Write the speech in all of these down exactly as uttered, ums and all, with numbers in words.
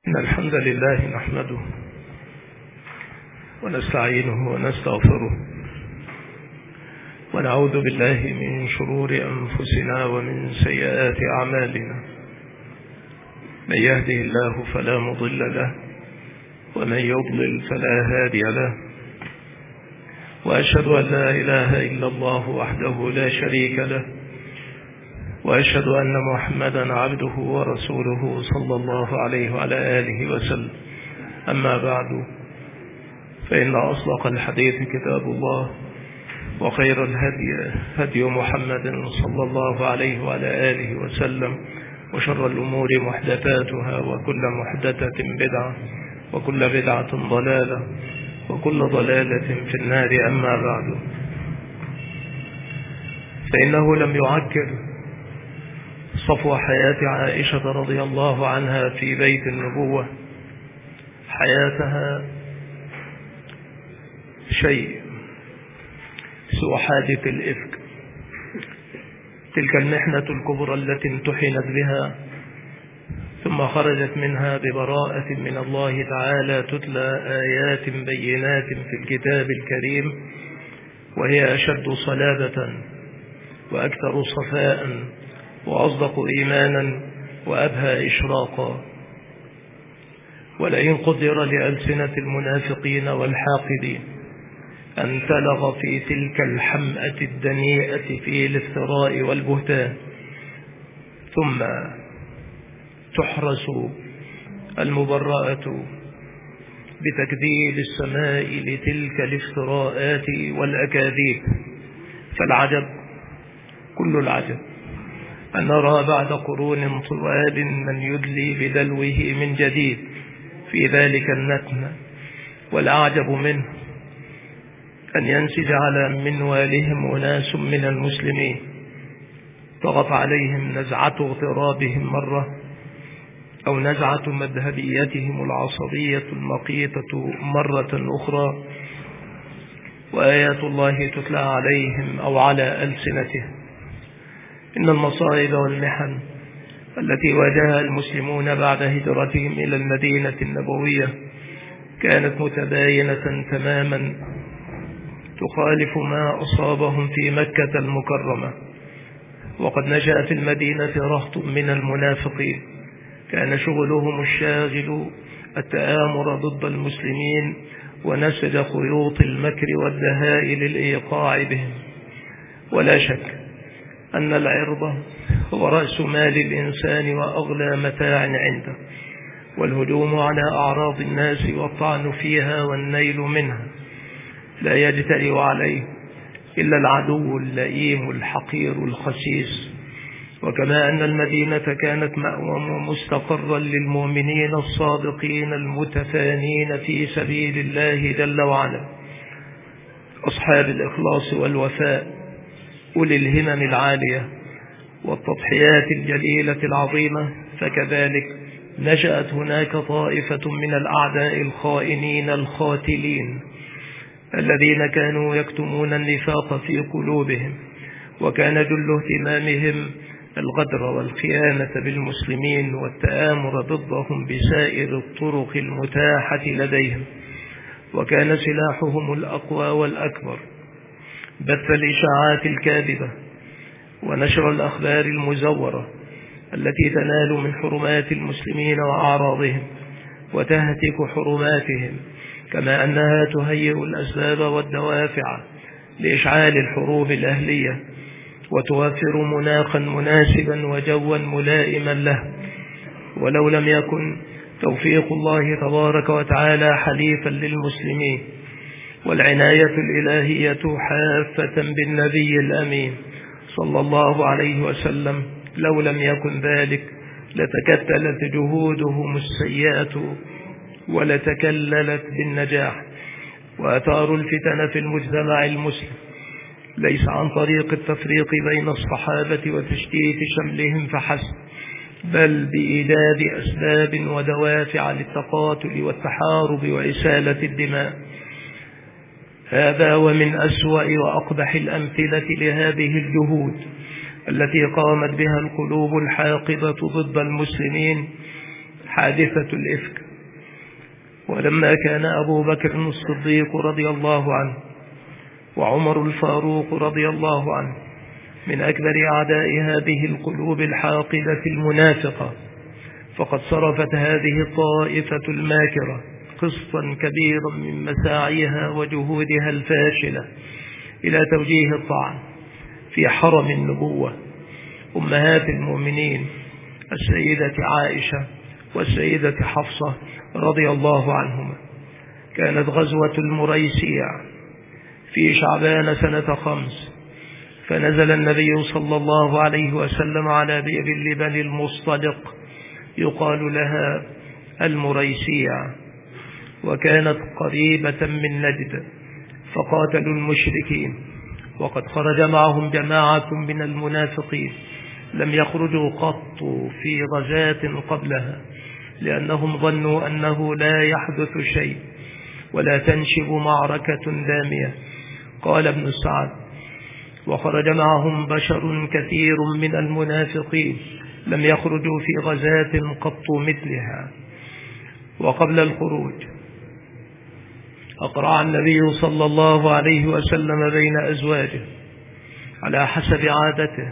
إن الحمد لله نحمده ونستعينه ونستغفره ونعوذ بالله من شرور أنفسنا ومن سيئات أعمالنا. من يهده الله فلا مضل له ومن يضلل فلا هادي له، وأشهد أن لا إله إلا الله وحده لا شريك له، وأشهد أن محمدا عبده ورسوله صلى الله عليه وعلى آله وسلم. أما بعد، فإن أصدق الحديث كتاب الله، وخير الهدي هدي محمد صلى الله عليه وعلى آله وسلم، وشر الأمور محدثاتها، وكل محدثة بدعة، وكل بدعة ضلالة، وكل ضلالة في النار. أما بعد، فإنه لم يعكر صفو حياة عائشة رضي الله عنها في بيت النبوة حياتها شيء سوى حادث الإفك، تلك المحنة الكبرى التي امتحنت بها ثم خرجت منها ببراءة من الله تعالى، تتلى آيات بينات في الكتاب الكريم، وهي أشد صلابة وأكثر صفاء وأصدق إيمانا وأبهى إشراقا. ولئن قدر لألسنة المنافقين والحاقدين أن تلغ في تلك الحمأة الدنيئة في الافتراء والبهتان، ثم تحرس المبرأة بتكذيب السماء لتلك الافتراءات والأكاذيب، فالعجب كل العجب أن نرى بعد قرون طوال من يدلي بدلوه من جديد في ذلك النتن. والأعجب منه أن ينسج على منوالهم أناس من المسلمين طغت عليهم نزعة اغترابهم مرة، أو نزعة مذهبيتهم العصبية المقيتة مرة أخرى، وآيات الله تتلى عليهم أو على ألسنتهم. إن المصائب والمحن التي واجهها المسلمون بعد هجرتهم إلى المدينة النبوية كانت متباينة تماما، تخالف ما أصابهم في مكة المكرمة. وقد نشأ في المدينة رهط من المنافقين كان شغلهم الشاغل التآمر ضد المسلمين ونسج خيوط المكر والدهاء للإيقاع بهم. ولا شك أن العرض هو رأس مال الإنسان وأغلى متاع عنده، والهجوم على أعراض الناس والطعن فيها والنيل منها لا يجترئ عليه إلا العدو اللئيم الحقير الخسيس. وكما أن المدينة كانت مأوى مستقرا للمؤمنين الصادقين المتفانين في سبيل الله جل وعلا، أصحاب الإخلاص والوفاء، أولي الهمم العالية والتضحيات الجليلة العظيمة، فكذلك نشأت هناك طائفة من الأعداء الخائنين الخاتلين الذين كانوا يكتمون النفاق في قلوبهم، وكان جل اهتمامهم الغدر والخيانة بالمسلمين والتآمر ضدهم بسائر الطرق المتاحة لديهم. وكان سلاحهم الأقوى والأكبر بث الإشاعات الكاذبة ونشر الأخبار المزورة التي تنال من حرمات المسلمين وأعراضهم وتهتك حرماتهم، كما أنها تهيئ الأسباب والدوافع لإشعال الحروب الأهلية وتوفر مناخا مناسبا وجوا ملائما له. ولو لم يكن توفيق الله تبارك وتعالى حليفا للمسلمين والعناية الإلهية حافة بالنبي الأمين صلى الله عليه وسلم، لو لم يكن ذلك لتكتلت جهودهم السيئة ولتكللت بالنجاح. وأثار الفتن في المجتمع المسلم ليس عن طريق التفريق بين الصحابة وتشتيت شملهم فحسب، بل بإيجاد أسباب ودوافع للتقاتل والتحارب وإسالة الدماء. هذا ومن أسوأ وأقبح الأمثلة لهذه الجهود التي قامت بها القلوب الحاقدة ضد المسلمين حادثة الإفك. ولما كان أبو بكر الصديق رضي الله عنه وعمر الفاروق رضي الله عنه من أكبر أعداء هذه القلوب الحاقدة المنافقة، فقد صرفت هذه الطائفة الماكرة قسطا كبيرا من مساعيها وجهودها الفاشلة إلى توجيه الطعن في حرم النبوة أمهات المؤمنين السيدة عائشة والسيدة حفصة رضي الله عنهما. كانت غزوة المريسيع في شعبان سنة خمس، فنزل النبي صلى الله عليه وسلم على بئر لبني المصطلق يقال لها المريسيع، وكانت قريبة من نجد، فقاتلوا المشركين، وقد خرج معهم جماعة من المنافقين لم يخرجوا قط في غزاة قبلها، لأنهم ظنوا أنه لا يحدث شيء ولا تنشب معركة دامية. قال ابن سعد: وخرج معهم بشر كثير من المنافقين لم يخرجوا في غزاة قط مثلها. وقبل الخروج أقرع النبي صلى الله عليه وسلم بين أزواجه على حسب عادته،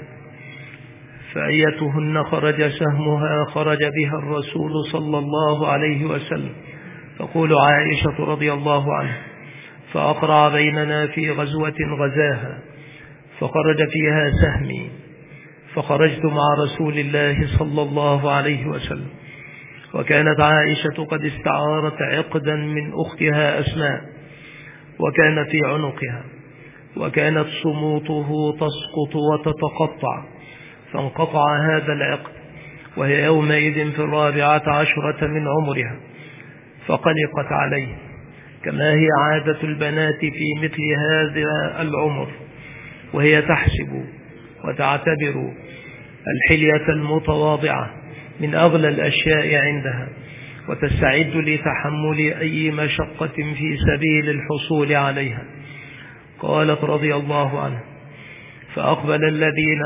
فأيتهن خرج سهمها خرج بها الرسول صلى الله عليه وسلم. تقول عائشة رضي الله عنها: فأقرع بيننا في غزوة غزاها فخرج فيها سهمي، فخرجت مع رسول الله صلى الله عليه وسلم. وكانت عائشة قد استعارت عقدا من أختها أسماء وكان في عنقها، وكانت صموته تسقط وتتقطع، فانقطع هذا العقد وهي يومئذ في الرابعة عشرة من عمرها، فقلقت عليه كما هي عادة البنات في مثل هذا العمر، وهي تحسب وتعتبر الحلية المتواضعة من أغلى الأشياء عندها، وتستعد لتحمل أي مشقة في سبيل الحصول عليها. قالت رضي الله عنها: فأقبل الذين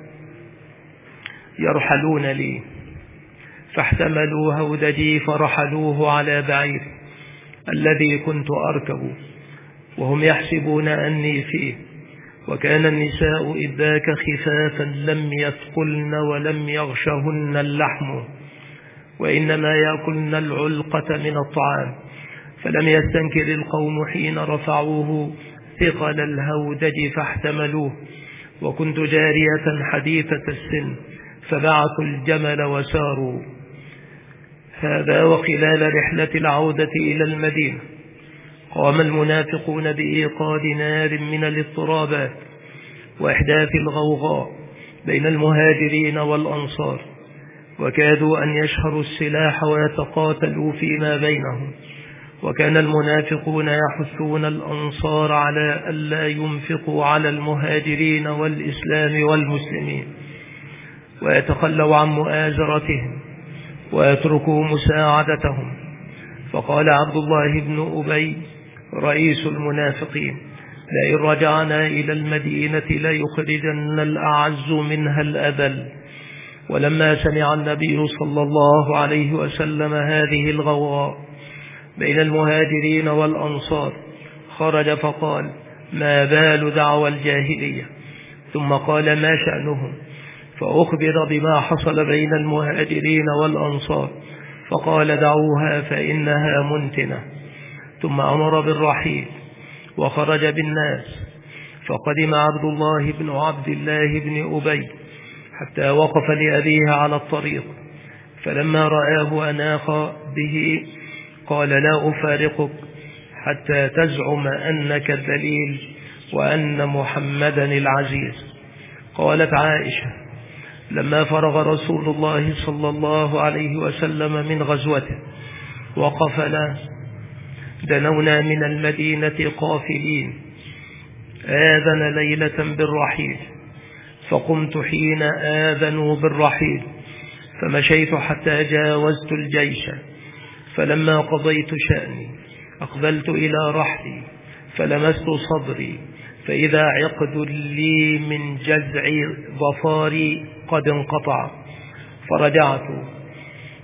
يرحلون لي فاحتملوا هودجي فرحلوه على بعير الذي كنت أركب، وهم يحسبون أني فيه. وكان النساء إذ ذاك خفافا لم يثقلن ولم يغشهن اللحم، وإنما يأكلن العلقة من الطعام، فلم يستنكر القوم حين رفعوه ثقل الهودج فاحتملوه. وكنت جارية حديثة السن فبعثوا الجمل وساروا. هذا وخلال رحلة العودة إلى المدينة قام المنافقون بإيقاد نار من الاضطرابات وإحداث الغوغاء بين المهاجرين والأنصار، وكادوا أن يشهروا السلاح ويتقاتلوا فيما بينهم. وكان المنافقون يحثون الأنصار على ألا ينفقوا على المهاجرين والإسلام والمسلمين، ويتخلوا عن مؤازرتهم ويتركوا مساعدتهم. فقال عبد الله بن أبي رئيس المنافقين: لئن رجعنا إلى المدينة ليخرجن الأعز منها الأذل. ولما سمع النبي صلى الله عليه وسلم هذه الغوغاء بين المهاجرين والأنصار خرج فقال: ما بال دعوى الجاهلية؟ ثم قال: ما شأنهم؟ فأخبر بما حصل بين المهاجرين والأنصار، فقال: دعوها فإنها منتنة. ثم أمر بالرحيل وخرج بالناس، فقدم عبد الله بن عبد الله بن أبي حتى وقف لأبيه على الطريق، فلما رآه أناخ به قال: لا أفارقك حتى تزعم أنك الذليل وأن محمدا العزيز. قالت عائشة: لما فرغ رسول الله صلى الله عليه وسلم من غزوته وقفنا دنونا من المدينة قافلين، آذن ليلة بالرحيل، فقمت حين آذنوا بالرحيل فمشيت حتى جاوزت الجيش، فلما قضيت شأني أقبلت إلى رحلي فلمست صدري فإذا عقد لي من جذع ظفاري قد انقطع، فرجعت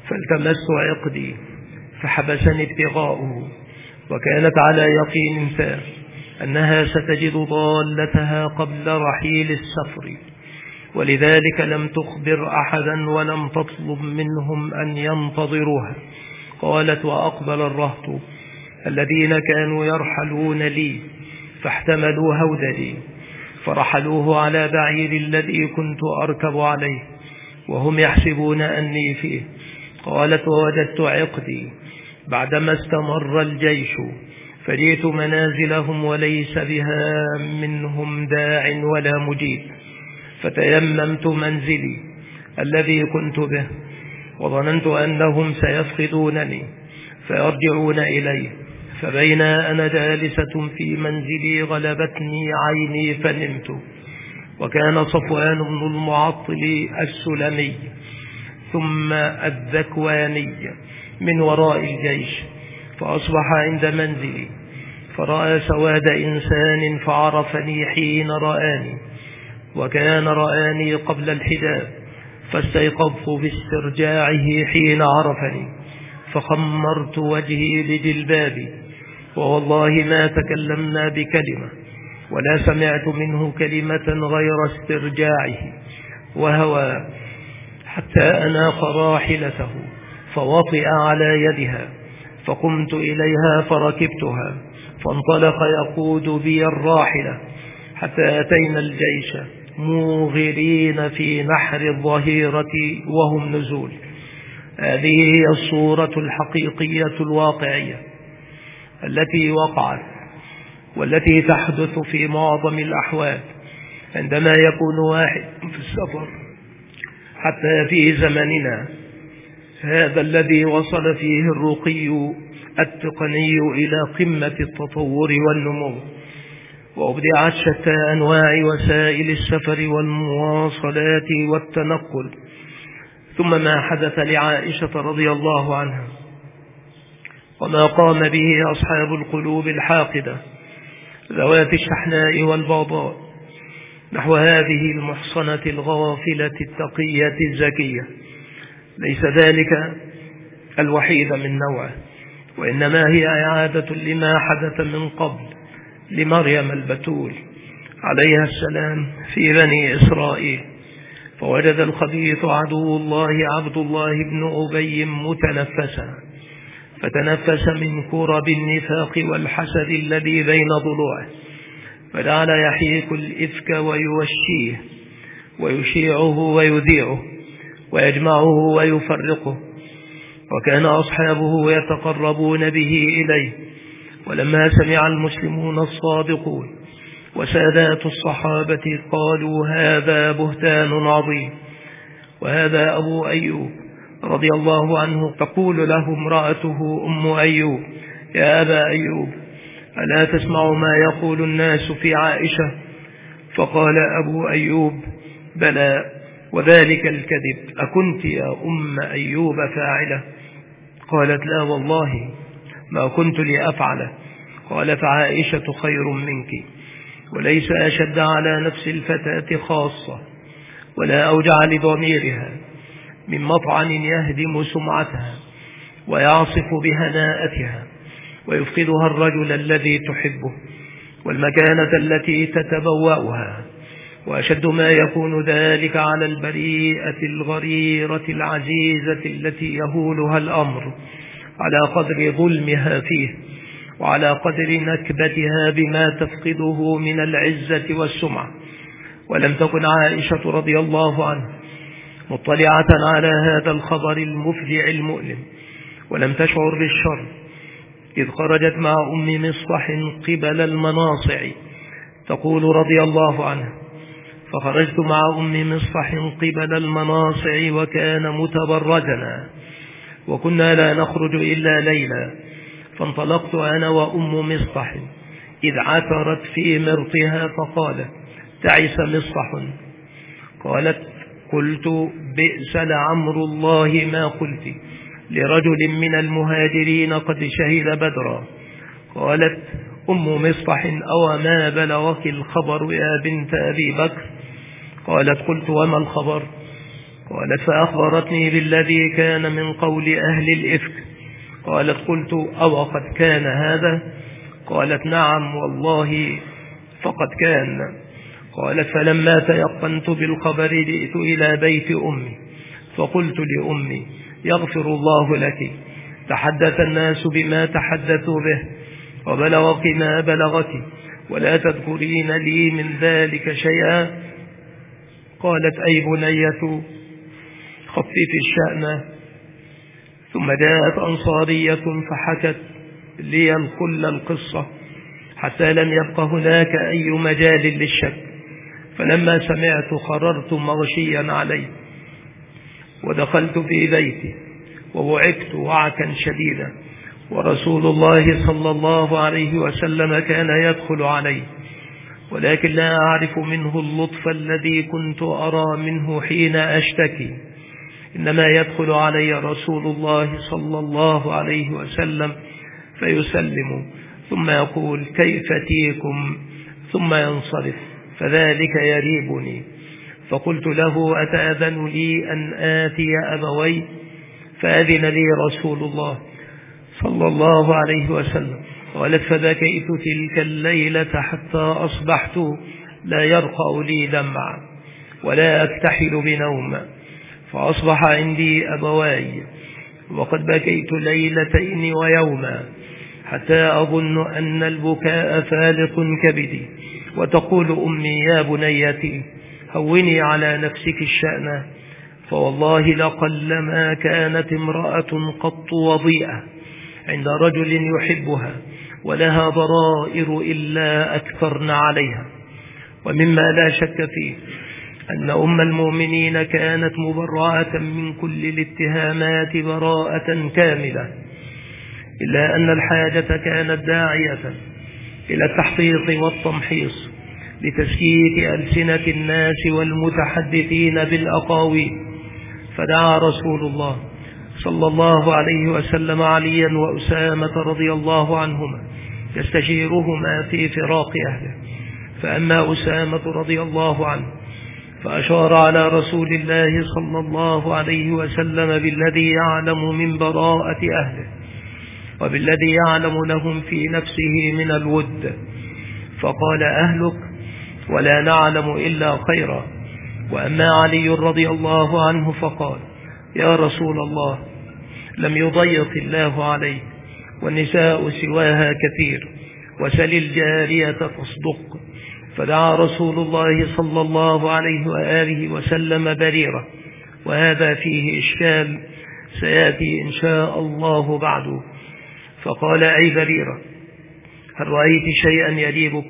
فالتمست عقدي فحبسني ابتغاؤه، وكانت على يقين تام أنها ستجد ضالتها قبل رحيل السفر، ولذلك لم تخبر أحدا ولم تطلب منهم أن ينتظروها. قالت: وأقبل الرهط الذين كانوا يرحلون لي فاحتملوا هودلي فرحلوه على بعير الذي كنت أركب عليه وهم يحسبون أني فيه. قالت: ووجدت عقدي بعدما استمر الجيش فجئت منازلهم وليس بها منهم داع ولا مجيب، فتيممت منزلي الذي كنت به وظننت أنهم سيفقدونني فيرجعون إلي، فبين أنا جالسة في منزلي غلبتني عيني فنمت. وكان صفوان بن المعطل السلمي ثم الذكواني من وراء الجيش، فأصبح عند منزلي فرأى سواد إنسان فعرفني حين رآني، وكان رآني قبل الحجاب، فاستيقظت باسترجاعه حين عرفني فخمرت وجهي بجلبابي، ووالله ما تكلمنا بكلمة ولا سمعت منه كلمة غير استرجاعه وهوى، حتى أناق راحلته فوطئ على يدها، فقمت إليها فركبتها فانطلق يقود بي الراحلة حتى أتينا الجيش موغرين في نحر الظهيرة وهم نزول. هذه هي الصورة الحقيقية الواقعية التي وقعت والتي تحدث في معظم الأحوال عندما يكون واحد في السفر، حتى في زمننا هذا الذي وصل فيه الرقي التقني إلى قمة التطور والنمو، وأبدعت شتى أنواع وسائل السفر والمواصلات والتنقل. ثم ما حدث لعائشة رضي الله عنها وما قام به أصحاب القلوب الحاقدة ذوات الشحناء والبغضاء نحو هذه المحصنة الغافلة التقية الزكية، ليس ذلك الوحيد من نوعه، وإنما هي إعادة لما حدث من قبل لمريم البتول عليها السلام في بني إسرائيل. فوجد الخبيث عدو الله عبد الله بن أبي متنفسا، فتنفس من كرب النفاق والحسد الذي بين ضلوعه، فجعل يحيك الإفك ويوشيه ويشيعه ويذيعه ويجمعه ويفرقه، وكان أصحابه يتقربون به إليه. ولما سمع المسلمون الصادقون وسادات الصحابة قالوا: هذا بهتان عظيم. وهذا أبو أيوب رضي الله عنه تقول له امرأته أم أيوب: يا أبا أيوب، ألا تسمع ما يقول الناس في عائشة؟ فقال أبو أيوب: بلى، وذلك الكذب، أكنت يا أم أيوب فاعلة؟ قالت: لا والله ما كنت لأفعله. قال: فعائشة خير منك، وليس أشد على نفس الفتاة خاصة ولا أوجع لضميرها من مطعن يهدم سمعتها ويعصف بهناءتها ويفقدها الرجل الذي تحبه والمكانة التي تتبوأها، وأشد ما يكون ذلك على البريئة الغريرة العزيزة التي يهولها الأمر على قدر ظلمها فيه وعلى قدر نكبتها بما تفقده من العزة والسمعة. ولم تكن عائشة رضي الله عنها مطلعة على هذا الخبر المفزع المؤلم، ولم تشعر بالشر إذ خرجت مع أم مصطح قبل المناصع. تقول رضي الله عنها: فخرجت مع أم مصطح قبل المناصع وكان متبرجنا، وكنا لا نخرج إلا ليلا، فانطلقت أنا وأم مصطح إذ عثرت في مرطها فقالت: تعس مصطح. قالت: قلت: بئس لعمر الله ما قلت لرجل من المهاجرين قد شهد بدرا. قالت أم مصطح: أو ما بلغك الخبر يا بنت أبي بكر؟ قالت: قلت: وما الخبر؟ قالت فأخبرتني بالذي كان من قول أهل الإفك. قالت قلت أو قد كان هذا؟ قالت نعم والله فقد كان. قالت فلما تيقنت بالخبر جئت إلى بيت أمي فقلت لأمي يغفر الله لك، تحدث الناس بما تحدثوا به وبلغك ما بلغك ولا تذكرين لي من ذلك شيئا. قالت أي بنية خففي الشأن. ثم جاءت أنصارية فحكت لي كل القصة حتى لم يبق هناك أي مجال للشك. فلما سمعت خررت مغشيا علي ودخلت في بيتي ووعكت وعكا شديدا، ورسول الله صلى الله عليه وسلم كان يدخل علي، ولكن لا أعرف منه اللطف الذي كنت أرى منه حين أشتكي، إنما يدخل علي رسول الله صلى الله عليه وسلم فيسلم ثم يقول كيف تيكم ثم ينصرف، فذلك يريبني. فقلت له أتأذن لي أن آتي أبوي؟ فأذن لي رسول الله صلى الله عليه وسلم. قالت فبكيت تلك الليلة حتى أصبحت لا يرقى لي دمع ولا أكتحل بنوم، فأصبح عندي أبواي وقد بكيت ليلتين ويوما حتى أظن أن البكاء فالق كبدي، وتقول أمي يا بنيتي هوني على نفسك الشأن، فوالله لقلما كانت امرأة قط وضيئة عند رجل يحبها ولها ضرائر إلا أكثرن عليها. ومما لا شك فيه أن أم المؤمنين كانت مبرعة من كل الاتهامات براءة كاملة، إلا أن الحاجة كانت داعية إلى التحقيق والتمحيص لتسكيت ألسنة الناس والمتحدثين بالأقاويل. فدعا رسول الله صلى الله عليه وسلم عليا وأسامة رضي الله عنهما يستشيرهما في فراق أهله. فأما أسامة رضي الله عنه فأشار على رسول الله صلى الله عليه وسلم بالذي يعلم من براءة أهله وبالذي يعلم لهم في نفسه من الود، فقال أهلك ولا نعلم إلا خيرا. وأما علي رضي الله عنه فقال يا رسول الله لم يضيق الله عليك والنساء سواها كثير، وسل الجارية تصدق. فدعا رسول الله صلى الله عليه وآله وسلم بريرة، وهذا فيه إشكال سيأتي إن شاء الله بعده. فقال أي بريرة هل رأيت شيئا يريبك؟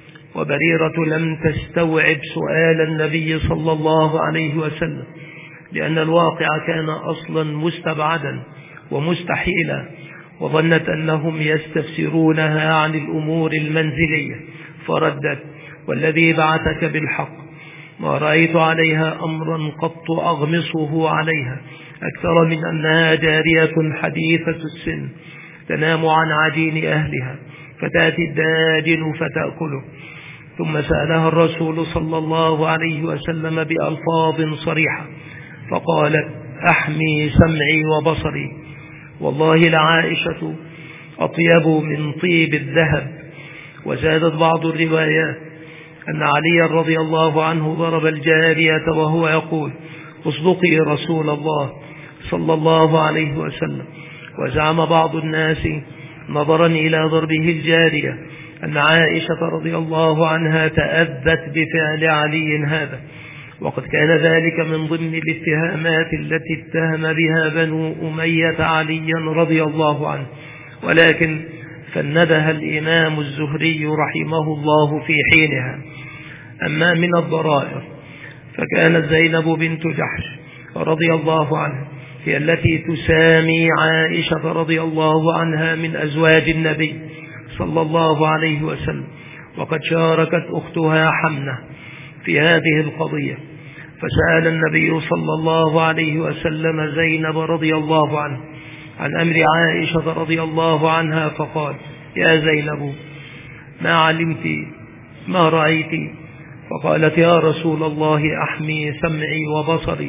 وبريرة لم تستوعب سؤال النبي صلى الله عليه وسلم، لأن الواقع كان أصلا مستبعدا ومستحيلا، وظنت أنهم يستفسرونها عن الأمور المنزلية، فردت والذي بعثك بالحق ما رأيت عليها أمرا قط أغمصه عليها أكثر من أنها جارية حديثة السن تنام عن عجين أهلها فتأتي الداجن فتأكله. ثم سألها الرسول صلى الله عليه وسلم بألفاظ صريحة فقالت أحمي سمعي وبصري، والله لعائشة أطيب من طيب الذهب. وزادت بعض الروايات أن علي رضي الله عنه ضرب الجارية وهو يقول اصدقي رسول الله صلى الله عليه وسلم. وزعم بعض الناس نظرا إلى ضربه الجارية أن عائشة رضي الله عنها تأذت بفعل علي هذا، وقد كان ذلك من ضمن الاتهامات التي اتهم بها بنو أمية عليا رضي الله عنه، ولكن فندها الإمام الزهري رحمه الله في حينها. أما من الضرائر فكانت زينب بنت جحش رضي الله عنها هي التي تسامي عائشة رضي الله عنها من أزواج النبي صلى الله عليه وسلم، وقد شاركت أختها حمنة في هذه القضية. فسأل النبي صلى الله عليه وسلم زينب رضي الله عنها عن أمر عائشة رضي الله عنها فقال يا زينب ما علمت ما رأيت؟ فقالت يا رسول الله أحمي سمعي وبصري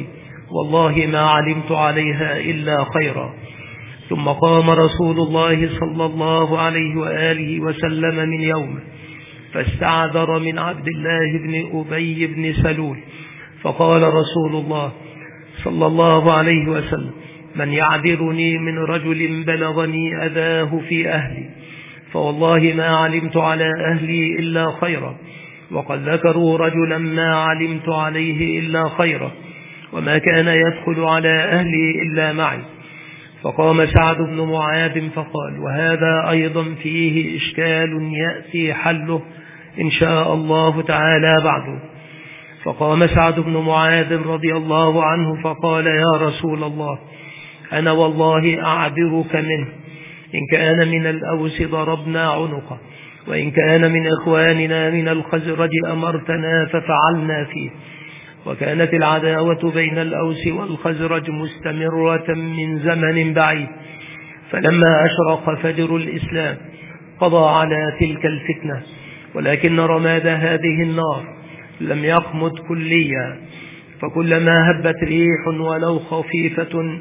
والله ما علمت عليها إلا خيرا. ثم قام رسول الله صلى الله عليه وآله وسلم من يومه فاستعذر من عبد الله بن أبي بن سلول، فقال رسول الله صلى الله عليه وسلم: من يعذرني من رجل بلغني أذاه في أهلي؟ فوالله ما علمت على أهلي إلا خيرا، وقد ذكروا رجلا ما علمت عليه إلا خيرا، وما كان يدخل على أهلي إلا معي. فقام سعد بن معاذ فقال: وهذا أيضا فيه إشكال يأتي حله إن شاء الله تعالى بعده. فقام سعد بن معاذ رضي الله عنه فقال: يا رسول الله، أنا والله أعذرك منه، إن كان من الأوس ضربنا عنقه، وإن كان من إخواننا من الخزرج أمرتنا ففعلنا فيه. وكانت العداوة بين الأوس والخزرج مستمرة من زمن بعيد، فلما أشرق فجر الإسلام قضى على تلك الفتنة، ولكن رماد هذه النار لم يخمد كليا، فكلما هبت ريح ولو خفيفة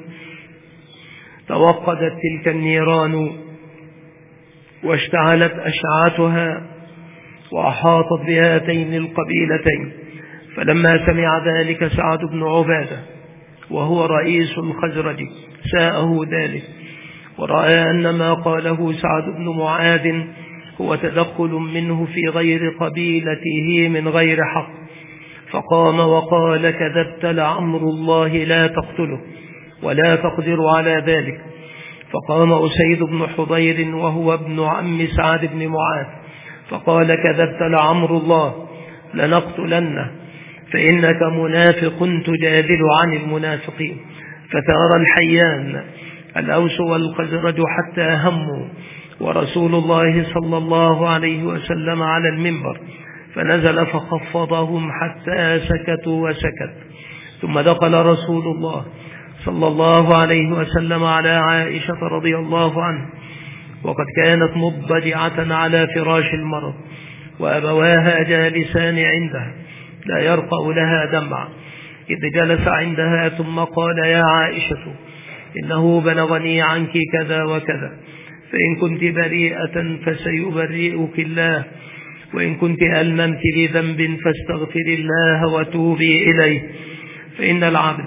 توقدت تلك النيران واشتعلت أشعاتها وأحاطت بهاتين القبيلتين. فلما سمع ذلك سعد بن عبادة وهو رئيس الخزرج ساءه ذلك، ورأى أن ما قاله سعد بن معاذ هو تدخل منه في غير قبيلته من غير حق، فقام وقال: كذبت لعمر الله لا تقتله ولا تقدر على ذلك. فقام أسيد بن حضير وهو ابن عم سعد بن معاذ فقال: كذبت لعمر الله لنقتلنه، فإنك منافق تجادل عن المنافقين. فثار الحيان الأوس والخزرج حتى هموا، ورسول الله صلى الله عليه وسلم على المنبر، فنزل فخفضهم حتى سكتوا وسكت. ثم دخل رسول الله صلى الله عليه وسلم على عائشة رضي الله عنها، وقد كانت مضطجعة على فراش المرض، وأبواها جالسان عندها لا يرقى لها دمع، إذ جلس عندها ثم قال: يا عائشة، إنه بلغني عنك كذا وكذا، فإن كنت بريئة فسيبرئك الله، وإن كنت ألممت بذنب فاستغفر الله وتوبي إليه، فإن العبد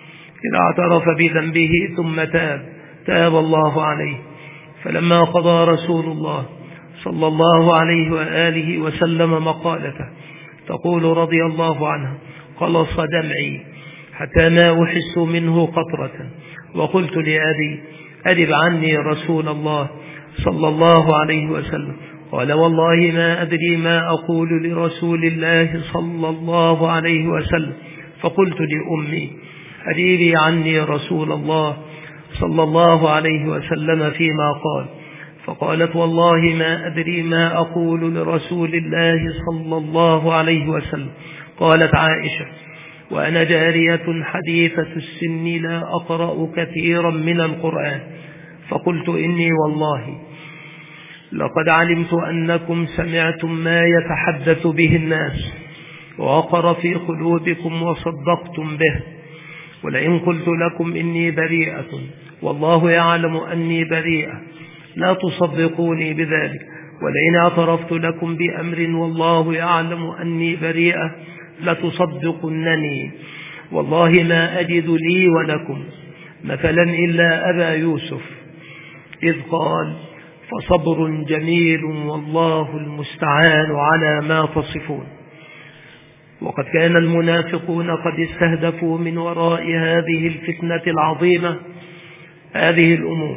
إذا اعترف بذنبه ثم تاب تاب الله عليه. فلما قضى رسول الله صلى الله عليه وآله وسلم مقالته تقول رضي الله عنها: قلص دمعي حتى ما أحس منه قطرة، وقلت لأبي: أدب عني رسول الله صلى الله عليه وسلم. قال: والله ما أدري ما أقول لرسول الله صلى الله عليه وسلم. فقلت لأمي: أديبي عني رسول الله صلى الله عليه وسلم فيما قال. فقالت: والله ما أدري ما أقول لرسول الله صلى الله عليه وسلم. قالت عائشة: وأنا جارية حديثة السن لا أقرأ كثيرا من القرآن. فقلت: إني والله لقد علمت أنكم سمعتم ما يتحدث به الناس ووقر في قلوبكم وصدقتم به، ولئن قلت لكم إني بريئة والله يعلم أني بريئة لا تصدقوني بذلك، ولئن اعترفت لكم بأمر والله يعلم أني بريئة لتصدقنني. والله ما أجد لي ولكم مثلا إلا أبا يوسف إذ قال: فصبر جميل والله المستعان على ما تصفون. وقد كان المنافقون قد استهدفوا من وراء هذه الفتنة العظيمة هذه الأمور: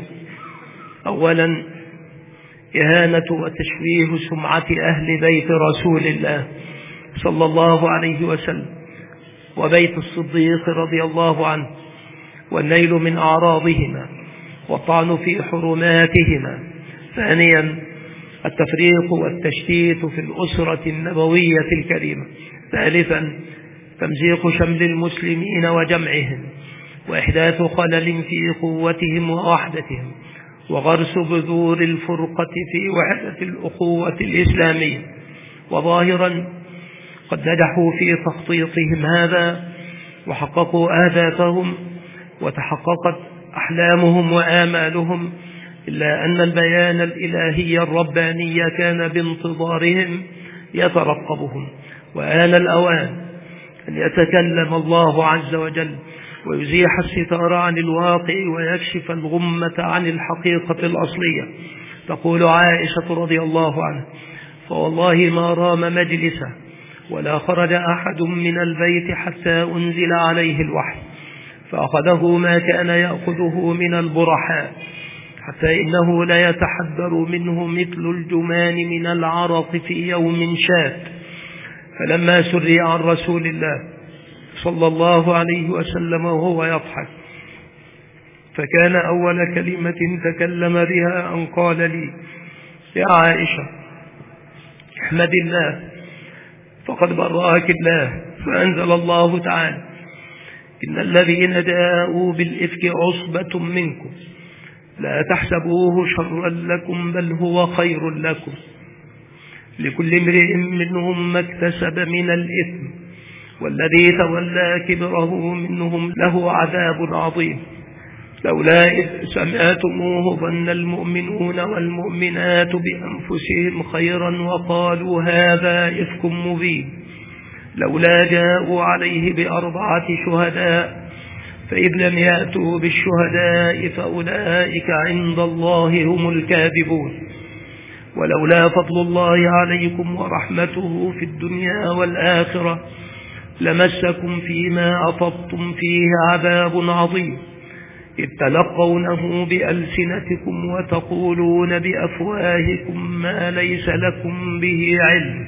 أولا إهانة وتشويه سمعة أهل بيت رسول الله صلى الله عليه وسلم وبيت الصديق رضي الله عنه، والنيل من أعراضهما والطعن في حرماتهما. ثانيا التفريق والتشتيت في الأسرة النبوية الكريمة. ثالثا تمزيق شمل المسلمين وجمعهم وإحداث خلل في قوتهم ووحدتهم وغرس بذور الفرقة في وحدة الأخوة الإسلامية. وظاهرا قد نجحوا في تخطيطهم هذا وحققوا أهدافهم وتحققت أحلامهم وآمالهم، إلا أن البيان الإلهي الرباني كان بانتظارهم يترقبهم. وآن الأوان أن يتكلم الله عز وجل ويزيح الستار عن الواقع ويكشف الغمة عن الحقيقة الأصلية. تقول عائشة رضي الله عنها: فوالله ما رام مجلسه ولا خرج أحد من البيت حتى أنزل عليه الوحي، فأخذه ما كان يأخذه من البرحاء، حتى إنه لا يتحدر منه مثل الجمان من العرق في يوم شات. فلما سري عن رسول الله صلى الله عليه وسلم وهو يضحك، فكان أول كلمة تكلم بها أن قال لي: يا عائشة احمد الله فقد برأك الله. فأنزل الله تعالى: إن الذين جاءوا بالإفك عصبة منكم لا تحسبوه شرا لكم بل هو خير لكم، لكل امرئ منهم ما اكتسب من الإثم، والذي تولى كبره منهم له عذاب عظيم. لولا إذ سمعتموه ظن المؤمنون والمؤمنات بأنفسهم خيرا وقالوا هذا إفك مبين، لولا جاءوا عليه بأربعة شهداء فإذ لم يأتوا بالشهداء فأولئك عند الله هم الكاذبون. ولولا فضل الله عليكم ورحمته في الدنيا والآخرة لمسكم فيما أفضتم فيه عذاب عظيم، إذ تلقونه بألسنتكم وتقولون بأفواهكم ما ليس لكم به علم،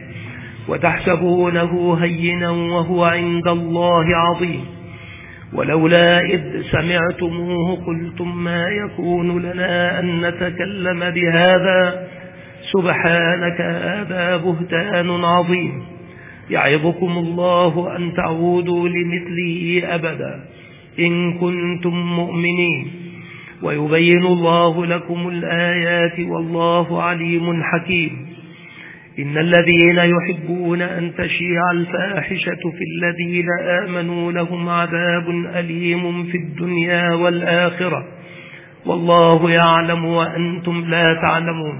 وتحسبونه هينا وهو عند الله عظيم. ولولا إذ سمعتموه قلتم ما يكون لنا أن نتكلم بهذا سبحانك هذا بهتان عظيم، يعظكم الله أن تعودوا لمثله أبدا إن كنتم مؤمنين، ويبين الله لكم الآيات والله عليم حكيم. إن الذين يحبون أن تشيع الفاحشة في الذين آمنوا لهم عذاب أليم في الدنيا والآخرة والله يعلم وأنتم لا تعلمون.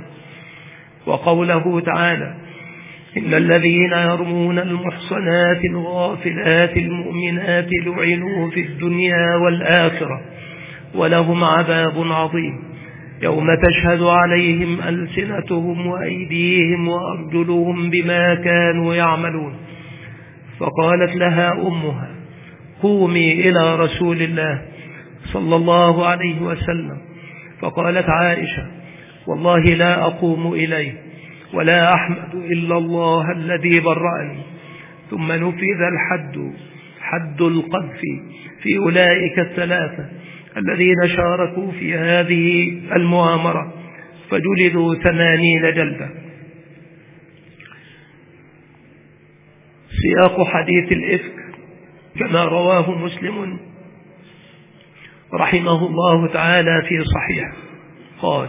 وقوله تعالى: إن الذين يرمون المحصنات الغافلات المؤمنات لعنوا في الدنيا والآخرة ولهم عذاب عظيم، يوم تشهد عليهم ألسنتهم وأيديهم وأرجلهم بما كانوا يعملون. فقالت لها أمها: قومي إلى رسول الله صلى الله عليه وسلم. فقالت عائشة: والله لا أقوم إليه ولا أحمد إلا الله الذي برأني. ثم نفذ الحد حد القذف في أولئك الثلاثة الذين شاركوا في هذه المؤامرة فجلدوا ثمانين جلدة. سياق حديث الإفك كما رواه مسلم رحمه الله تعالى في صحيح قال: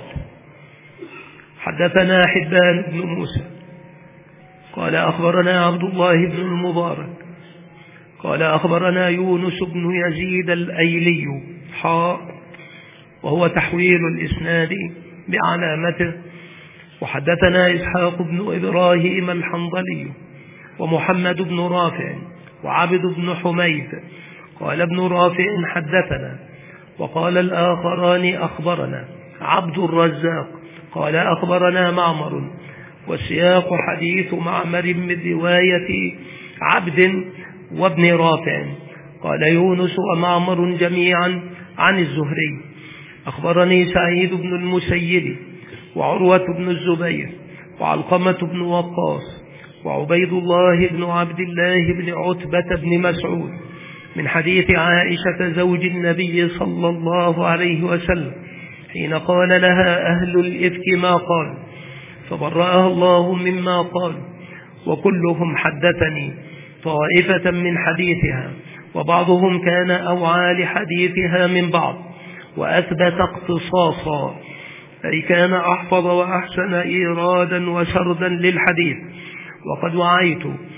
حدثنا حبان بن موسى قال أخبرنا عبد الله بن المبارك قال أخبرنا يونس بن يزيد الأيلي حاء وهو تحويل الإسناد بعلامته. وحدثنا إسحاق بن إبراهيم الحنظلي ومحمد بن رافع وعبد بن حميد قال ابن رافع حدثنا، وقال الآخران أخبرنا عبد الرزاق قال أخبرنا معمر. والسياق حديث معمر من رواية عبد وابن رافع. قال يونس ومعمر جميعا عن الزهري أخبرني سعيد بن المسيب وعروة بن الزبير وعلقمة بن وقاص وعبيد الله بن عبد الله بن عتبة بن مسعود من حديث عائشة زوج النبي صلى الله عليه وسلم حين قال لها أهل الإفك ما قال فبرأها الله مما قال، وكلهم حدثني طائفة من حديثها، وبعضهم كان أوعى لحديثها من بعض وأثبت اقتصاصا، أي كان أحفظ وأحسن إيرادا وسردا للحديث. وقد وعيت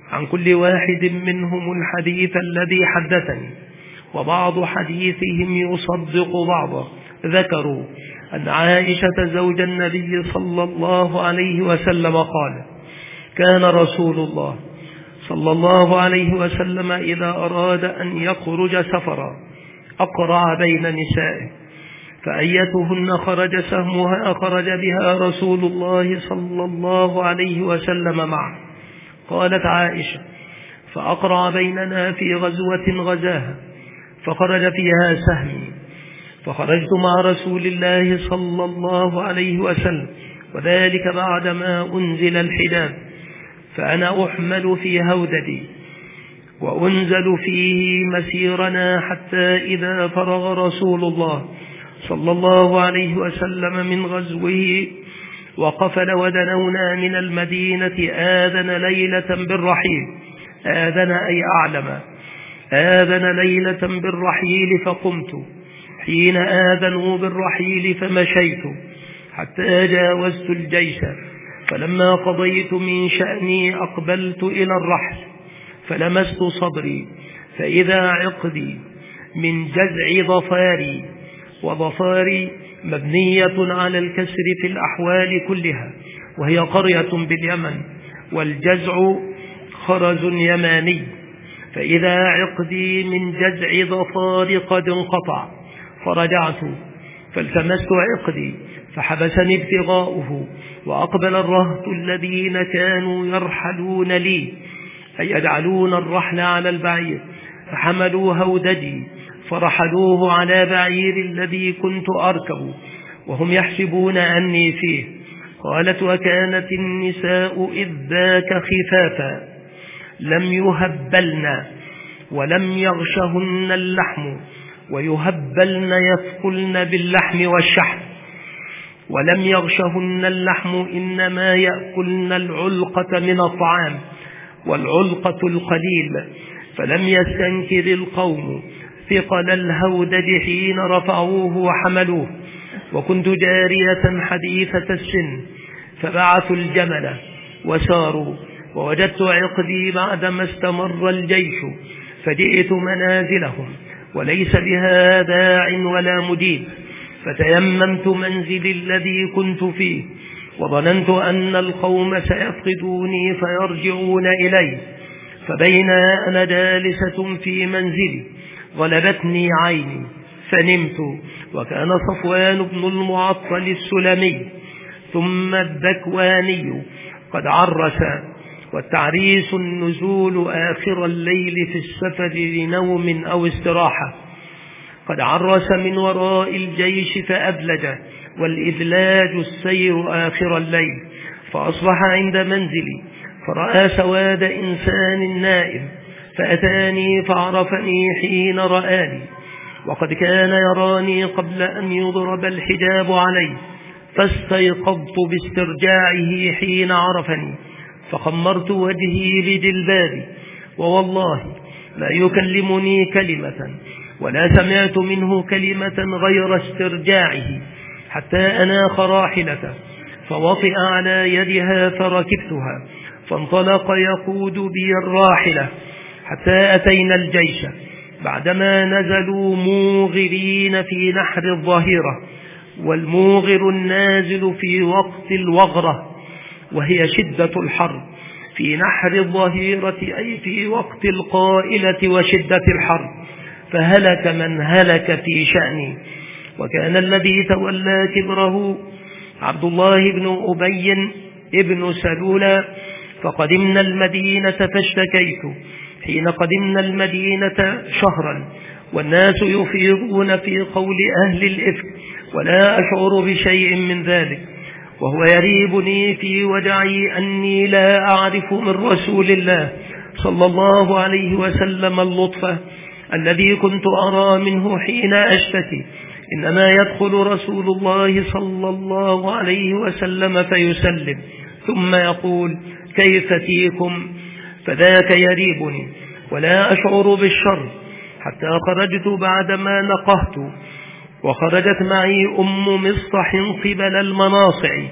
عن كل واحد منهم الحديث الذي حدثني، وبعض حديثهم يصدق بعضه. ذكروا أن عائشة زوج النبي صلى الله عليه وسلم قال: كان رسول الله صلى الله عليه وسلم إذا أراد أن يخرج سفرا أقرع بين نسائه، فأيتهن خرج سهمها خرج بها رسول الله صلى الله عليه وسلم معه. قالت عائشة: فأقرع بيننا في غزوة غزاها فخرج فيها سهمي، فخرجت مع رسول الله صلى الله عليه وسلم، وذلك بعدما أنزل الحجاب، فأنا أحمل في هوددي وأنزل فيه مسيرنا، حتى إذا فرغ رسول الله صلى الله عليه وسلم من غزوه وقفل ودنونا من المدينة آذن ليلة بالرحيل. آذن أي أعلم، آذن ليلة بالرحيل، فقمت حين آذنوا بالرحيل فمشيت حتى جاوزت الجيش، فلما قضيت من شأني أقبلت إلى الرحل، فلمست صدري فإذا عقدي من جذع ظفاري، وظفاري مبنية على الكسر في الأحوال كلها، وهي قرية باليمن، والجزع خرز يماني، فإذا عقدي من جذع ظفاري قد انقطع، فرجعت فالتمست عقدي فحبسني ابتغاؤه، وأقبل الرهط الذين كانوا يرحلون لي، أي يجعلون الرحل على البعير، فحملوا هودجي فرحلوه على بعير الذي كنت أركب، وهم يحسبون أني فيه. قالت: وكانت النساء إذ ذاك خفافا لم يهبلن ولم يغشهن اللحم، ويهبلن يثقلن باللحم والشحم، ولم يغشهن اللحم، إنما يأكلن العلقة من الطعام والعلقة القليل. فلم يستنكر القوم ثقل الهودج حين رفعوه وحملوه، وكنت جارية حديثة السن، فبعثوا الجمل وساروا، ووجدت عقدي بعدما استمر الجيش، فجئت منازلهم وليس بها داع ولا مجيب، فتيممت منزلي الذي كنت فيه، وظننت أن القوم سيفقدوني فيرجعون إلي، فبين أنا جالسة في منزلي غلبتني عيني فنمت، وكان صفوان بن المعطل السلمي ثم الذكواني قد عرس، والتعريس النزول آخر الليل في السفر لنوم أو استراحة، قد عرس من وراء الجيش فأبلج، والإذلاج السير آخر الليل، فأصبح عند منزلي فرأى سواد إنسان نائم، فأتاني فعرفني حين رآني، وقد كان يراني قبل أن يضرب الحجاب علي، فاستيقظت باسترجاعه حين عرفني، فخمرت وجهي بجلبابي، ووالله لا يكلمني كلمة ولا سمعت منه كلمة غير استرجاعه، حتى أناخ راحلته فوطئ على يدها فركبتها، فانطلق يقود بي الراحلة حتى أتينا الجيش، بعدما نزلوا موغرين في نحر الظهيرة، والموغر النازل في وقت الوغرة، وهي شدة الحر، في نحر الظهيرة أي في وقت القائلة وشدة الحر، فهلك من هلك في شأني. وكان الذي تولى كبره عبد الله بن أبي ابن سلول، فقدمنا المدينة فاشتكيت حين قدمنا المدينة شهرا، والناس يفيضون في قول أهل الإفك، ولا أشعر بشيء من ذلك، وهو يريبني في وجعي أني لا أعرف من رسول الله صلى الله عليه وسلم اللطفة الذي كنت أرى منه حين أشتكي، إنما يدخل رسول الله صلى الله عليه وسلم فيسلم ثم يقول: كيف فيكم؟ فذاك يريبني ولا أشعر بالشر، حتى خرجت بعدما نقهت، وخرجت معي أم مصطح قبل المناصع،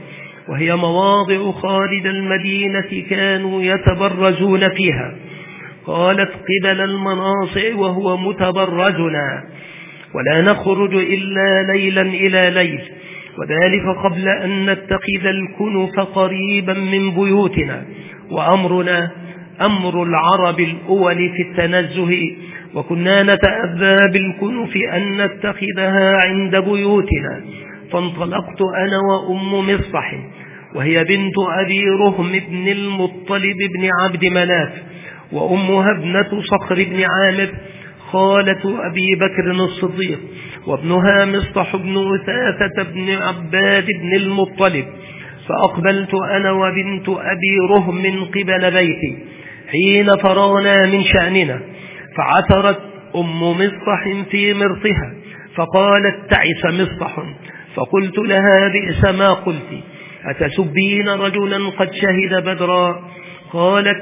وهي مواضع خارج المدينة كانوا يتبرزون فيها. قالت قبل المناصع وهو متبرزنا، ولا نخرج إلا ليلا إلى ليل، وذلك قبل أن نتخذ الكنف قريبا من بيوتنا، وأمرنا أمر العرب الأول في التنزه، وكنا نتأذى بالكنف أن نتخذها عند بيوتنا. فانطلقت أنا وأم مصطح وهي بنت أبي رهم بن المطلب بن عبد مناف، وأمها ابنة صخر بن عامر خالة أبي بكر الصديق، وابنها مصطح بن أثاثة بن عباد بن المطلب. فأقبلت أنا وبنت أبي رهم من قبل بيتي حين فرغنا من شأننا، فعثرت أم مصطح في مرطها فقالت تعس مصطح. فقلت لها بئس ما قلت، أتسبين رجلا قد شهد بدرا؟ قالت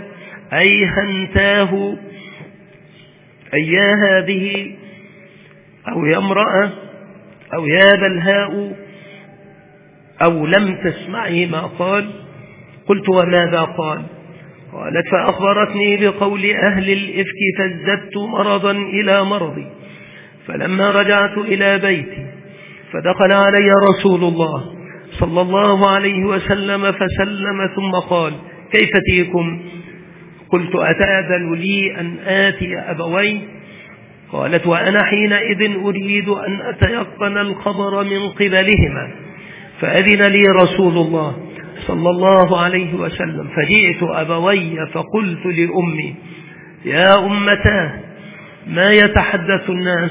أيهنتاه أي يا هذه أو يا امرأة أو يا بلهاء أو لم تسمعي ما قال؟ قلت وماذا قال؟ قالت فأخبرتني بقول أهل الإفك فازددت مرضا إلى مرضي. فلما رجعت إلى بيتي فدخل علي رسول الله صلى الله عليه وسلم فسلم ثم قال كيف تيكم؟ قلت أتأذن لي أن آتي أبوي؟ قالت وأنا حينئذ أريد أن أتيقن الخبر من قبلهما. فأذن لي رسول الله صلى الله عليه وسلم، فجئت أبوي فقلت لأمي يا أمتاه ما يتحدث الناس؟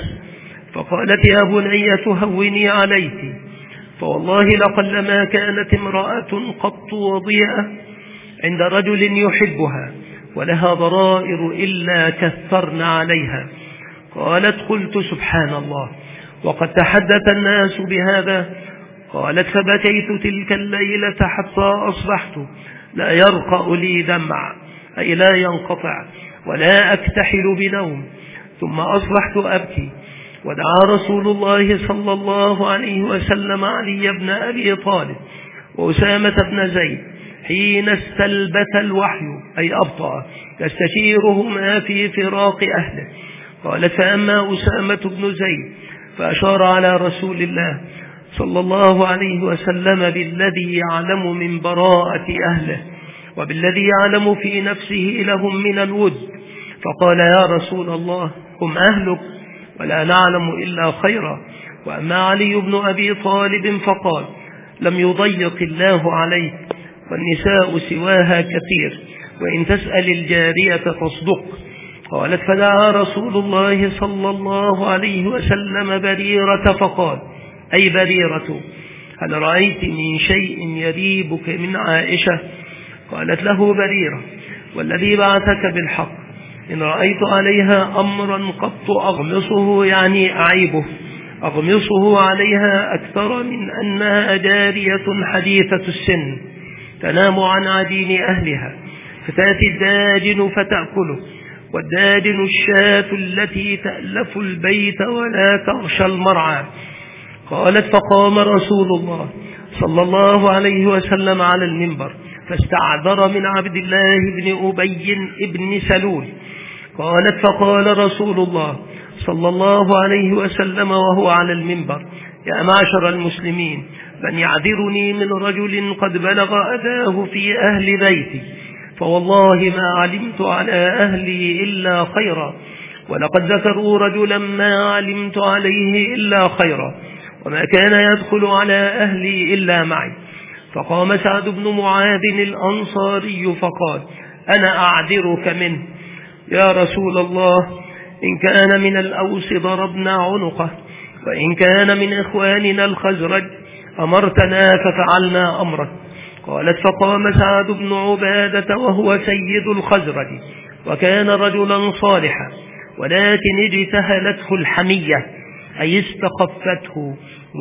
فقالت يا بني تهوني عليك، فوالله لقلما كانت امرأة قط وضيئة عند رجل يحبها ولها ضرائر إلا كثرن عليها. قالت قلت سبحان الله وقد تحدث الناس بهذا. قالت فبكيت تلك الليلة حتى أصبحت لا يرقأ لي دمع أي لا ينقطع ولا أكتحل بنوم، ثم أصبحت أبكي. ودعا رسول الله صلى الله عليه وسلم علي بن أبي طالب وأسامة بن زيد حين استلبث الوحي أي أبطأ يستشيرهما في فراق أهله. قالت فأما أسامة بن زيد فأشار على رسول الله صلى الله عليه وسلم بالذي يعلم من براءة أهله وبالذي يعلم في نفسه لهم من الود، فقال يا رسول الله هم أهلك ولا نعلم إلا خيرا. وأما علي بن أبي طالب فقال لم يضيق الله عليك والنساء سواها كثير وإن تسأل الجارية تصدق. قالت فدعا رسول الله صلى الله عليه وسلم بريرة فقال أي بريرة هل رأيت من شيء يريبك من عائشة؟ قالت له بريرة والذي بعثك بالحق إن رأيت عليها أمرا قط أغمصه يعني أعيبه أغمصه عليها أكثر من أنها جارية حديثة السن تنام عن عدين أهلها فتأتي الداجن فتأكله والداجن الشاة التي تألف البيت ولا تغشى المرعى. قالت فقام رسول الله صلى الله عليه وسلم على المنبر فاستعذر من عبد الله بن أبي بن سلول. قالت فقال رسول الله صلى الله عليه وسلم وهو على المنبر يا معشر المسلمين من يعذرني من رجل قد بلغ أذاه في أهل بيتي، فوالله ما علمت على أهلي إلا خيرا، ولقد ذكروا رجلا ما علمت عليه إلا خيرا، وما كان يدخل على أهلي إلا معي. فقام سعد بن معاذ الأنصاري فقال أنا أعذرك منه يا رسول الله، إن كان من الأوس ضربنا عنقه، وإن كان من إخواننا الخزرج أمرتنا ففعلنا أمرك. قالت فقام سعد بن عبادة وهو سيد الخزرج وكان رجلا صالحا، ولكن اجتهلته الحمية أي استخفته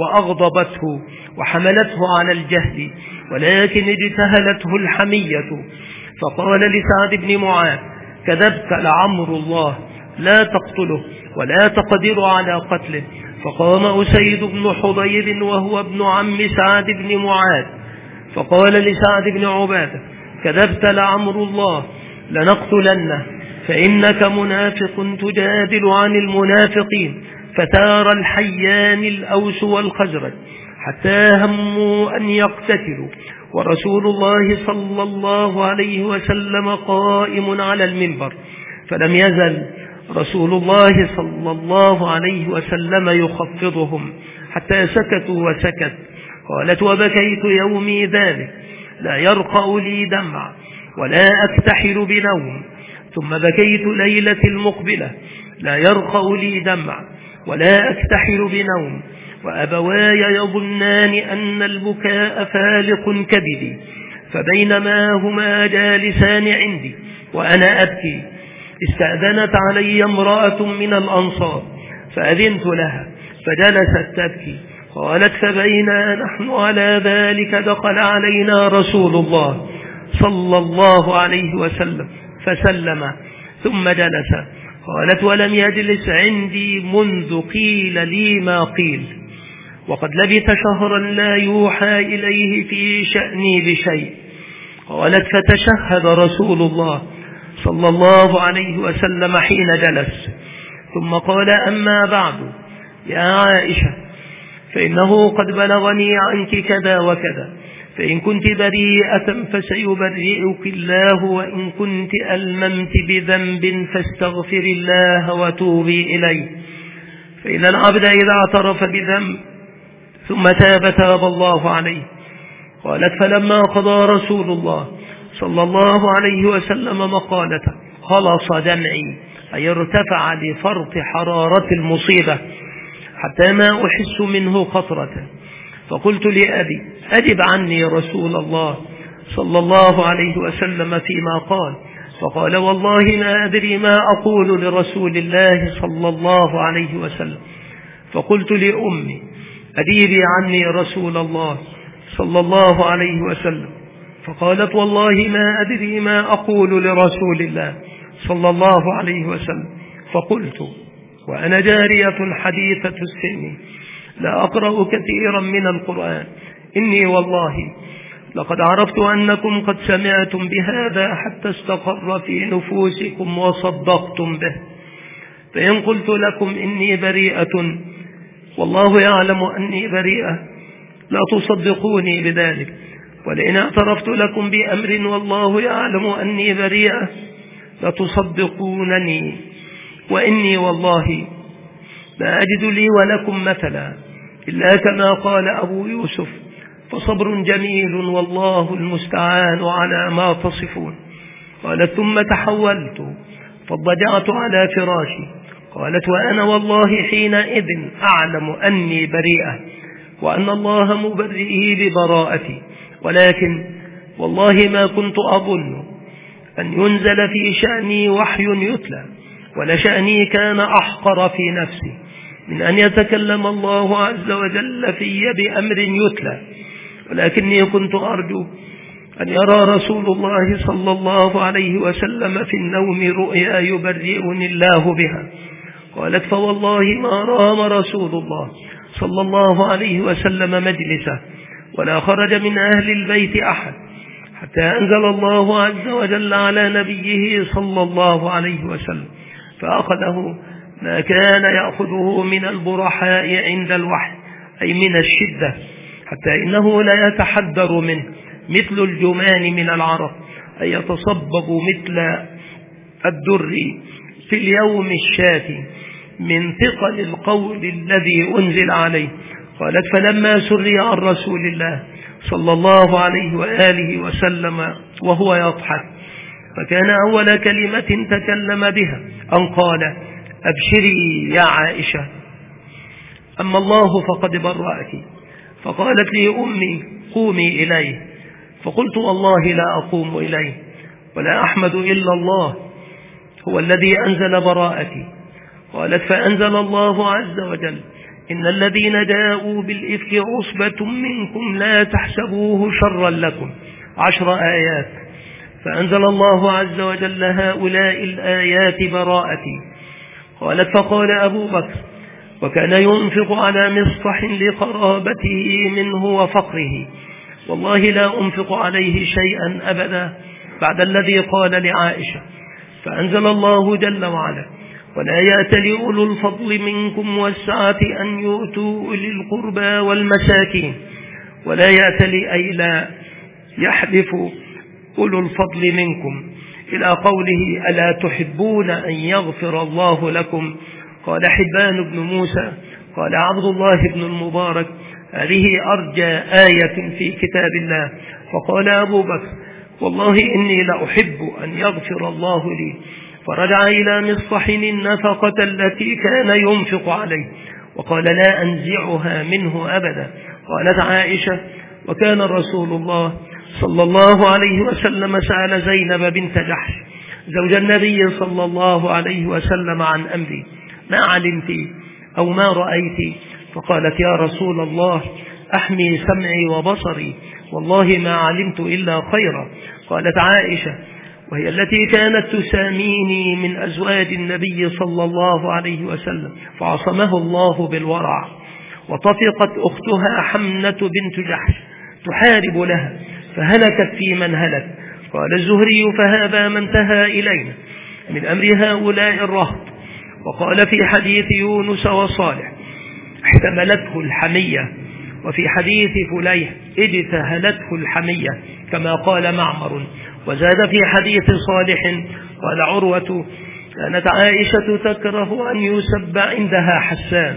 وأغضبته وحملته على الجهل، ولكن اجتهلته الحمية. فقال لسعد بن معاذ كذبت لعمر الله لا تقتله ولا تقدر على قتله. فقام أسيد بن حضير وهو ابن عم سعد بن معاذ فقال لسعد بن عبادة: كذبت لعمر الله لنقتلنه، فإنك منافق تجادل عن المنافقين. فتار الحيان الأوس والخزرج حتى هموا أن يقتتلوا، ورسول الله صلى الله عليه وسلم قائم على المنبر، فلم يزل رسول الله صلى الله عليه وسلم يخفضهم حتى سكتوا وسكت. قالت: وبكيت يومي ذلك لا يرقأ لي دمع ولا أكتحل بنوم، ثم بكيت ليلة المقبلة لا يرقأ لي دمع ولا أكتحل بنوم، وأبواي يظنان أن البكاء فالق كبدي، فبينما هما جالسان عندي وأنا أبكي استأذنت علي امرأة من الأنصار فأذنت لها فجلست تبكي. قالت: فبينا نحن على ذلك دخل علينا رسول الله صلى الله عليه وسلم فسلم ثم جلس. قالت: ولم يجلس عندي منذ قيل لي ما قيل، وقد لبث شهرا لا يوحى إليه في شأني بشيء. قالت: فتشهد رسول الله صلى الله عليه وسلم حين جلس، ثم قال: أما بعد يا عائشة، فإنه قد بلغني عنك كذا وكذا، فإن كنت بريئة فسيبرئك الله، وإن كنت ألممت بذنب فاستغفر الله وتوبي إليه، فإن العبد إذا اعترف بذنب ثم تاب تاب الله عليه. قالت: فلما قضى رسول الله صلى الله عليه وسلم مقالته خلص دمعي، أي ارتفع لفرط حرارة المصيبة حتى ما أحس منه خطرة. فقلت لأبي: أجب عني رسول الله صلى الله عليه وسلم فيما قال. فقال: والله ما أدري ما أقول لرسول الله صلى الله عليه وسلم. فقلت لأمي: أجيبي عني رسول الله صلى الله عليه وسلم. فقالت: والله ما أدري ما أقول لرسول الله صلى الله عليه وسلم. فقلت وأنا جارية حديثة السن لا أقرأ كثيرا من القرآن: إني والله لقد عرفت أنكم قد سمعتم بهذا حتى استقر في نفوسكم وصدقتم به، فإن قلت لكم إني بريئة والله يعلم أني بريئة لا تصدقوني بذلك، ولئن اعترفت لكم بأمر والله يعلم أني بريئة لتصدقونني، وإني والله لا أجد لي ولكم مثلا إلا كما قال أبو يوسف: فصبر جميل والله المستعان على ما تصفون. قالت: ثم تحولت فاضطجعت على فراشي. قالت: وأنا والله حينئذ أعلم أني بريئة وأن الله مبرئي ببراءتي، ولكن والله ما كنت أظن أن ينزل في شأني وحي يتلى، ولشأني كان أحقر في نفسي من أن يتكلم الله عز وجل في بأمر يتلى، ولكني كنت أرجو أن يرى رسول الله صلى الله عليه وسلم في النوم رؤيا يبرئني الله بها. قالت: فوالله ما رام رسول الله صلى الله عليه وسلم مجلسه ولا خرج من أهل البيت أحد حتى أنزل الله عز وجل على نبيه صلى الله عليه وسلم، فأخذه ما كان يأخذه من البرحاء عند الوحي، أي من الشدة، حتى إنه لا يتحدر منه مثل الجمان من العرق، أي يتصبب مثل الدر في اليوم الشاتي من ثقل القول الذي أنزل عليه. قالت: فلما سري عن رسول الله صلى الله عليه وآله وسلم وهو يضحك، فكان أول كلمة تكلم بها أن قال: أبشري يا عائشة، أما الله فقد برأك. فقالت لي أمي: قومي إليه. فقلت: والله لا أقوم إليه ولا أحمد إلا الله، هو الذي أنزل براءتي. قالت: فأنزل الله عز وجل: إن الذين جاءوا بالإفك عصبة منكم لا تحسبوه شرا لكم، عشر آيات. فأنزل الله عز وجل هؤلاء الآيات براءتي. قالت: فقال أبو بكر: وكان ينفق على مصطح لقرابته منه وفقره، والله لا أنفق عليه شيئا أبدا بعد الذي قال لعائشة. فأنزل الله جل وعلا: ولا يأتل أولو الفضل منكم والسعة أن يؤتوا أولي القربى والمساكين. ولا يأتل أي لا يحلف أولو الفضل منكم، إلى قوله: ألا تحبون أن يغفر الله لكم؟ قال حبان بن موسى قال عبد الله بن المبارك: هذه أرجى آية في كتاب الله. فقال أبو بكر: والله إني لأحب أن يغفر الله لي. فرجع إلى مصطح النفقة التي كان ينفق عليه وقال: لا أنزعها منه أبدا. قالت عائشة: وكان رسول الله صلى الله عليه وسلم سأل زينب بنت جحش زوج النبي صلى الله عليه وسلم عن أمري: ما علمت أو ما رأيت؟ فقالت: يا رسول الله، أحمي سمعي وبصري، والله ما علمت إلا خيرا. قالت عائشة، وهي التي كانت تساميني من أزواج النبي صلى الله عليه وسلم، فعصمه الله بالورع. وطفقت أختها حمنة بنت جحش تحارب لها فهلكت في من هلك. قال الزهري: فهذا ما انتهى إلينا من أمر هؤلاء الرهط. وقال في حديث يونس وصالح: احتملته الحمية. وفي حديث فليح: اجتهلته الحمية، كما قال معمر. وزاد في حديث صالح قال عروة: كانت عائشة تكره أن يسب عندها حسان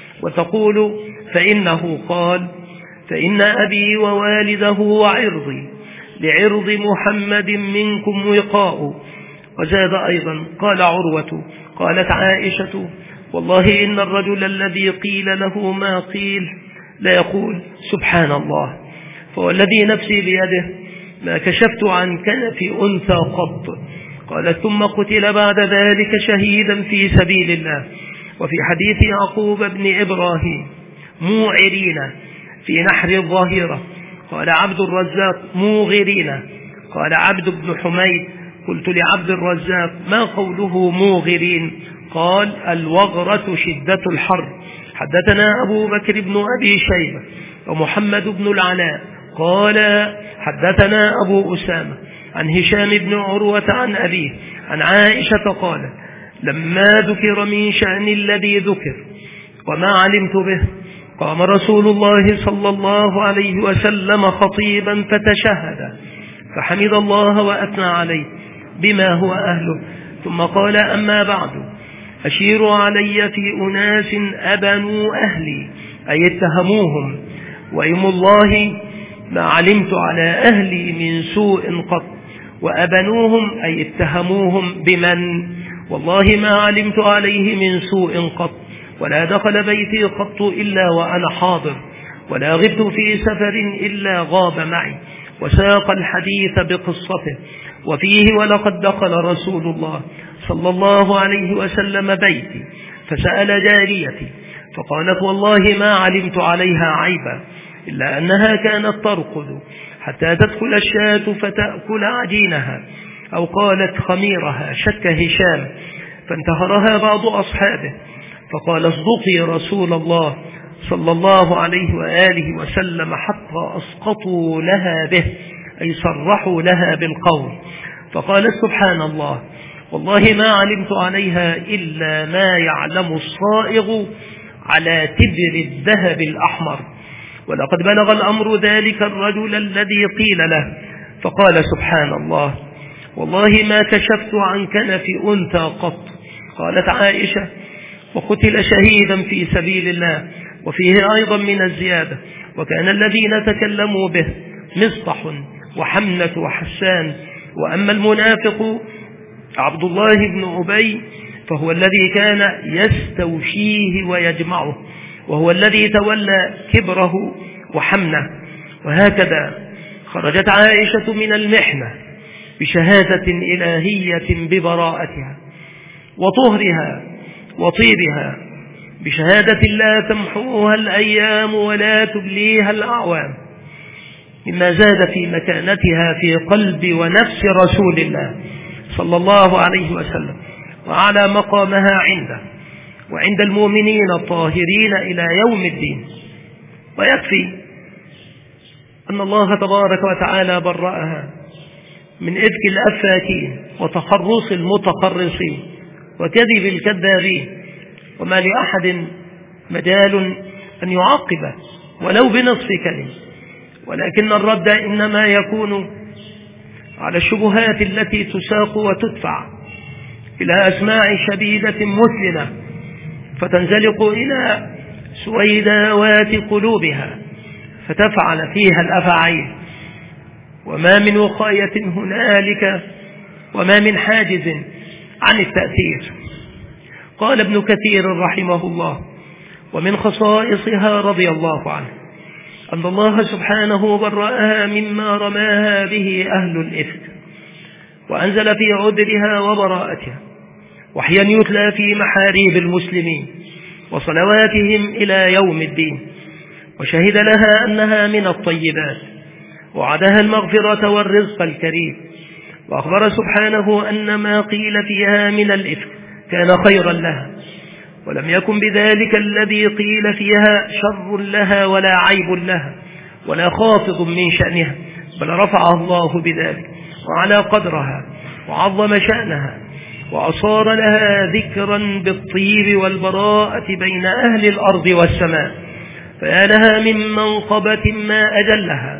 وتقول: فإنه قال: فإن أبي ووالده وعرضي لعرض محمد منكم وقاء. وزاد أيضا قال عروة: قالت عائشة: والله إن الرجل الذي قيل له ما قيل لا يقول سبحان الله، فوالذي نفسي بيده ما كشفت عن كنف أنثى قط. قالت: ثم قتل بعد ذلك شهيدا في سبيل الله. وفي حديث يعقوب بن إبراهيم: موعرين في نحر الظاهرة. قال عبد الرزاق: موغرين. قال عبد بن حميد: قلت لعبد الرزاق: ما قوله موغرين؟ قال: الوغرة شدة الحر. حدثنا أبو بكر بن أبي شيبة ومحمد بن العلاء قال حدثنا أبو أسامة عن هشام بن عروة عن أبيه عن عائشة قال: لما ذكر من شأن الذي ذكر وما علمت به، قام رسول الله صلى الله عليه وسلم خطيبا فتشهد فحمد الله وأثنى عليه بما هو أهله، ثم قال: أما بعد، أشيروا علي في أناس أبنوا أهلي، أي اتهموهم، وإيم الله ما علمت على أهلي من سوء قط، وأبنوهم أي اتهموهم بمن، والله ما علمت عليه من سوء قط، ولا دخل بيتي قط إلا وأنا حاضر، ولا غبت في سفر إلا غاب معي. وساق الحديث بقصته وفيه: ولقد دخل رسول الله صلى الله عليه وسلم بيتي فسأل جاريتي فقالت: والله ما علمت عليها عيبا إلا أنها كانت ترقد حتى تدخل الشاة فتأكل عجينها، أو قالت خميرها، شك هشام، فانتهرها بعض أصحابه فقال: اصدقي رسول الله صلى الله عليه وآله وسلم حتى أسقطوا لها به، أي صرحوا لها بالقول. فقالت: سبحان الله، والله ما علمت عليها إلا ما يعلم الصائغ على تبر الذهب الأحمر. ولقد بلغ الأمر ذلك الرجل الذي قيل له، فقال: سبحان الله، والله ما كشفت عن كنف أنثى قط. قالت عائشة: وقتل شهيدا في سبيل الله. وفيه أيضا من الزيادة: وكان الذين تكلموا به مصطح وحمنة وحسان، وأما المنافق عبد الله بن أبي فهو الذي كان يستوشيه ويجمعه، وهو الذي تولى كبره وحمنه. وهكذا خرجت عائشة من المحنة بشهادة إلهية ببراءتها وطهرها وطيبها، بشهادة لا تمحوها الأيام ولا تبليها الأعوام، مما زاد في مكانتها في قلب ونفس رسول الله صلى الله عليه وسلم، وعلى مقامها عنده وعند المؤمنين الطاهرين إلى يوم الدين. ويكفي أن الله تبارك وتعالى برأها من إفك الأفاكين وتخرص المتخرصين وكذب الكذابين، وما لأحد مجال أن يعقب ولو بنصف كلمة، ولكن الرد إنما يكون على الشبهات التي تساق وتدفع إلى أسماع شديدة مسلمة فتنزلق إلى سويداوات قلوبها فتفعل فيها الأفاعيل، وما من وقاية هنالك وما من حاجز عن التأثير. قال ابن كثير رحمه الله: ومن خصائصها رضي الله عنه أن الله سبحانه برأها مما رماها به أهل الإفك، وأنزل في عذرها وبراءتها وحيا يتلى في محاريب المسلمين وصلواتهم إلى يوم الدين، وشهد لها أنها من الطيبات وعدها المغفرة والرزق الكريم، وأخبر سبحانه أن ما قيل فيها من الإفك كان خيرا لها، ولم يكن بذلك الذي قيل فيها شر لها ولا عيب لها ولا خافض من شأنها، بل رفعه الله بذلك وعلى قدرها وعظم شأنها وأصار لها ذكرا بالطيب والبراءة بين أهل الأرض والسماء، فيا لها من منقبة ما أجلها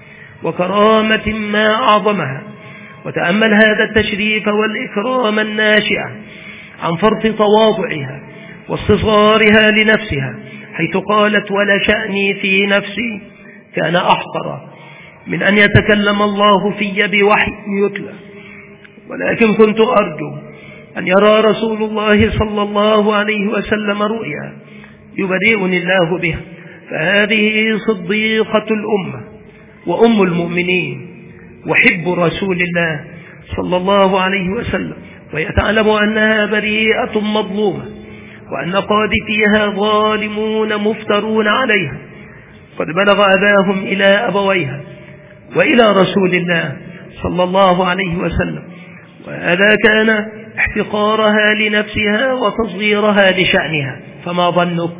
وكرامة ما أعظمها. وتأمل هذا التشريف والإكرام الناشئ عن فرط تواضعها واستصغارها لنفسها، حيث قالت: ولا شأني في نفسي كان أحقر من أن يتكلم الله في بوحي يتلى، ولكن كنت أرجو أن يرى رسول الله صلى الله عليه وسلم رؤيا يبرئني الله بها، فهذه صديقة الأمة وأم المؤمنين وحب رسول الله صلى الله عليه وسلم، ويتعلم أنها بريئة مظلومة وأن قاذفيها ظالمون مفترون عليها، قد بلغ أذاهم إلى أبويها وإلى رسول الله صلى الله عليه وسلم، وهذا كان احتقارها لنفسها وتصغيرها لشأنها. فما ظنك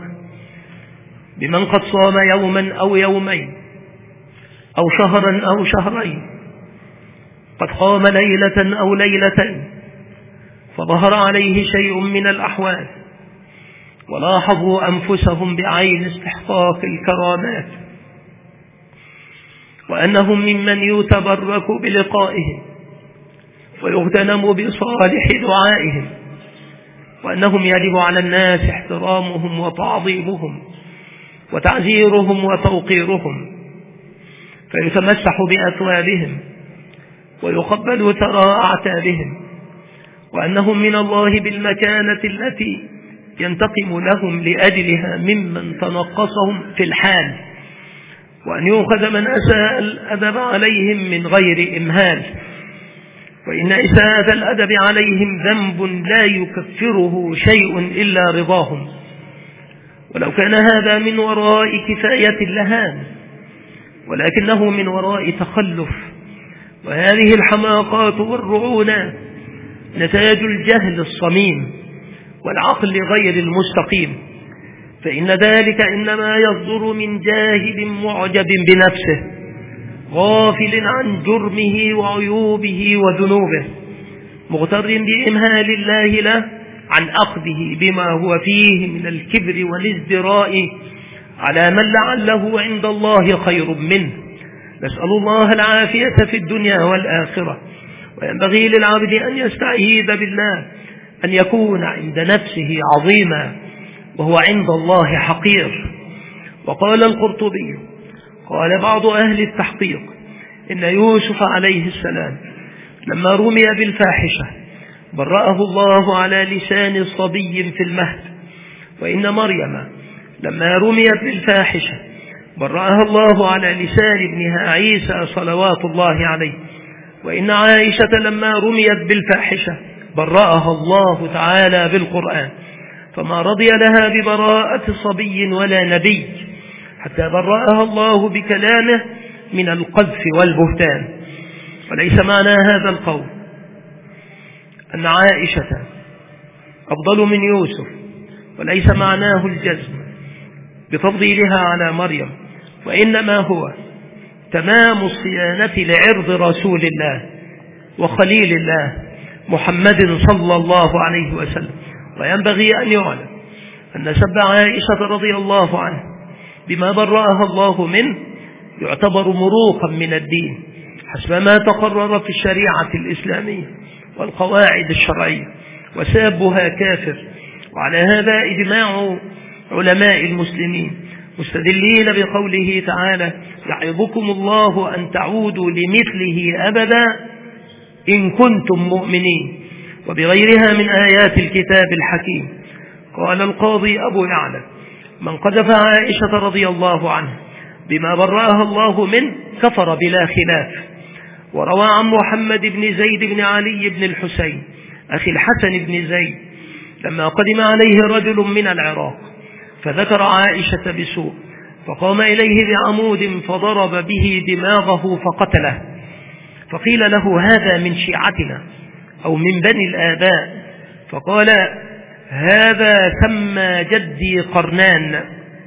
بمن قد صام يوما أو يومين أو شهرا أو شهرين، قد قام ليلة أو ليلتين فظهر عليه شيء من الأحوال ولاحظوا أنفسهم بعين استحقاق الكرامات، وأنهم ممن يتبرك بلقائهم ويغتنم بصالح دعائهم، وأنهم يجب على الناس احترامهم وتعظيمهم وتعزيرهم وتوقيرهم، فيتمسح بأثوابهم ويقبل ترى أعتابهم، وأنهم من الله بالمكانة التي ينتقم لهم لأجلها ممن تنقصهم في الحال، وأن يؤخذ من أساء الأدب عليهم من غير إمهال، وإن إساءة الأدب عليهم ذنب لا يكفره شيء إلا رضاهم، ولو كان هذا من وراء كفاية لهان، ولكنه من وراء تخلف، وهذه الحماقات والرعونات نتاج الجهل الصميم والعقل غير المستقيم، فإن ذلك إنما يصدر من جاهل معجب بنفسه غافل عن جرمه وعيوبه وذنوبه، مغتر بإمهال الله له عن أخذه بما هو فيه من الكبر والازدراء على من لعله عند الله خير منه. نسأل الله العافية في الدنيا والآخرة، وينبغي للعبد أن يستعيذ بالله أن يكون عند نفسه عظيما وهو عند الله حقير. وقال القرطبي: قال بعض أهل التحقيق إن يوسف عليه السلام لما رمي بالفاحشة برأه الله على لسان صبي في المهد، وإن مريم لما رميت بالفاحشة برأها الله على لسان ابنها عيسى صلوات الله عليه، وإن عائشة لما رميت بالفاحشة برأها الله تعالى بالقرآن، فما رضي لها ببراءة صبي ولا نبي حتى برأها الله بكلامه من القذف والبهتان. وليس معنى هذا القول أن عائشة أفضل من يوسف، وليس معناه الجزم بتفضيلها على مريم، وإنما هو تمام الصيانة لعرض رسول الله وخليل الله محمد صلى الله عليه وسلم. وينبغي أن يعلم أن سب عائشة رضي الله عنها بما برأها الله منه يعتبر مروقا من الدين حسب ما تقرر في الشريعة الإسلامية والقواعد الشرعية، وسابها كافر. وعلى هذا إجماع علماء المسلمين مستدلين بقوله تعالى: يعظكم الله أن تعودوا لمثله أبدا إن كنتم مؤمنين، وبغيرها من آيات الكتاب الحكيم. قال القاضي أبو يعلى: من قذف عائشة رضي الله عنها بما برأها الله منه كفر بلا خلاف. وروى عن محمد بن زيد بن علي بن الحسين أخي الحسن بن زيد لما قدم عليه رجل من العراق فذكر عائشة بسوء، فقام إليه بعمود فضرب به دماغه فقتله، فقيل له: هذا من شيعتنا أو من بني الآباء، فقال: هذا سمى جدي قرنان،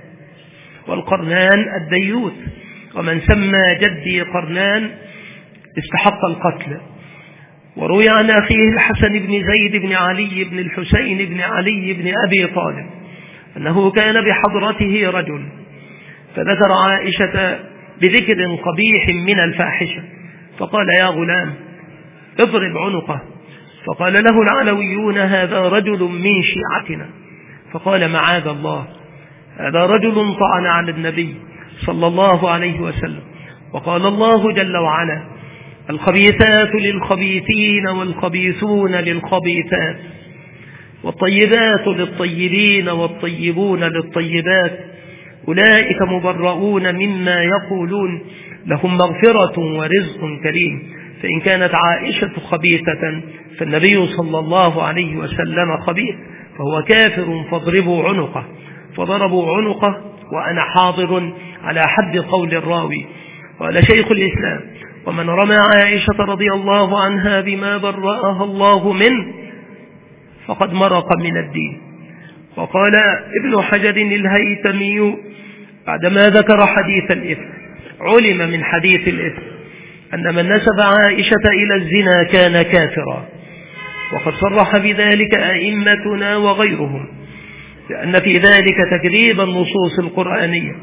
والقرنان الديوث، ومن سمى جدي قرنان استحق القتل. وروي عن أخيه الحسن بن زيد بن علي بن الحسين بن علي بن أبي طالب أنه كان بحضرته رجل فذكر عائشة بذكر قبيح من الفاحشة، فقال: يا غلام اضرب عنقه، فقال له العلويون: هذا رجل من شيعتنا، فقال: معاذ الله، هذا رجل طعن على النبي صلى الله عليه وسلم، وقال الله جل وعلا: الخبيثات للخبيثين والخبيثون للخبيثات، والطيبات للطيبين والطيبون للطيبات، أولئك مبرؤون مما يقولون، لهم مغفرة ورزق كريم. فإن كانت عائشة خبيثة فالنبي صلى الله عليه وسلم خبيث، فهو كافر فاضربوا عنقه. فضربوا عنقه وأنا حاضر على حد قول الراوي. قال شيخ الإسلام: ومن رمى عائشة رضي الله عنها بما برأها الله منه فقد مرق من الدين. وقال ابن حجر الهيثمي بعدما ذكر حديث الإثم: علم من حديث الإثم أن من نسب عائشة إلى الزنا كان كافرا، وقد صرح بذلك أئمتنا وغيرهم، لأن في ذلك تكذيب النصوص القرآنية،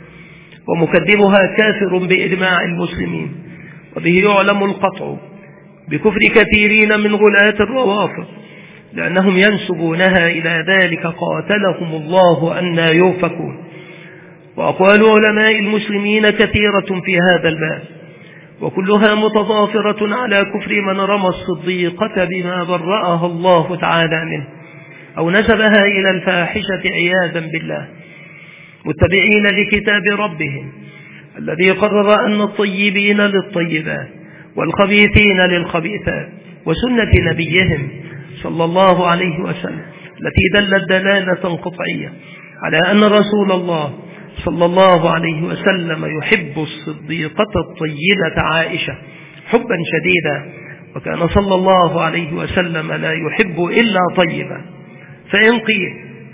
ومكذبها كافر بإجماع المسلمين. وبه يعلم القطع بكفر كثيرين من غلاة الروافض، لأنهم ينسبونها إلى ذلك قاتلهم الله أن يوفكون. وأقوال علماء المسلمين كثيرة في هذا الباب، وكلها متضافرة على كفر من رمى الصديقة بما برأها الله تعالى منه أو نسبها إلى الفاحشة عياذا بالله، متبعين لكتاب ربهم الذي قرر أن الطيبين للطيبات والخبيثين للخبيثات، وسنة نبيهم صلى الله عليه وسلم التي دلت دلالة قطعية على أن رسول الله صلى الله عليه وسلم يحب الصديقة الطيبة عائشة حبا شديدا، وكان صلى الله عليه وسلم لا يحب إلا طيبا. فإن قيل: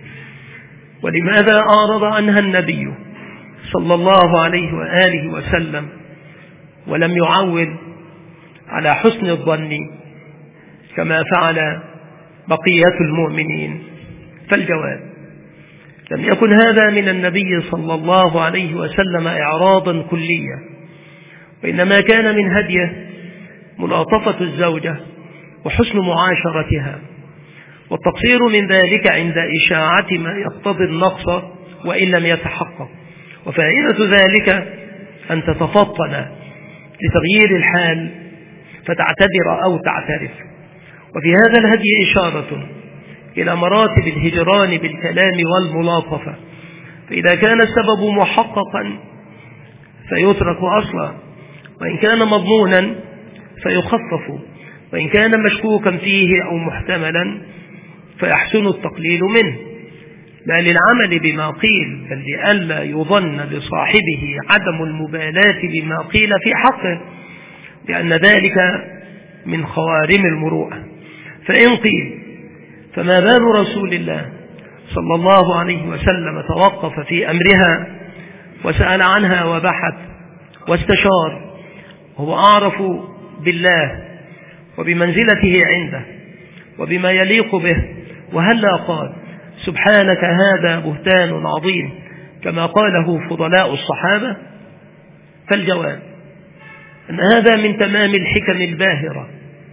ولماذا أعرض عنها النبي صلى الله عليه وآله وسلم ولم يعول على حسن الظن كما فعل بقية المؤمنين؟ فالجواب: لم يكن هذا من النبي صلى الله عليه وسلم إعراضا كليا، وإنما كان من هديه ملاطفة الزوجة وحسن معاشرتها، والتقصير من ذلك عند إشاعة ما يقتضي النقص وإن لم يتحقق. وفائدة ذلك أن تتفطن لتغيير الحال فتعتذر أو تعترف. وفي هذا الهدي إشارة إلى مراتب الهجران بالكلام والملاطفة، فإذا كان السبب محققا فيترك أصلا، وإن كان مضمونا فيخفف، وإن كان مشكوكا فيه أو محتملا فيحسن التقليل منه، لا للعمل بما قيل بل لئلا يظن لصاحبه عدم المبالاة بما قيل في حقه، لأن ذلك من خوارم المروءة. فإن قيل: فما بال رسول الله صلى الله عليه وسلم توقف في أمرها وسأل عنها وبحث؟ واستشار، وهو أعرف بالله وبمنزلته عنده وبما يليق به، وهلا قال سبحانك هذا بهتان عظيم كما قاله فضلاء الصحابة. فالجواب أن هذا من تمام الحكم الباهرة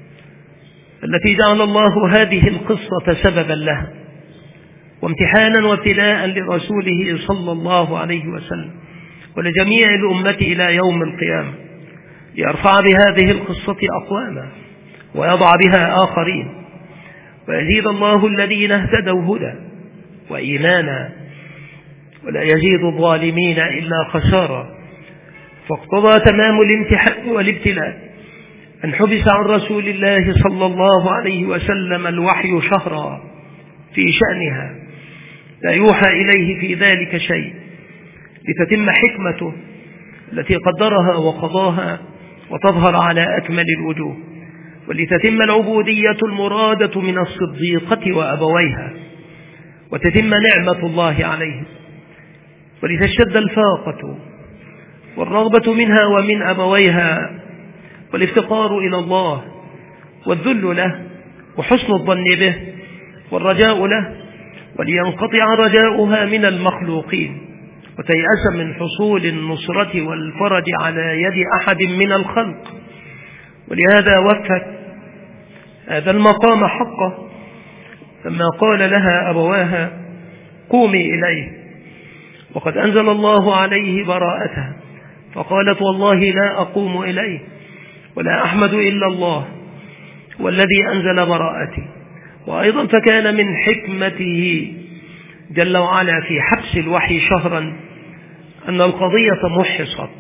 التي جعل الله هذه القصة سببا لها، وامتحانا وابتلاء لرسوله صلى الله عليه وسلم ولجميع الأمة إلى يوم القيامة، ليرفع بهذه القصة أقواما ويضع بها آخرين، ويزيد الله الذين اهتدوا هدى وإيمانا، ولا يزيد الظالمين إلا خسارا. فاقتضى تمام الامتحان والابتلاء أن حبس عن رسول الله صلى الله عليه وسلم الوحي شهرا في شأنها، لا يوحى إليه في ذلك شيء، لتتم حكمته التي قدرها وقضاها وتظهر على أكمل الوجوه، ولتتم العبودية المرادة من الصديقة وأبويها، وتتم نعمة الله عليهم، ولتشتد الفاقة والرغبة منها ومن أبويها، والافتقار إلى الله والذل له وحسن الظن به والرجاء له، ولينقطع رجاؤها من المخلوقين، وتيأس من حصول النصرة والفرج على يد أحد من الخلق. ولهذا وفت هذا المقام حقه لما قال لها أبواها قومي إليه، وقد أنزل الله عليه براءتها، فقالت والله لا أقوم إليه ولا أحمد إلا الله والذي أنزل براءتي. وأيضا فكان من حكمته جل وعلا في حبس الوحي شهرا أن القضية محصت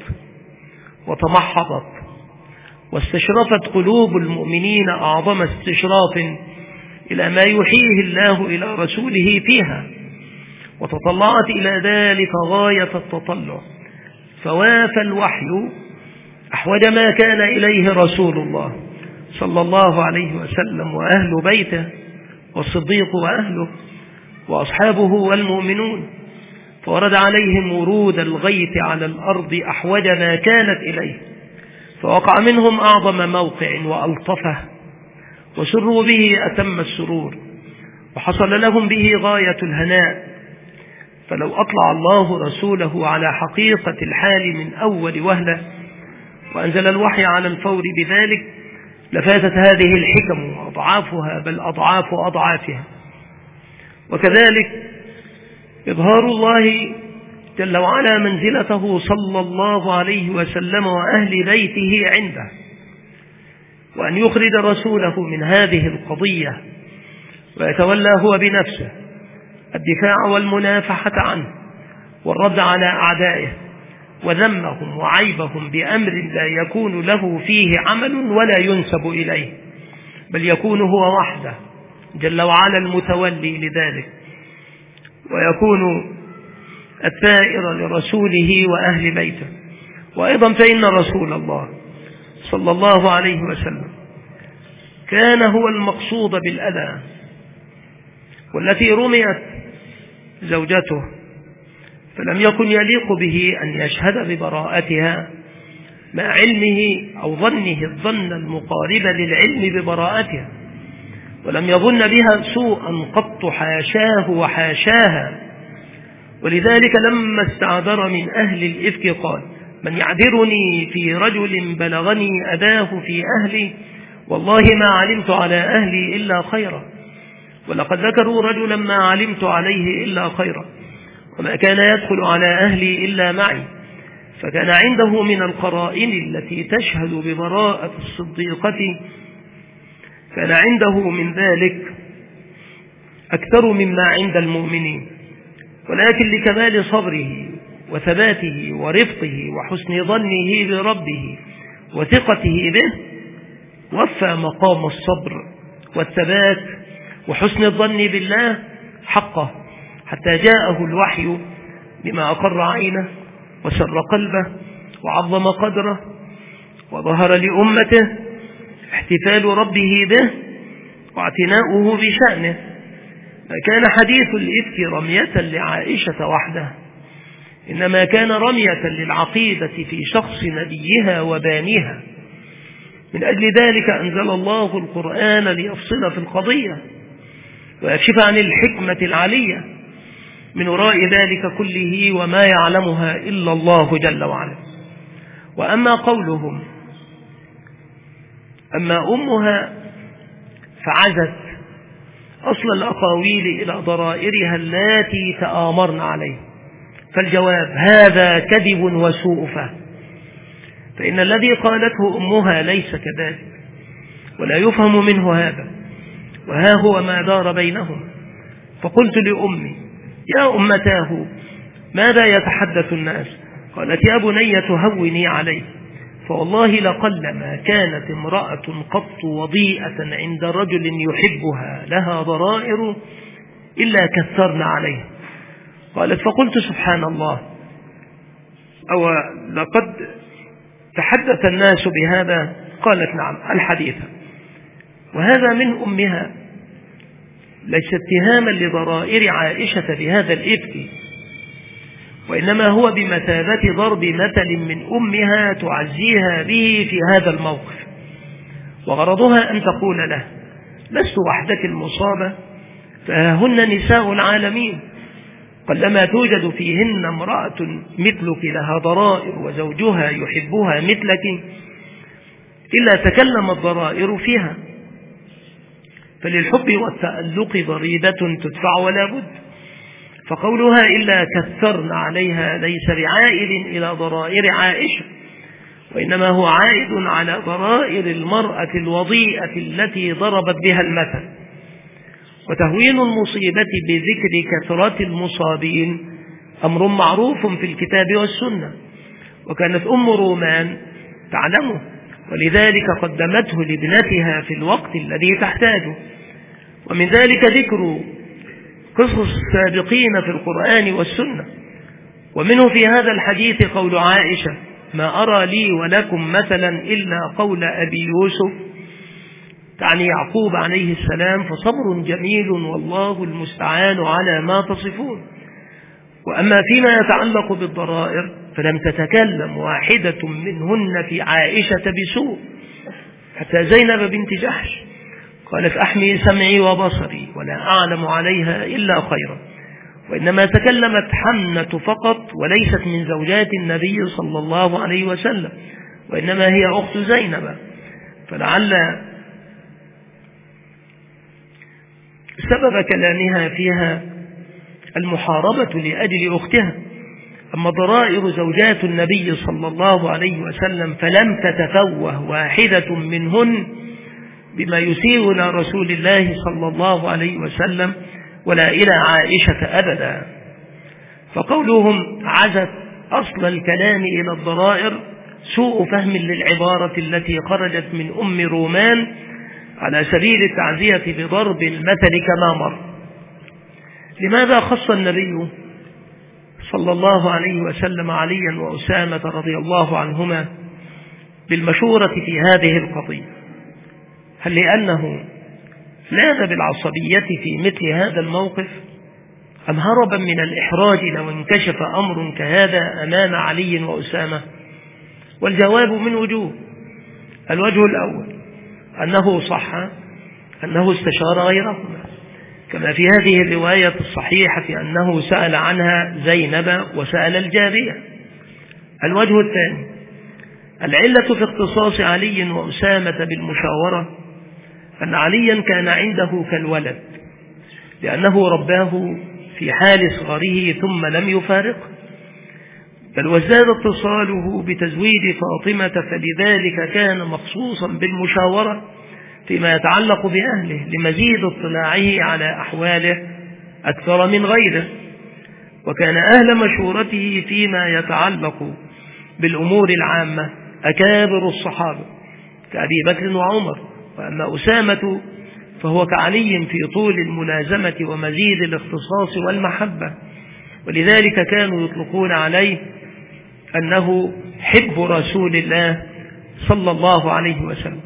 وتمحضت، واستشرفت قلوب المؤمنين أعظم استشراف إلى ما يحييه الله إلى رسوله فيها، وتطلعت إلى ذلك غاية التطلع، فوافى الوحي أحوج ما كان إليه رسول الله صلى الله عليه وسلم وأهل بيته والصديق وأهله وأصحابه والمؤمنون، فورد عليهم ورود الغيث على الأرض أحوج ما كانت إليه، فوقع منهم أعظم موقع وألطفه، وسروا به أتم السرور، وحصل لهم به غاية الهناء. فلو أطلع الله رسوله على حقيقة الحال من أول وهلة وأنزل الوحي على الفور بذلك لفاتت هذه الحكم أضعافها بل أضعاف أضعافها. وكذلك إظهار الله جل وعلا منزلته صلى الله عليه وسلم وأهل بيته عنده، وأن يخرج رسوله من هذه القضية ويتولى هو بنفسه الدفاع والمنافحة عنه والرد على أعدائه وذمهم وعيبهم بأمر لا يكون له فيه عمل ولا ينسب إليه، بل يكون هو وحده جل وعلا المتولي لذلك، ويكون الثائر لرسوله وأهل بيته. وأيضا فإن رسول الله صلى الله عليه وسلم كان هو المقصود بالأذى، والتي رميت زوجته فلم يكن يليق به أن يشهد ببراءتها مع علمه أو ظنه الظن المقارب للعلم ببراءتها، ولم يظن بها سوءا قط حاشاه وحاشاها. ولذلك لما استعذر من أهل الإفك قال من يعذرني في رجل بلغني أذاه في أهلي والله ما علمت على أهلي إلا خيرا، ولقد ذكروا رجلا ما علمت عليه إلا خيرا، وما كان يدخل على أهلي إلا معي. فكان عنده من القرائن التي تشهد ببراءة الصديقة، كان عنده من ذلك أكثر مما عند المؤمنين، ولكن لكمال صبره وثباته ورفقه وحسن ظنه بربه وثقته به وفى مقام الصبر والثبات وحسن الظن بالله حقه، حتى جاءه الوحي بما أقر عينه وسر قلبه وعظم قدره، وظهر لأمته احتفال ربه به واعتناؤه بشأنه. ما كان حديث الإفك رمية لعائشة وحده، إنما كان رمية للعقيدة في شخص نبيها وبانيها. من أجل ذلك أنزل الله القرآن ليفصل في القضية ويكشف عن الحكمة العلية من وراء ذلك كله وما يعلمها إلا الله جل وعلا. وأما قولهم أما أمها فعزت أصل الأقاويل إلى ضرائرها التي تآمرن عليه، فالجواب هذا كذب وسوء فهم، فإن الذي قالته أمها ليس كذلك ولا يفهم منه هذا، وها هو ما دار بينهم. فقلت لأمي يا أمتاه ماذا يتحدث الناس؟ قالت يا بني تهوني عليه، فوالله لقلما كانت امرأة قط وضيئة عند رجل يحبها لها ضرائر إلا كثرنا عليه. قالت فقلت سبحان الله، أو لقد تحدث الناس بهذا؟ قالت نعم الحديث. وهذا من أمها ليس اتهاما لضرائر عائشة بهذا الإفك، وإنما هو بمثابة ضرب مثل من أمها تعزيها به في هذا الموقف، وغرضها أن تقول له لست وحدك المصابة، فهن نساء العالمين قلما توجد فيهن امرأة مثلك لها ضرائر وزوجها يحبها مثلك إلا تكلم الضرائر فيها، فللحب والتألق ضريدة تدفع ولا بد. فقولها إلا كثرن عليها ليس بعائد إلى ضرائر عائشة، وإنما هو عائد على ضرائر المرأة الوضيئة التي ضربت بها المثل. وتهوين المصيبة بذكر كثرة المصابين أمر معروف في الكتاب والسنة، وكانت أم رومان تعلمه، ولذلك قدمته لابنتها في الوقت الذي تحتاجه. ومن ذلك ذكر قصص السابقين في القرآن والسنة، ومنه في هذا الحديث قول عائشة ما أرى لي ولكم مثلا إلا قول أبي يوسف، تعني يعقوب عليه السلام، فصبر جميل والله المستعان على ما تصفون. وأما فيما يتعلق بالضرائر فلم تتكلم واحدة منهن في عائشة بسوء، حتى زينب بنت جحش قالت أحمي سمعي وبصري ولا أعلم عليها إلا خيرا. وإنما تكلمت حمنة فقط، وليست من زوجات النبي صلى الله عليه وسلم، وإنما هي أخت زينب، فلعل سبب كلامها فيها المحاربة لأجل أختها. أما ضرائر زوجات النبي صلى الله عليه وسلم فلم تتفوه واحدة منهن بما يسيء إلى رسول الله صلى الله عليه وسلم ولا إلى عائشة أبدا. فقولهم عزت أصل الكلام إلى الضرائر سوء فهم للعبارة التي خرجت من أم رومان على سبيل التعزية بضرب المثل كما مر. لماذا خص النبي صلى الله عليه وسلم عليا وأسامة رضي الله عنهما بالمشورة في هذه القضية؟ هل لأنه لاذ بالعصبية في مثل هذا الموقف، أم هربا من الإحراج لو انكشف أمر كهذا أمام علي وأسامة؟ والجواب من وجوه. الوجه الأول أنه صح أنه استشار غيرهما، كما في هذه الرواية الصحيحة في أنه سأل عنها زينب وسأل الجارية. الوجه الثاني العلة في اختصاص علي وأسامة بالمشاورة أن عليا كان عنده كالولد، لأنه رباه في حال صغره ثم لم يفارقه، بل وازداد اتصاله بتزويد فاطمة، فلذلك كان مخصوصا بالمشاورة فيما يتعلق بأهله لمزيد اطلاعه على أحواله أكثر من غيره. وكان أهل مشورته فيما يتعلق بالأمور العامة أكابر الصحابة كأبي بكر وعمر. وأما أسامة فهو كعلي في طول الملازمة ومزيد الاختصاص والمحبة، ولذلك كانوا يطلقون عليه أنه حب رسول الله صلى الله عليه وسلم.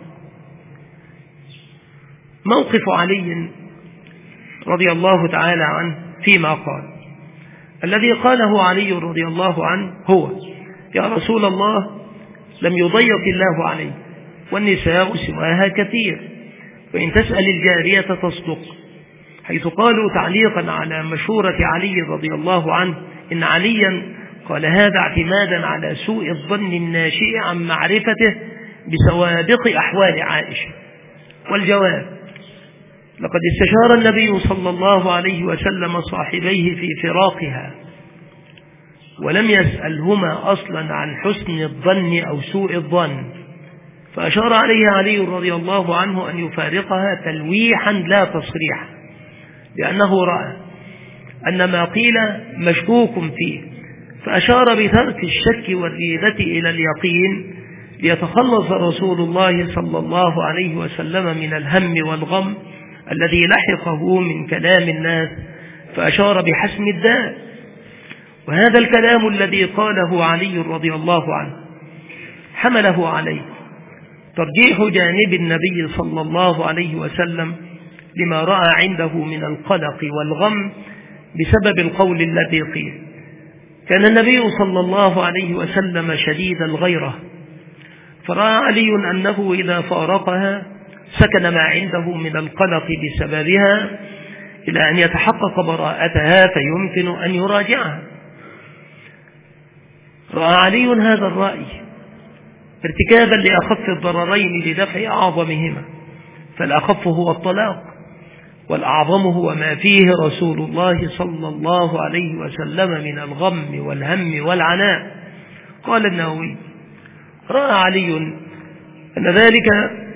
موقف علي رضي الله تعالى عنه فيما قال: الذي قاله علي رضي الله عنه هو: يا رسول الله، لم يضيق الله عليه، والنساء سواها كثير، وإن تسأل الجارية تصدق، حيث قالوا تعليقا على مشورة علي رضي الله عنه إن عليا قال هذا اعتمادا على سوء الظن الناشئ عن معرفته بسوابق أحوال عائشة. والجواب: لقد استشار النبي صلى الله عليه وسلم صاحبيه في فراقها، ولم يسألهما أصلا عن حسن الظن أو سوء الظن، فأشار عليه علي رضي الله عنه أن يفارقها تلويحا لا تصريحا، لأنه رأى أن ما قيل مشكوك فيه، فأشار بترك الشك والريبة إلى اليقين ليتخلص رسول الله صلى الله عليه وسلم من الهم والغم الذي لحقه من كلام الناس، فأشار بحسم الداء. وهذا الكلام الذي قاله علي رضي الله عنه حمله عليه ترجيح جانب النبي صلى الله عليه وسلم لما رأى عنده من القلق والغم بسبب القول الذي قيل. كان النبي صلى الله عليه وسلم شديد الغيرة، فرأى علي أنه إذا فارقها سكن ما عنده من القلق بسببها إلى أن يتحقق براءتها فيمكن أن يراجعها. رأى علي هذا الرأي ارتكابا لأخف الضررين لدفع أعظمهما، فالأخف هو الطلاق، والأعظم هو ما فيه رسول الله صلى الله عليه وسلم من الغم والهم والعناء. قال النووي: رأى علي أن ذلك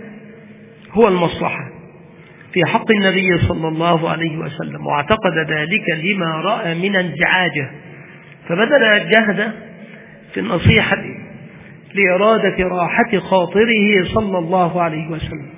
هو المصلحة في حق النبي صلى الله عليه وسلم، واعتقد ذلك لما رأى من انزعاجه، فبذل الجهد في النصيحة لإرادة راحة خاطره صلى الله عليه وسلم.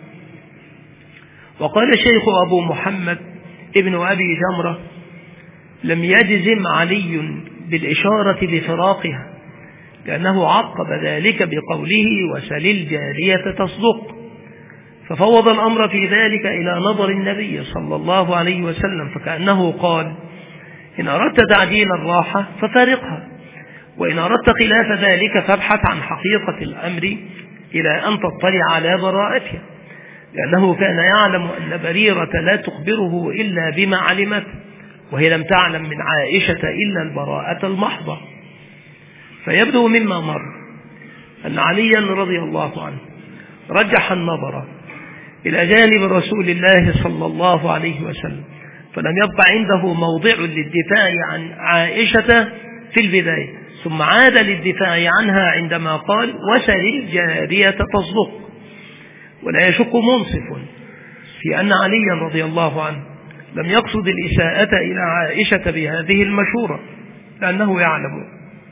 وقال الشيخ أبو محمد ابن أبي جمرة: لم يجزم علي بالإشارة بفراقها، لأنه عقب ذلك بقوله: وسل الجارية تصدق، ففوض الأمر في ذلك إلى نظر النبي صلى الله عليه وسلم، فكأنه قال: إن أردت تعديل الراحة ففارقها، وإن أردت خلاف ذلك فابحث عن حقيقة الأمر إلى أن تطلع على براءتها، لأنه كان يعلم أن بريرة لا تخبره إلا بما علمت، وهي لم تعلم من عائشة إلا البراءة المحضة. فيبدو مما مر أن عليا رضي الله عنه رجح النظر إلى جانب رسول الله صلى الله عليه وسلم، فلم يبقى عنده موضع للدفاع عن عائشة في البداية، ثم عاد للدفاع عنها عندما قال: وسل الجارية تصدق. ولا يشك منصف في أن عليا رضي الله عنه لم يقصد الإساءة إلى عائشة بهذه المشورة، لأنه يعلم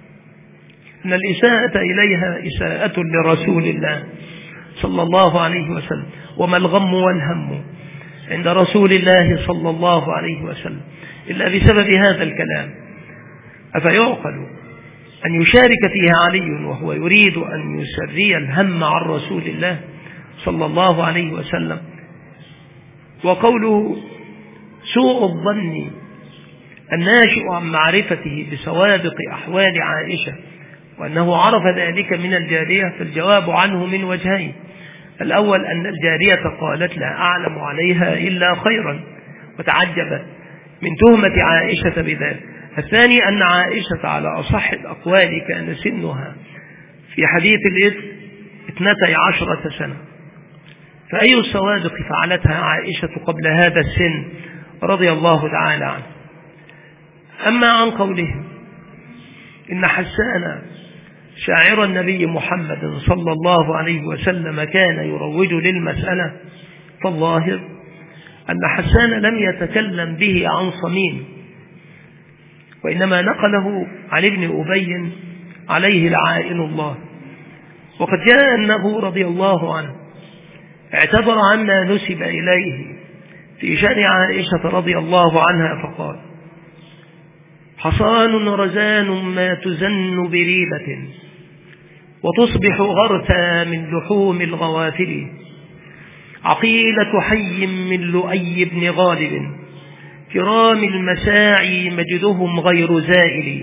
أن الإساءة إليها إساءة لرسول الله صلى الله عليه وسلم، وما الغم والهم عند رسول الله صلى الله عليه وسلم إلا بسبب هذا الكلام. أفيعقل أن يشارك فيها علي وهو يريد أن يسري الهم عن رسول الله صلى الله عليه وسلم؟ وقوله سوء الظن الناشئ عن معرفته بسوابق أحوال عائشة وأنه عرف ذلك من الجارية، فالجواب عنه من وجهين: الأول أن الجارية قالت: لا أعلم عليها إلا خيرا، وتعجبت من تهمة عائشة بذلك. الثاني أن عائشة على أصح الأقوال كان سنها في حديث الإثم اثنتي عشرة سنة، فأي السوابق فعلتها عائشة قبل هذا السن رضي الله تعالى عنه. أما عن قولهم إن حسان شاعر النبي محمد صلى الله عليه وسلم كان يروج للمسألة، فالظاهر أن حسان لم يتكلم به عن صميم، وإنما نقله عن ابن أبي عليه لعائن الله. وقد جاء أنه رضي الله عنه اعتبر عما نسب إليه في شأن عائشة رضي الله عنها فقال: حصان رزان ما تزن بريبة، وتصبح غرتا من لحوم الغوافل، عقيلة حي من لؤي بن غالب، كرام المساعي مجدهم غير زائل،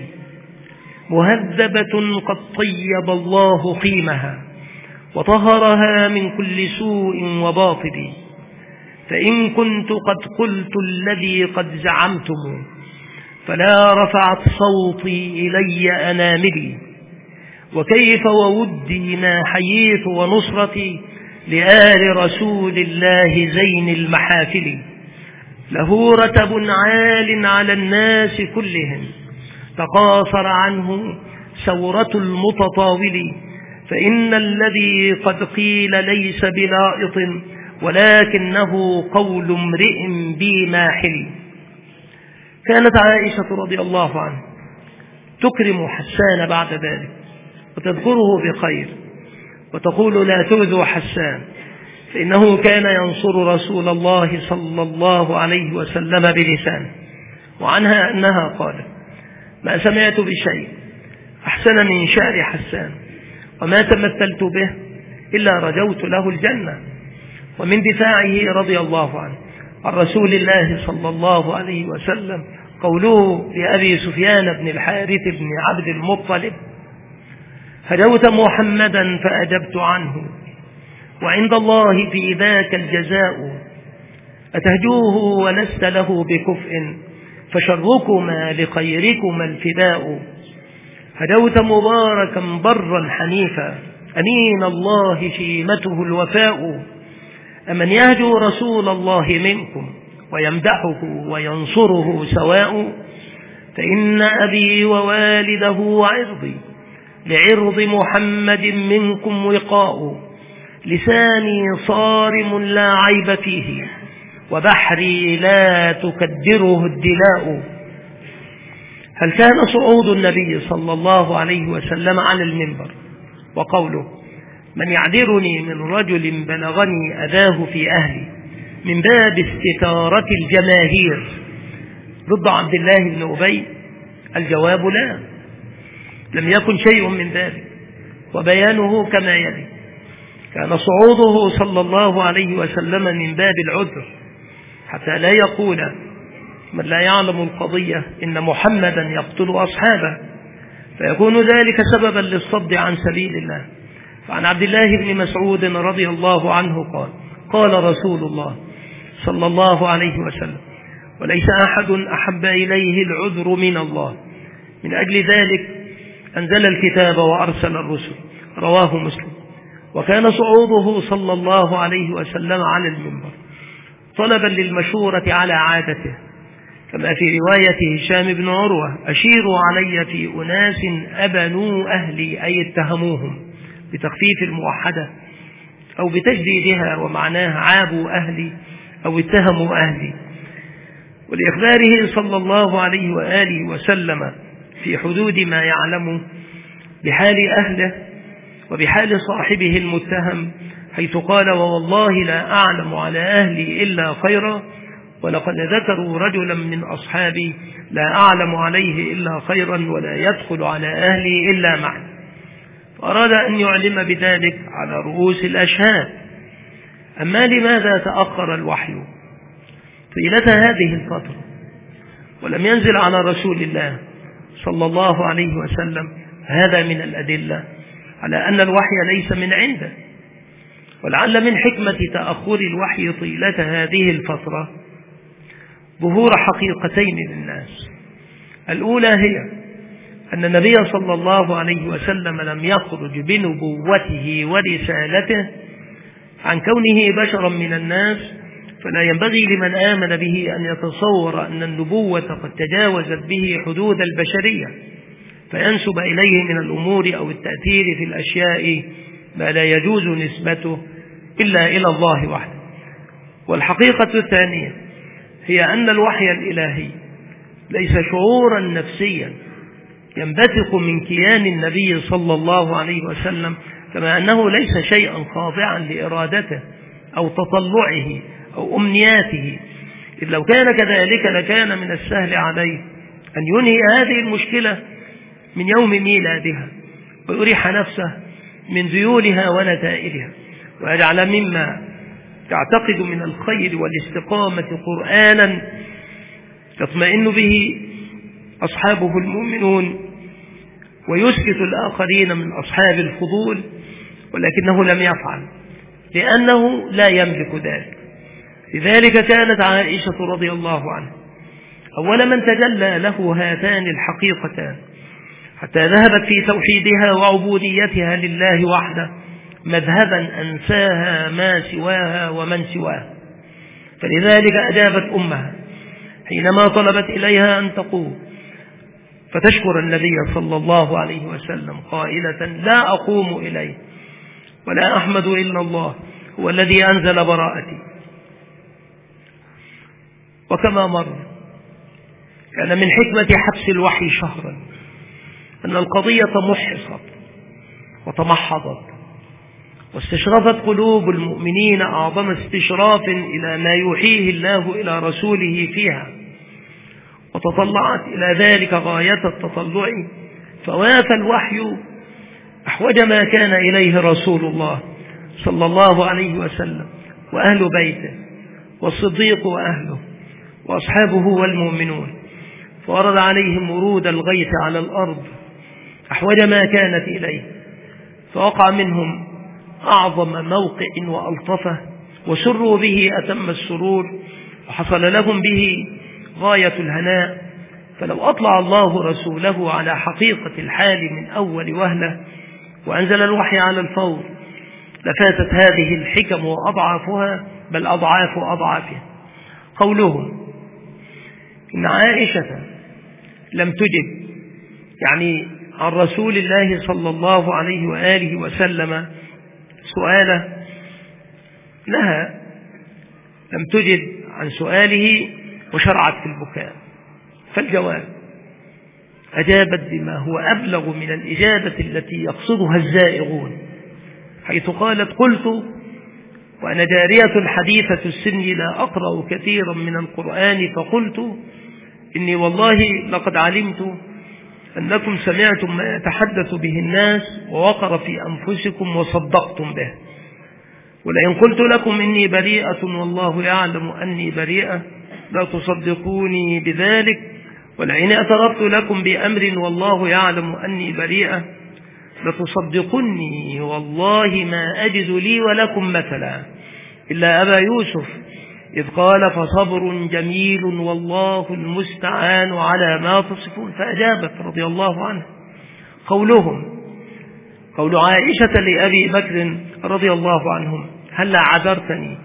مهذبة قد طيب الله خيمها وطهرها من كل سوء وباطل. فإن كنت قد قلت الذي قد زعمتم، فلا رفعت صوتي إلي أناملي. وكيف وودي ما حييت ونصرتي لآل رسول الله زين المحافل. له رتب عال على الناس كلهم، تقاصر عنه سورة المتطاول. فإن الذي قد قيل ليس بلائط، ولكنه قول امرئ بي ماحل. كانت عائشة رضي الله عنها تكرم حسان بعد ذلك وتذكره بخير، وتقول: لا تؤذوا حسان، فإنه كان ينصر رسول الله صلى الله عليه وسلم بلسانه. وعنها أنها قالت: ما سمعت بشيء أحسن من شعر حسان، وما تمثلت به إلا رجوت له الجنة. ومن دفاعه رضي الله عنه عن رسول الله صلى الله عليه وسلم قوله لأبي سفيان بن الحارث بن عبد المطلب: هجوت محمدا فأجبت عنه، وعند الله في ذاك الجزاء. أتهجوه ولست له بكفء، فشركما لخيركما الفداء. هدوت مباركا برا حنيفا، أمين الله شيمته الوفاء. أمن يهجو رسول الله منكم ويمدحه وينصره سواء. فإن أبي ووالده وعرضي لعرض محمد منكم وقاء. لساني صارم لا عيب فيه، وبحري لا تكدره الدلاء. هل كان صعود النبي صلى الله عليه وسلم على المنبر وقوله: من يعذرني من رجل بلغني أذاه في أهلي، من باب استثارة الجماهير ضد عبد الله بن أبي؟ الجواب: لا، لم يكن شيء من ذلك. وبيانه كما يلي: كان صعوده صلى الله عليه وسلم من باب العذر، حتى لا يقول من لا يعلم القضية إن محمدا يقتل أصحابه، فيكون ذلك سببا للصد عن سبيل الله. فعن عبد الله بن مسعود رضي الله عنه قال: قال رسول الله صلى الله عليه وسلم: وليس أحد أحب إليه العذر من الله، من أجل ذلك أنزل الكتاب وأرسل الرسل. رواه مسلم. وكان صعوده صلى الله عليه وسلم على المنبر طلبا للمشورة على عادته، كما في رواية هشام بن عروة: أشيروا علي في أناس أبنوا أهلي، أي اتهموهم، بتخفيف الموحدة أو بتجديدها، ومعناها عابوا أهلي أو اتهموا أهلي. ولإخباره صلى الله عليه وآله وسلم في حدود ما يعلم بحال أهله وبحال صاحبه المتهم، حيث قال: ووالله لا أعلم على أهلي إلا خيرا، ولقد ذكروا رجلا من أصحابي لا أعلم عليه إلا خيرا، ولا يدخل على أهلي إلا معي. فأراد أن يعلم بذلك على رؤوس الأشهاد. أما لماذا تأخر الوحي طيلة هذه الفترة ولم ينزل على رسول الله صلى الله عليه وسلم؟ هذا من الأدلة على أن الوحي ليس من عنده. ولعل من حكمة تأخر الوحي طيلة هذه الفترة ظهور حقيقتين للناس. الأولى هي أن النبي صلى الله عليه وسلم لم يخرج بنبوته ورسالته عن كونه بشرا من الناس، فلا ينبغي لمن آمن به أن يتصور أن النبوة قد تجاوزت به حدود البشرية، فينسب إليه من الأمور أو التأثير في الأشياء ما لا يجوز نسبته إلا إلى الله وحده. والحقيقة الثانية هي أن الوحي الإلهي ليس شعورا نفسيا ينبثق من كيان النبي صلى الله عليه وسلم، كما أنه ليس شيئا خاضعا لإرادته أو تطلعه أو أمنياته. إذ لو كان كذلك لكان من السهل عليه أن ينهي هذه المشكلة من يوم ميلادها، ويريح نفسه من ذيولها ونتائجها، ويجعل مما تعتقد من الخير والاستقامة قرآنا يطمئن به أصحابه المؤمنون ويسكت الآخرين من أصحاب الفضول، ولكنه لم يفعل لأنه لا يملك ذلك. لذلك كانت عائشة رضي الله عنها أول من تجلى له هاتان الحقيقتان، حتى ذهبت في توحيدها وعبوديتها لله وحده مذهبا أنساها ما سواها ومن سواها. فلذلك أجابت أمها حينما طلبت إليها أن تقوم فتشكر النبي صلى الله عليه وسلم قائلة: لا أقوم إليه ولا أحمد إلا الله هو الذي أنزل براءتي. وكما مر كان من حكمة حبس الوحي شهرا أن القضية محصت وتمحضت، واستشرفت قلوب المؤمنين أعظم استشراف إلى ما يوحيه الله إلى رسوله فيها، وتطلعت إلى ذلك غاية التطلع، فوافى الوحي أحوج ما كان إليه رسول الله صلى الله عليه وسلم وأهل بيته والصديق وأهله وأصحابه والمؤمنون، فورد عليهم ورود الغيث على الأرض أحوج ما كانت إليه، فوقع منهم أعظم موقع وألطفه، وسروا به أتم السرور، وحصل لهم به غاية الهناء. فلو أطلع الله رسوله على حقيقة الحال من أول وهلة وأنزل الوحي على الفور لفاتت هذه الحكم وأضعافها، بل أضعاف أضعافها. قولهم إن عائشة لم تجب يعني عن رسول الله صلى الله عليه وآله وسلم سؤاله لها، لم تجب عن سؤاله وشرعت في البكاء. فالجواب أجابت بما هو أبلغ من الإجابة التي يقصدها الزائغون، حيث قالت: قلت وأنا جارية حديثة السن لا أقرأ كثيرا من القرآن، فقلت إني والله لقد علمت أنكم سمعتم ما يتحدث به الناس ووقر في أنفسكم وصدقتم به، ولئن قلت لكم إني بريئة والله يعلم أني بريئة لا تصدقوني بذلك، ولئن اعترفت لكم بأمر والله يعلم أني بريئة لتصدقني والله ما أجد لي ولكم مثلا إلا أبا يوسف إذ قال فصبر جميل والله المستعان على ما تصفون. فأجابت رضي الله عنها. قولهم قول عائشة لأبي بكر رضي الله عنهم: هل عذرتني،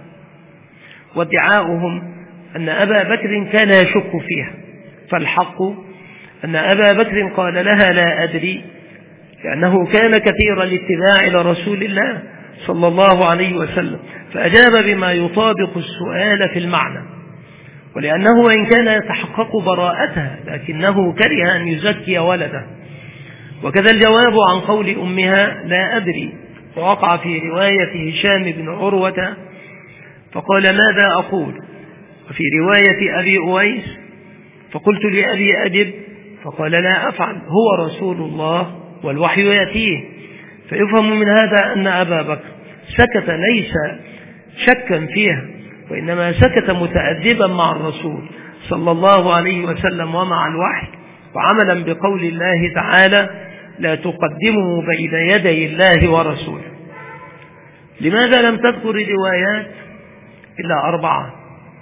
وادعاؤهم أن أبا بكر كان يشك فيها، فالحق أن أبا بكر قال لها: لا أدري، لأنه كان كثير الاتباع لرسول الله صلى الله عليه وسلم، فأجاب بما يطابق السؤال في المعنى، ولأنه وإن كان يتحقق براءتها لكنه كره أن يزكي ولده. وكذا الجواب عن قول أمها: لا أدري، ووقع في رواية هشام بن عروة فقال: ماذا أقول؟ وفي رواية أبي أويس فقلت لأبي أجب، فقال: لا أفعل، هو رسول الله والوحي يأتيه. فيفهم من هذا أن أبا بكر سكت ليس شكا فيها، وإنما سكت متأدبا مع الرسول صلى الله عليه وسلم ومع الوحي، وعملا بقول الله تعالى: لا تقدموا بين يدي الله ورسوله. لماذا لم تذكر روايات إلا أربعة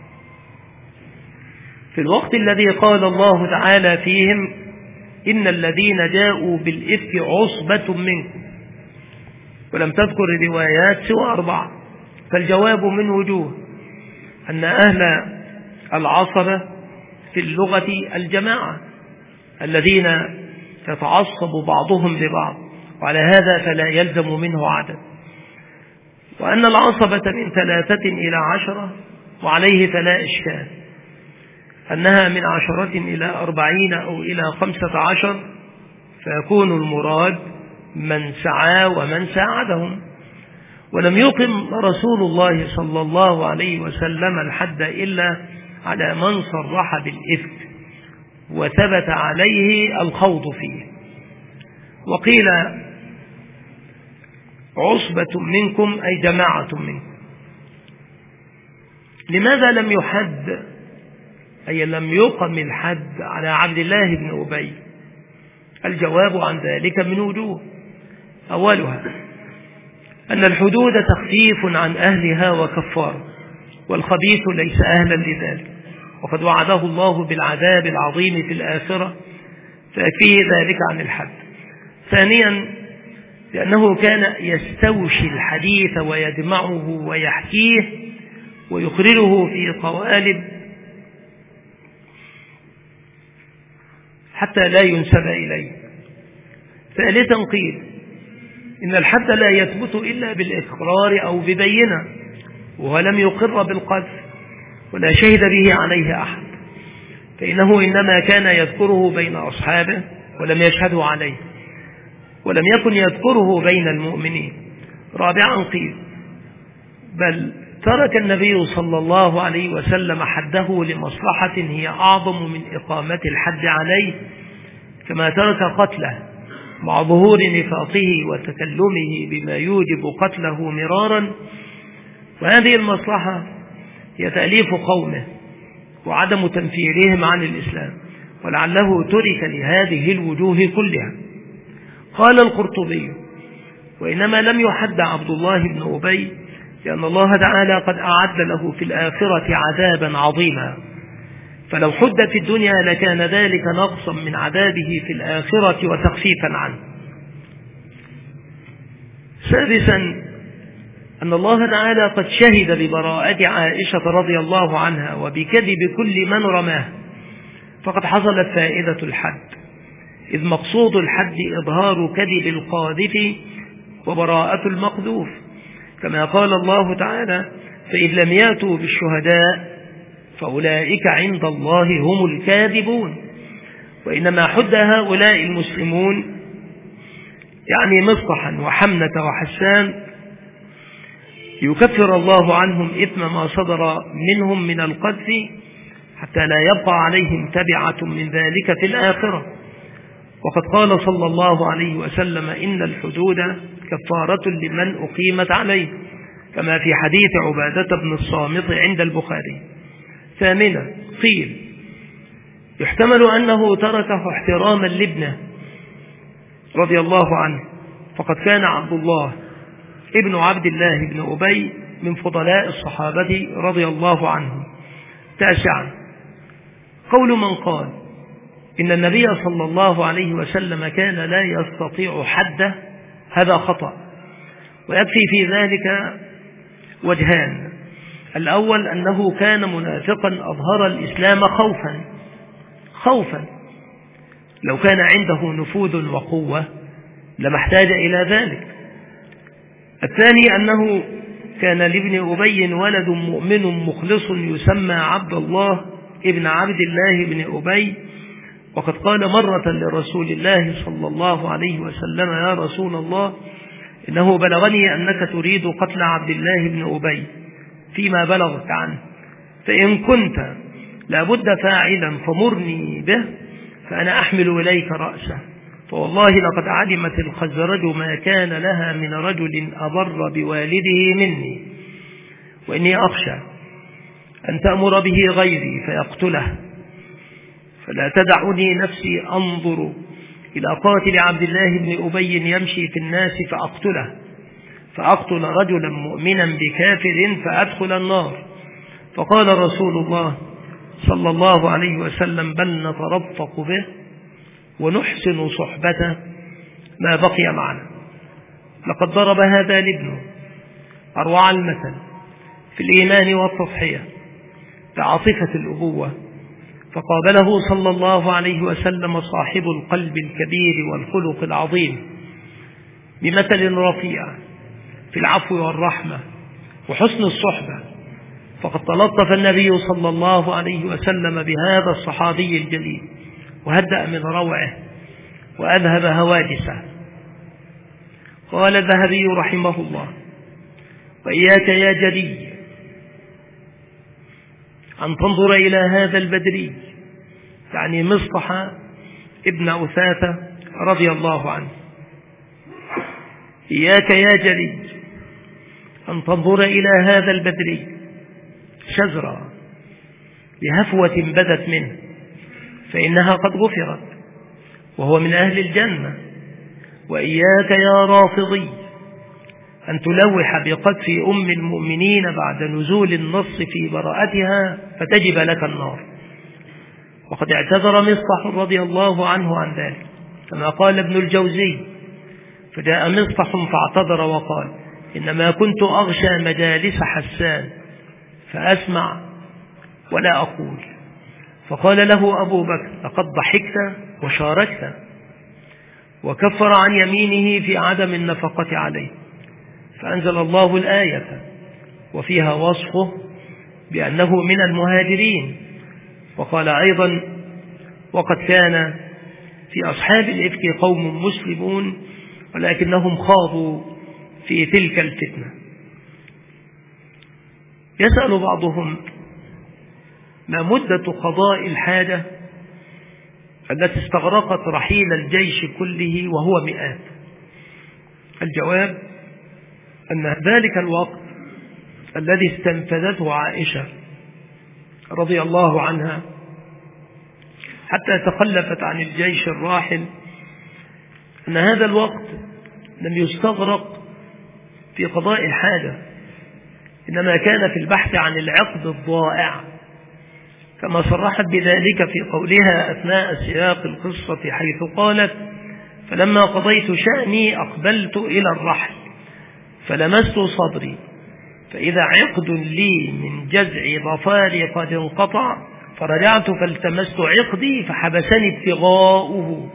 في الوقت الذي قال الله تعالى فيهم: إن الذين جاءوا بالإفك عصبة منكم، ولم تذكر روايات سوى أربعة؟ فالجواب من وجوه أن أهل العصبة في اللغة الجماعة الذين يتعصب بعضهم لبعض، وعلى هذا فلا يلزم منه عدد، وأن العصبة من ثلاثة إلى عشرة، وعليه فلا إشكال أنها من عشرة إلى أربعين أو إلى خمسة عشر، فيكون المراد من سعى ومن ساعدهم. ولم يقم رسول الله صلى الله عليه وسلم الحد إلا على من صرح بالإفك وثبت عليه الخوض فيه. وقيل عصبة منكم أي جماعة منكم. لماذا لم يحد أي لم يقم الحد على عبد الله بن أبي؟ الجواب عن ذلك من وجوه. أولها أن الحدود تخفيف عن أهلها وكفار، والخبيث ليس أهلا لذلك، وقد وعده الله بالعذاب العظيم في الآخرة، فيكفيه ذلك عن الحد. ثانيا لأنه كان يستوشي الحديث ويجمعه ويحكيه ويخرجه في قوالب حتى لا ينسب إليه. ثالثا قيل إن الحد لا يثبت إلا بالإقرار أو ببينة، وهو لم يقر بالقذف ولا شهد به عليه أحد، فإنه إنما كان يذكره بين أصحابه ولم يشهدوا عليه، ولم يكن يذكره بين المؤمنين. رابعا قيل بل ترك النبي صلى الله عليه وسلم حده لمصلحة هي أعظم من إقامة الحد عليه، كما ترك قتله مع ظهور نفاقه وتكلمه بما يوجب قتله مرارا، وهذه المصلحة هي تأليف قومه وعدم تنفيرهم عن الإسلام، ولعله ترك لهذه الوجوه كلها. قال القرطبي: وإنما لم يحد عبد الله بن أبي لأن الله تعالى قد أعد له في الآخرة عذابا عظيما، فلو حد في الدنيا لكان ذلك نقصا من عذابه في الآخرة وتخفيفا عنه. سادسا أن الله تعالى قد شهد ببراءة عائشة رضي الله عنها وبكذب كل من رماه، فقد حصلت فائدة الحد، إذ مقصود الحد إظهار كذب القاذف وبراءة المقذوف، كما قال الله تعالى: فإذ لم يأتوا بالشهداء فأولئك عند الله هم الكاذبون. وإنما حد هؤلاء المسلمون يعني مصطحا وحمنة وحسان يكفر الله عنهم إثم ما صدر منهم من القذف، حتى لا يبقى عليهم تبعة من ذلك في الآخرة. وقد قال صلى الله عليه وسلم: إن الحدود كفارة لمن أقيمت عليه، كما في حديث عبادة بن الصامت عند البخاري. ثامنا قيل يحتمل أنه تركه احتراما لابنه رضي الله عنه، فقد كان عبد الله ابن عبد الله بن أبي من فضلاء الصحابة رضي الله عنهم. تاسعا قول من قال إن النبي صلى الله عليه وسلم كان لا يستطيع حده، هذا خطأ، ويكفي في ذلك وجهان: الأول أنه كان منافقا أظهر الإسلام خوفا خوفا لو كان عنده نفوذ وقوة لما احتاج إلى ذلك. الثاني أنه كان لابن أبي ولد مؤمن مخلص يسمى عبد الله ابن عبد الله بن أبي، وقد قال مرة لرسول الله صلى الله عليه وسلم: يا رسول الله، إنه بلغني أنك تريد قتل عبد الله بن أبي فيما بلغت عنه، فإن كنت لابد فاعلا فمرني به، فأنا أحمل إليك رأسه، فوالله لقد علمت الخزرج ما كان لها من رجل أضر بوالده مني، وإني أخشى أن تأمر به غيري فيقتله، فلا تدعني نفسي أنظر إلى قاتل عبد الله بن أبي يمشي في الناس فأقتله، فأقتل رجلا مؤمنا بكافر فأدخل النار. فقال رسول الله صلى الله عليه وسلم: بل نترفق به ونحسن صحبته ما بقي معنا. لقد ضرب هذا لابنه أروع المثل في الإيمان والتضحية بعاطفة الأبوة، فقابله صلى الله عليه وسلم صاحب القلب الكبير والخلق العظيم بمثل رفيع في العفو والرحمة وحسن الصحبة، فقد تلطف النبي صلى الله عليه وسلم بهذا الصحابي الجليل وهدأ من روعه وأذهب هواجسه. قال الذهبي رحمه الله: وإياك يا جلي أن تنظر إلى هذا البدري، يعني مصطح ابن أثاثة رضي الله عنه، إياك يا جلي أن تنظر إلى هذا البدري شزرا بهفوة بدت منه فإنها قد غفرت وهو من أهل الجنة. وإياك يا رافضي أن تلوح بقذف أم المؤمنين بعد نزول النص في براءتها فتجب لك النار. وقد اعتذر مصطح رضي الله عنه عن ذلك كما قال ابن الجوزي: فجاء مصطح فاعتذر وقال: إنما كنت أغشى مجالس حسان فأسمع ولا أقول. فقال له أبو بكر: لقد ضحكت وشاركت، وكفر عن يمينه في عدم النفقة عليه. فأنزل الله الآية وفيها وصفه بأنه من المهاجرين. وقال أيضا: وقد كان في أصحاب الإفك قوم مسلمون ولكنهم خاضوا في تلك الفتنة. يسأل بعضهم: ما مدة قضاء الحاجة التي استغرقت رحيل الجيش كله وهو مئات؟ الجواب أن ذلك الوقت الذي استنفذته عائشة رضي الله عنها حتى تخلفت عن الجيش الراحل، أن هذا الوقت لم يستغرق في قضاء الحاجة، إنما كان في البحث عن العقد الضائع، كما صرحت بذلك في قولها أثناء سياق القصة حيث قالت: فلما قضيت شأني أقبلت إلى الرحل فلمست صدري فإذا عقد لي من جذع ظفاري قد انقطع، فرجعت فالتمست عقدي فحبسني ابتغاؤه.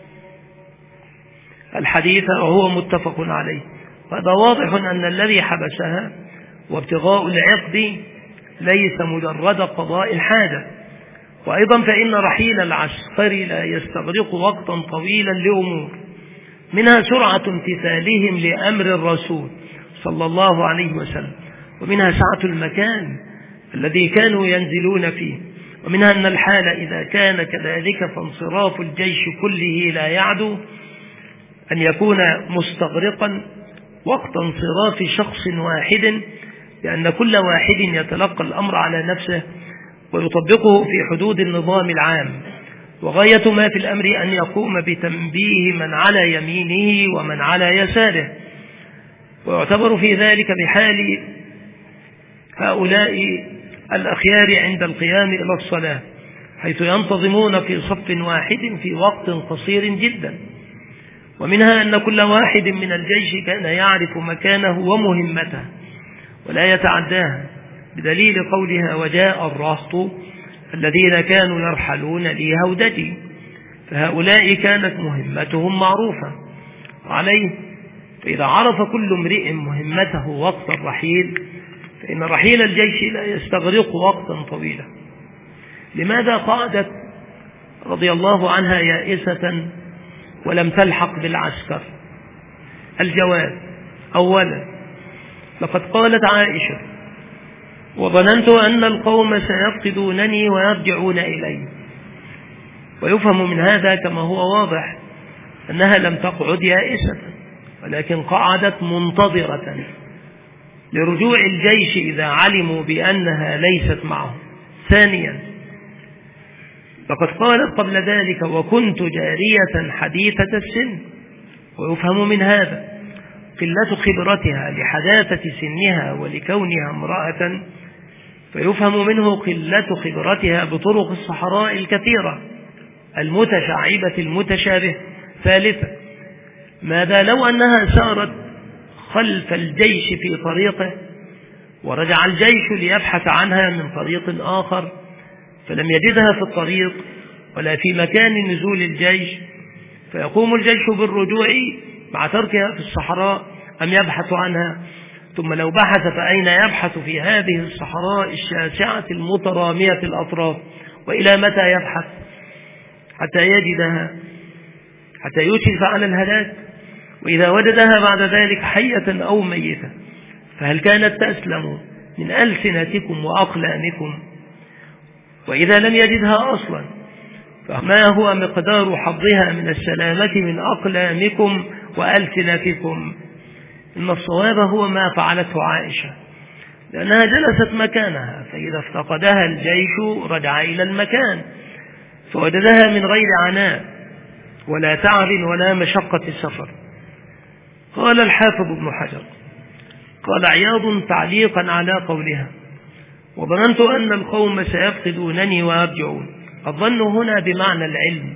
الحديث وهو متفق عليه. وهذا واضح أن الذي حبسها وابتغاء العقد ليس مجرد قضاء الحاجة. وأيضا فإن رحيل العسكري لا يستغرق وقتا طويلا لأمور، منها سرعة امتثالهم لأمر الرسول صلى الله عليه وسلم، ومنها سعة المكان الذي كانوا ينزلون فيه، ومنها أن الحال إذا كان كذلك فانصراف الجيش كله لا يعدو أن يكون مستغرقا وقت انصراف شخص واحد، لأن كل واحد يتلقى الأمر على نفسه ويطبقه في حدود النظام العام، وغاية ما في الأمر أن يقوم بتنبيه من على يمينه ومن على يساره. ويعتبر في ذلك بحال هؤلاء الأخيار عند القيام إلى الصلاة، حيث ينتظمون في صف واحد في وقت قصير جدا. ومنها أن كل واحد من الجيش كان يعرف مكانه ومهمته ولا يتعداها، بدليل قولها: وجاء الرهط الذين كانوا يرحلون لي هودتي. فهؤلاء كانت مهمتهم معروفة عليه. فإذا عرف كل امرئ مهمته وقت الرحيل فإن رحيل الجيش لا يستغرق وقتا طويلا. لماذا قعدت رضي الله عنها يائسة ولم تلحق بالعسكر؟ الجواب: أولا، لقد قالت عائشة: وظننت أن القوم سيفقدونني ويرجعون إلي. ويفهم من هذا كما هو واضح أنها لم تقعد يائسة، ولكن قعدت منتظرة لرجوع الجيش إذا علموا بأنها ليست معه. ثانيا، لقد قالت قبل ذلك: وكنت جارية حديثة السن. ويفهم من هذا قلة خبرتها لحداثة سنها ولكونها امرأة، فيفهم منه قلة خبرتها بطرق الصحراء الكثيرة المتشعبة المتشابه. ثالثا، ماذا لو أنها سارت خلف الجيش في طريقه ورجع الجيش ليبحث عنها من طريق آخر فلم يجدها في الطريق ولا في مكان نزول الجيش، فيقوم الجيش بالرجوع مع تركها في الصحراء أم يبحث عنها؟ ثم لو بحث فأين يبحث في هذه الصحراء الشاسعة المترامية الأطراف؟ وإلى متى يبحث حتى يجدها، حتى يشرف على الهلاك؟ وإذا وجدها بعد ذلك حية أو ميتة فهل كانت تسلم من ألسنتكم وأقلامكم؟ وإذا لم يجدها أصلا فما هو مقدار حظها من السلامة من أقلامكم وألسنتكم؟ إن الصواب هو ما فعلته عائشة، لأنها جلست مكانها، فإذا افتقدها الجيش رجع إلى المكان فوجدها من غير عناء ولا تعب ولا مشقة السفر. قال الحافظ ابن حجر قال عياض تعليقا على قولها: وظننت أن القوم سيفقدونني ويرجعون. الظن هنا بمعنى العلم،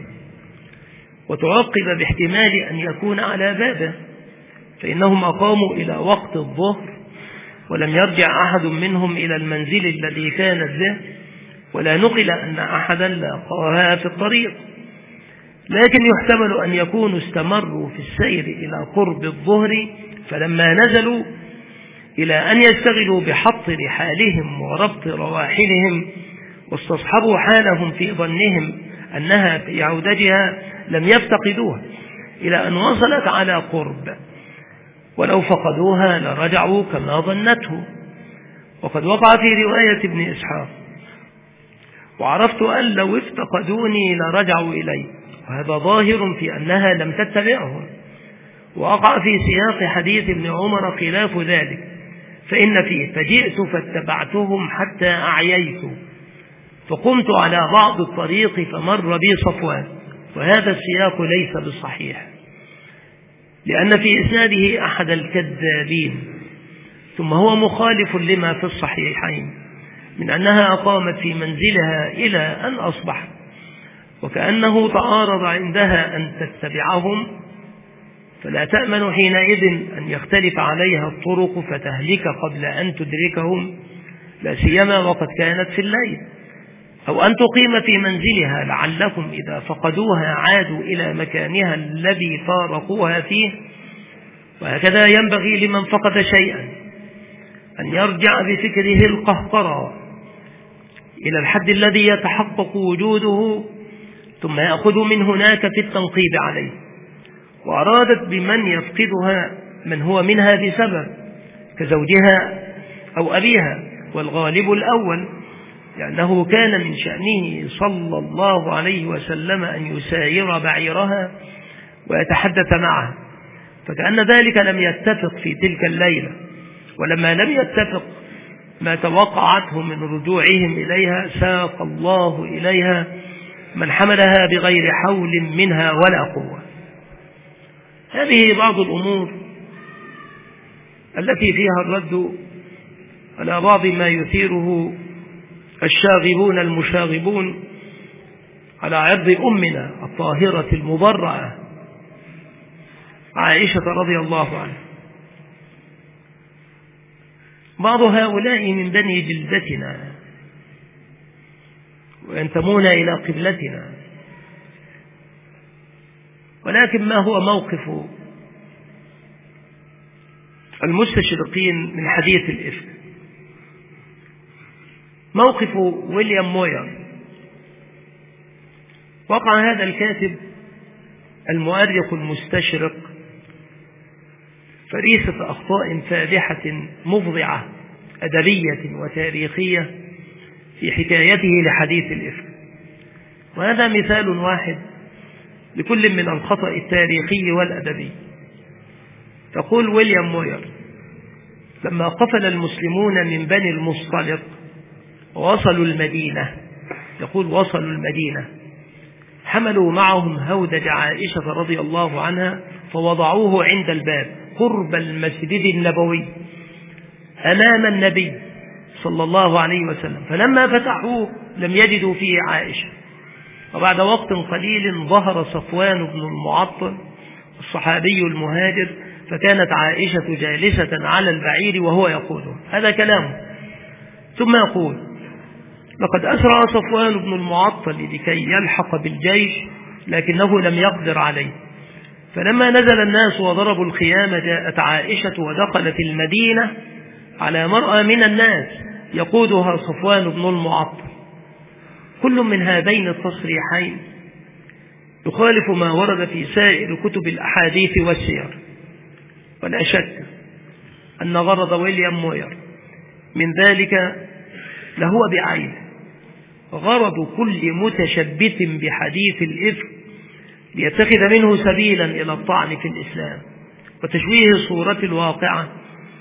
وتعقب باحتمال أن يكون على بابه، فإنهم أقاموا إلى وقت الظهر ولم يرجع أحد منهم إلى المنزل الذي كانت به، ولا نقل أن أحدا لاقاها في الطريق، لكن يحتمل أن يكونوا استمروا في السير إلى قرب الظهر، فلما نزلوا إلى أن يشتغلوا بحط رحالهم وربط رواحلهم واستصحبوا حالهم في ظنهم أنها في عودتها لم يفتقدوها إلى أن وصلت على قرب، ولو فقدوها لرجعوا كما ظنته. وقد وقع في رواية ابن إسحاق: وعرفت أن لو افتقدوني لرجعوا إلي، وهذا ظاهر في أنها لم تتبعهم. ووقع في سياق حديث ابن عمر خلاف ذلك، فإن فيه: فجئت فاتبعتهم حتى أعييت فقمت على بعض الطريق فمر بي صفوان. وهذا السياق ليس بالصحيح، لأن في إسناده أحد الكذابين، ثم هو مخالف لما في الصحيحين من أنها أقامت في منزلها إلى أن أصبح، وكأنه تعارض عندها أن تتبعهم، فلا تأمن حينئذ أن يختلف عليها الطرق فتهلك قبل أن تدركهم، لا سيما وقد كانت في الليل، أو أن تقيم في منزلها لعلكم إذا فقدوها عادوا إلى مكانها الذي فارقوها فيه. وهكذا ينبغي لمن فقد شيئا أن يرجع بفكره القهقرى إلى الحد الذي يتحقق وجوده، ثم يأخذ من هناك في التنقيب عليه. وأرادت بمن يفقدها من هو منها بسبب كزوجها أو أبيها، والغالب الأول، لأنه كان من شأنه صلى الله عليه وسلم أن يساير بعيرها ويتحدث معها، فكأن ذلك لم يتفق في تلك الليلة. ولما لم يتفق ما توقعته من رجوعهم إليها ساق الله إليها من حملها بغير حول منها ولا قوة. هذه بعض الأمور التي فيها الرد على بعض ما يثيره الشاغبون المشاغبون على عرض أمنا الطاهرة المبرأة عائشة رضي الله عنها. بعض هؤلاء من بني جلدتنا وينتمون إلى قبلتنا، ولكن ما هو موقف المستشرقين من حديث الإفك؟ موقف ويليام موير. وقع هذا الكاتب المؤرخ المستشرق فريسة أخطاء فادحة مفضعة أدبية وتاريخية في حكايته لحديث الإفك، وهذا مثال واحد لكل من الخطأ التاريخي والأدبي. تقول ويليام موير: لما قفل المسلمون من بني المصطلق ووصلوا المدينة، يقول وصلوا المدينة، حملوا معهم هودج عائشة رضي الله عنها فوضعوه عند الباب قرب المسجد النبوي أمام النبي صلى الله عليه وسلم، فلما فتحوه لم يجدوا فيه عائشة. وبعد وقت قليل ظهر صفوان بن المعطل الصحابي المهاجر، فكانت عائشة جالسة على البعير وهو يقوله. هذا كلامه. ثم يقول: لقد أسرع صفوان بن المعطل لكي يلحق بالجيش لكنه لم يقدر عليه، فلما نزل الناس وضربوا الخيام جاءت عائشة ودخلت المدينة على مرأى من الناس يقودها صفوان بن المعطل. كل من هذين التصريحين يخالف ما ورد في سائر كتب الأحاديث والسير، ولا شك أن غرض ويليام موير من ذلك لهو بعينه غرض كل متشبث بحديث الإفك ليتخذ منه سبيلا إلى الطعن في الإسلام وتشويه الصورة الواقعة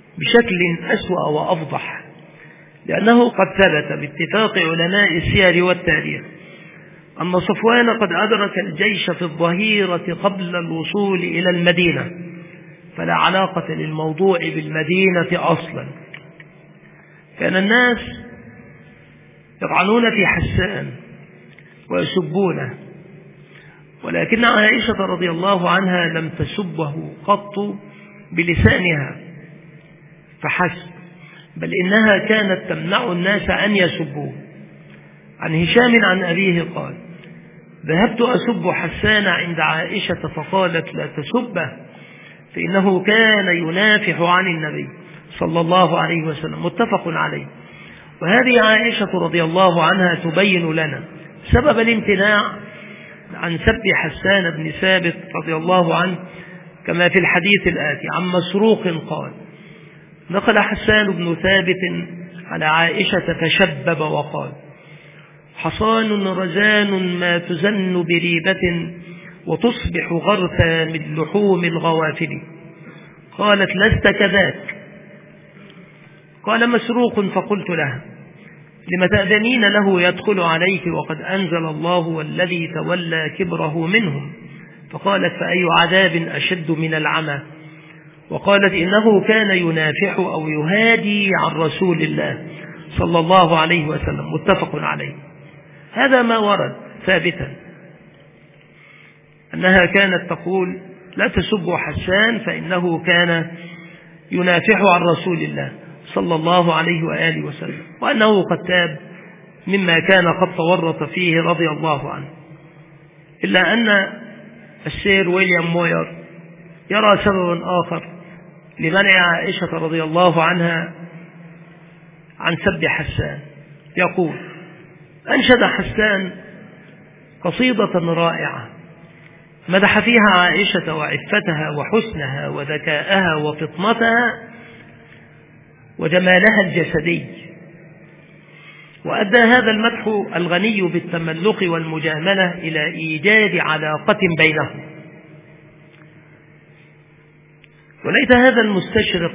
بشكل أسوأ وأفضح، لأنه قد ثبت باتفاق علماء السير والتاريخ أن صفوان قد أدرك الجيش في الظهيرة قبل الوصول إلى المدينة، فلا علاقة للموضوع بالمدينة أصلا. كان الناس يطعنون في حسان ويسبونه، ولكن عائشة رضي الله عنها لم تسبه قط بلسانها فحسب، بل إنها كانت تمنع الناس أن يسبوه. عن هشام عن أبيه قال: ذهبت أسب حسان عند عائشة فقالت: لا تسبه فإنه كان ينافح عن النبي صلى الله عليه وسلم. متفق عليه. وهذه عائشة رضي الله عنها تبين لنا سبب الامتناع عن سب حسان بن ثابت رضي الله عنه، كما في الحديث الآتي عن مسروق قال: دخل حسان بن ثابت على عائشة فشبب وقال: حصان رزان ما تزن بريبة وتصبح غرثا من لحوم الغوافل. قالت: لست كذاك. قال مسروق: فقلت لها: لم تأذنين له يدخل عليك وقد أنزل الله والذي تولى كبره منهم؟ فقالت: فأي عذاب أشد من العمى؟ وقالت: إنه كان ينافح أو يهادي عن رسول الله صلى الله عليه وسلم. متفق عليه. هذا ما ورد ثابتا أنها كانت تقول: لا تسبوا حسان فإنه كان ينافح عن رسول الله صلى الله عليه وآله وسلم، وأنه قد تاب مما كان قد تورط فيه رضي الله عنه. إلا أن السير ويليام موير يرى سببا آخر لمنع عائشة رضي الله عنها عن سب حسان. يقول: أنشد حسان قصيدة رائعة مدح فيها عائشة وعفتها وحسنها وذكاءها وفطنتها وجمالها الجسدي، وأدى هذا المدح الغني بالتملق والمجاملة إلى إيجاد علاقة بينهم. وليت هذا المستشرق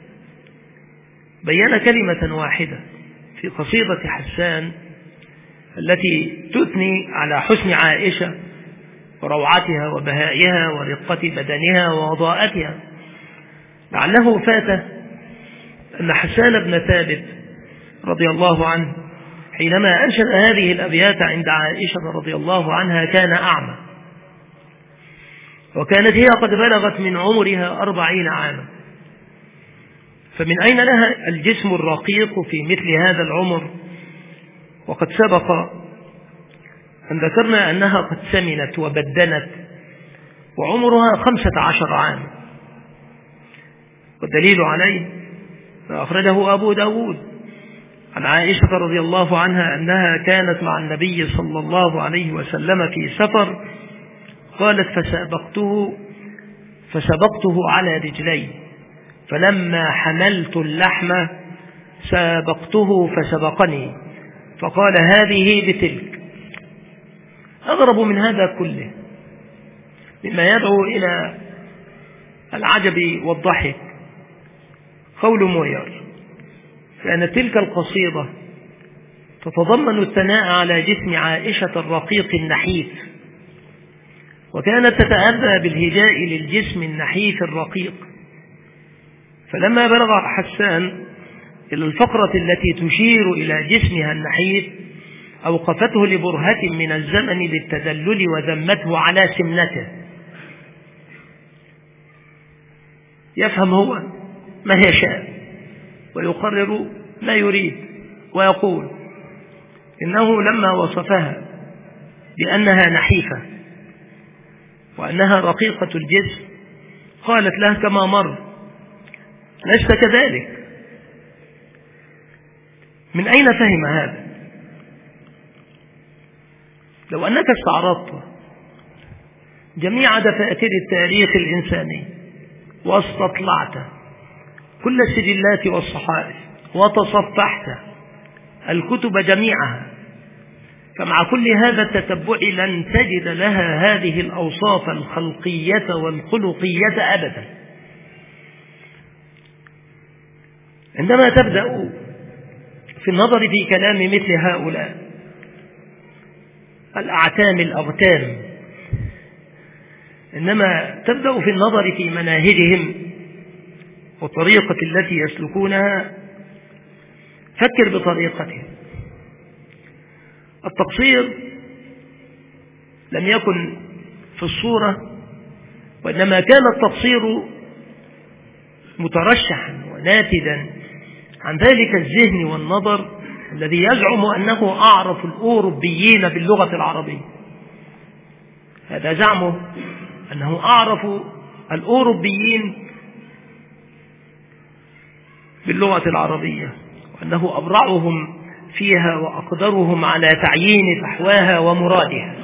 بيّن كلمة واحدة في قصيدة حسان التي تثني على حسن عائشة وروعتها وبهائها ورقة بدنها ووضاءتها. لعله فات أن حسان بن ثابت رضي الله عنه حينما أنشد هذه الأبيات عند عائشة رضي الله عنها كان أعمى، وكانت هي قد بلغت من عمرها أربعين عاما، فمن أين لها الجسم الرقيق في مثل هذا العمر؟ وقد سبق أن ذكرنا أنها قد سمنت وبدنت وعمرها خمسة عشر عاما. والدليل عليه ما أخرجه أبو داود عن عائشة رضي الله عنها أنها كانت مع النبي صلى الله عليه وسلم في سفر، قالت: فسبقته فسبقته على رجلي، فلما حملت اللحم سابقته فسبقني، فقال: هذه بتلك. أغرب من هذا كله مما يدعو إلى العجب والضحك قول موير، لأن تلك القصيدة تتضمن الثناء على جسم عائشة الرقيق النحيف، وكانت تتأذى بالهجاء للجسم النحيف الرقيق. فلما بلغ حسان إلى الفقرة التي تشير إلى جسمها النحيف أوقفته لبرهة من الزمن للتدلل وذمته على سمنته. يفهم هو ما يشاء ويقرر ما يريد، ويقول إنه لما وصفها بأنها نحيفة وأنها رقيقة الجسم قالت له كما مر: لست كذلك. من أين فهم هذا؟ لو أنك استعرضت جميع دفاتر التاريخ الإنساني واستطلعت كل السجلات والصحائف وتصفحت الكتب جميعها، فمع كل هذا التتبع لن تجد لها هذه الأوصاف الخلقية والخلقية أبدا. عندما تبدأ في النظر في كلام مثل هؤلاء الأعتام الأغتام، إنما تبدأ في النظر في مناهجهم والطريقة التي يسلكونها، فكر بطريقتهم. التقصير لم يكن في الصورة، وإنما كان التقصير مترشحا وناتجا عن ذلك الذهن والنظر الذي يزعم أنه أعرف الأوروبيين باللغة العربية. هذا زعمه أنه أعرف الأوروبيين باللغة العربية، وأنه أبرعهم فيها وأقدرهم على تعيين فحواها ومرادها،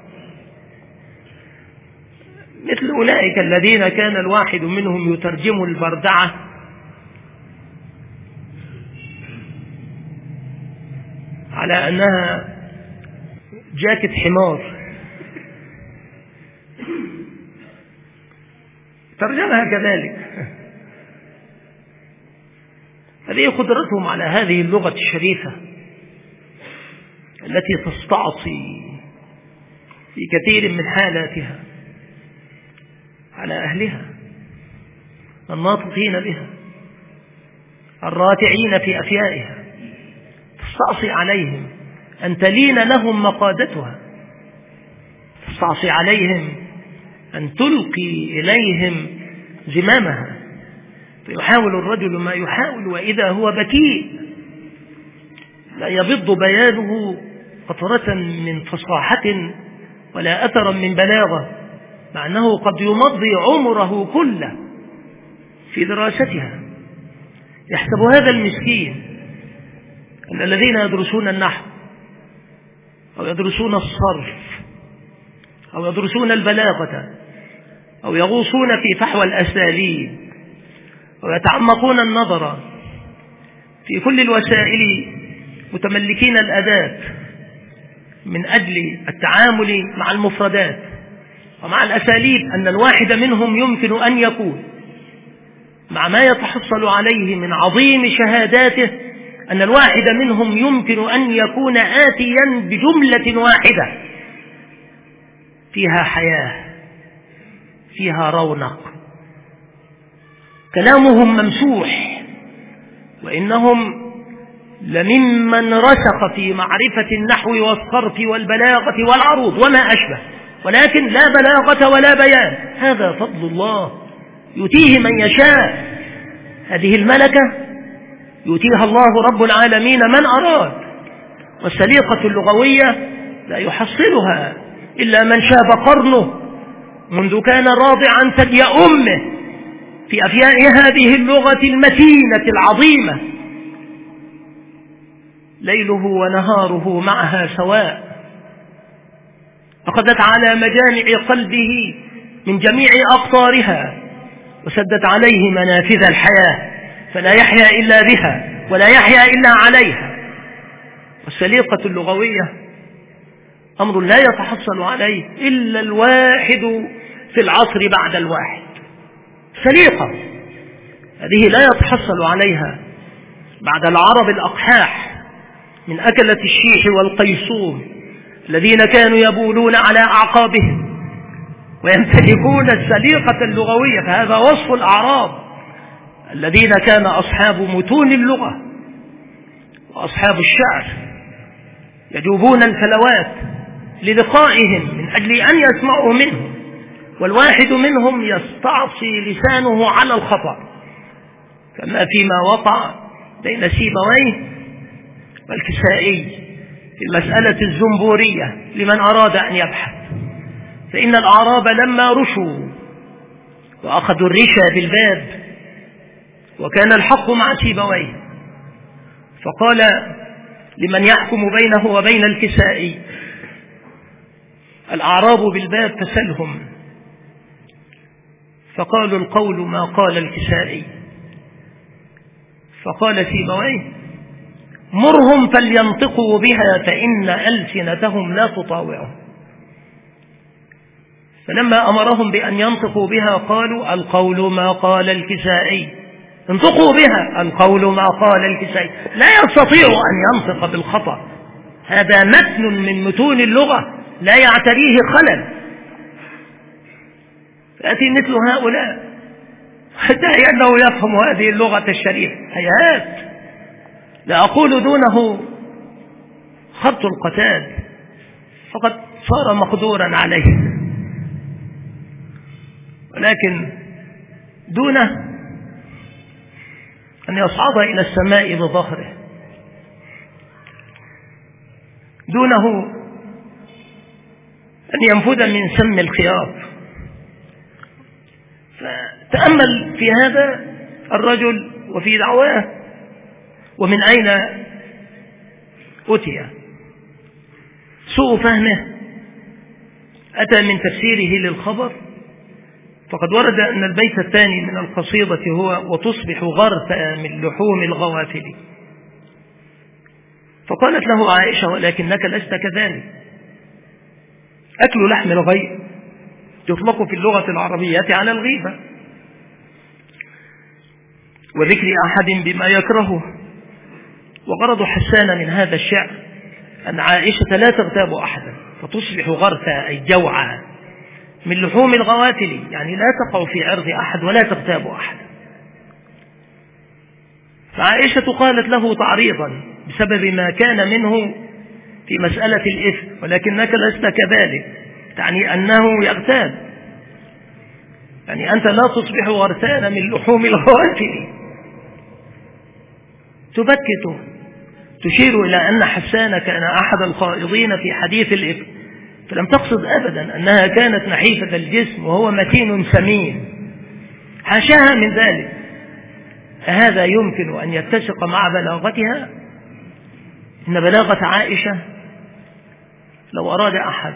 مثل أولئك الذين كان الواحد منهم يترجم البردعة على أنها جاكيت حمار، ترجمها كذلك. هذه قدرتهم على هذه اللغة الشريفة التي تستعصي في كثير من حالاتها على أهلها الناطقين بها الراتعين في أفيائها، تستعصي عليهم أن تلين لهم مقادتها، تستعصي عليهم أن تلقي إليهم زمامها. فيحاول الرجل ما يحاول وإذا هو بكيء لا يبض بيانه قطرة من فصاحة ولا أثرا من بلاغة، مع أنه قد يمضي عمره كله في دراستها. يحسب هذا المسكين أن الذين يدرسون النحو أو يدرسون الصرف أو يدرسون البلاغة أو يغوصون في فحوى الأساليب ويتعمقون النظر في كل الوسائل متملكين الأداة من أجل التعامل مع المفردات ومع الأساليب، أن الواحد منهم يمكن أن يكون مع ما يتحصل عليه من عظيم شهاداته، أن الواحد منهم يمكن أن يكون آتيا بجملة واحدة فيها حياة فيها رونق، كلامهم ممسوح، وإنهم لممن رسخ في معرفة النحو والصرف والبلاغة والعروض وما أشبه، ولكن لا بلاغة ولا بيان. هذا فضل الله يؤتيه من يشاء. هذه الملكة يؤتيها الله رب العالمين من أراد، والسليقة اللغوية لا يحصلها إلا من شاب قرنه منذ كان راضعا ثدي أمه في أفياء هذه اللغة المتينة العظيمة، ليله ونهاره معها سواء. أخذت على مجامع قلبه من جميع أقطارها وسدت عليه منافذ الحياة، فلا يحيا إلا بها ولا يحيا إلا عليها. والسليقة اللغوية أمر لا يتحصل عليه إلا الواحد في العصر بعد الواحد. سليقة هذه لا يتحصل عليها بعد العرب الأقحاح من أكلة الشيح والقيصوم الذين كانوا يبولون على أعقابهم ويمتلكون السليقة اللغوية. فهذا وصف الأعراب الذين كان أصحاب متون اللغة وأصحاب الشعر يجوبون الفلوات للقائهم من أجل أن يسمعوا منهم، والواحد منهم يستعصي لسانه على الخطأ، كما فيما وقع بين سيبويه والكسائي في المسألة الزنبورية لمن أراد أن يبحث. فإن الأعراب لما رشوا وأخذوا الرشا بالباب وكان الحق مع سيبويه، فقال لمن يحكم بينه وبين الكسائي: الأعراب بالباب فسلهم. فقالوا: القول ما قال الكسائي. فقال سيبويه: مرهم فلينطقوا بها فإن ألسنتهم لا تطاوعهم. فلما أمرهم بأن ينطقوا بها قالوا: القول ما قال الكسائي. انطقوا بها، القول ما قال الكسائي، لا يستطيع أن ينطق بالخطأ، هذا متن من متون اللغة لا يعتريه خلل. فأتي مثل هؤلاء حتى أنه يفهم هذه اللغة الشريفة، هيهات، لا أقول دونه خط القتال، فقد صار مقدورا عليه، ولكن دونه أن يصعد إلى السماء بظهره، دونه أن ينفذ من سم الخياط. فتأمل في هذا الرجل وفي دعواه، ومن أين أتي. سوء فهمه أتى من تفسيره للخبر، فقد ورد أن البيت الثاني من القصيدة هو وتصبح غرفا من لحوم الغوافل، فقالت له عائشة ولكنك لست كذلك، أكل لحم الغيب يطلق في اللغة العربية على الغيبة وذكر أحد بما يكرهه. وغرض حسان من هذا الشعر أن عائشة لا تغتاب أحدا، فتصبح غرفا أي جوعا من لحوم الغواتل، يعني لا تقع في عرض أحد ولا تغتاب أحد. فعائشة قالت له تعريضا بسبب ما كان منه في مسألة الإثم، ولكنك لست كذلك، يعني أنه يغتاب، يعني أنت لا تصبح غرسان من لحوم الغواتل. تبكته، تشير إلى أن حسان كان أحد الخائضين في حديث الإثم، فلم تقصد أبدا أنها كانت نحيفة الجسم وهو متين سمين، حاشاها من ذلك. فهذا يمكن أن يتسق مع بلاغتها. إن بلاغة عائشة لو أراد أحد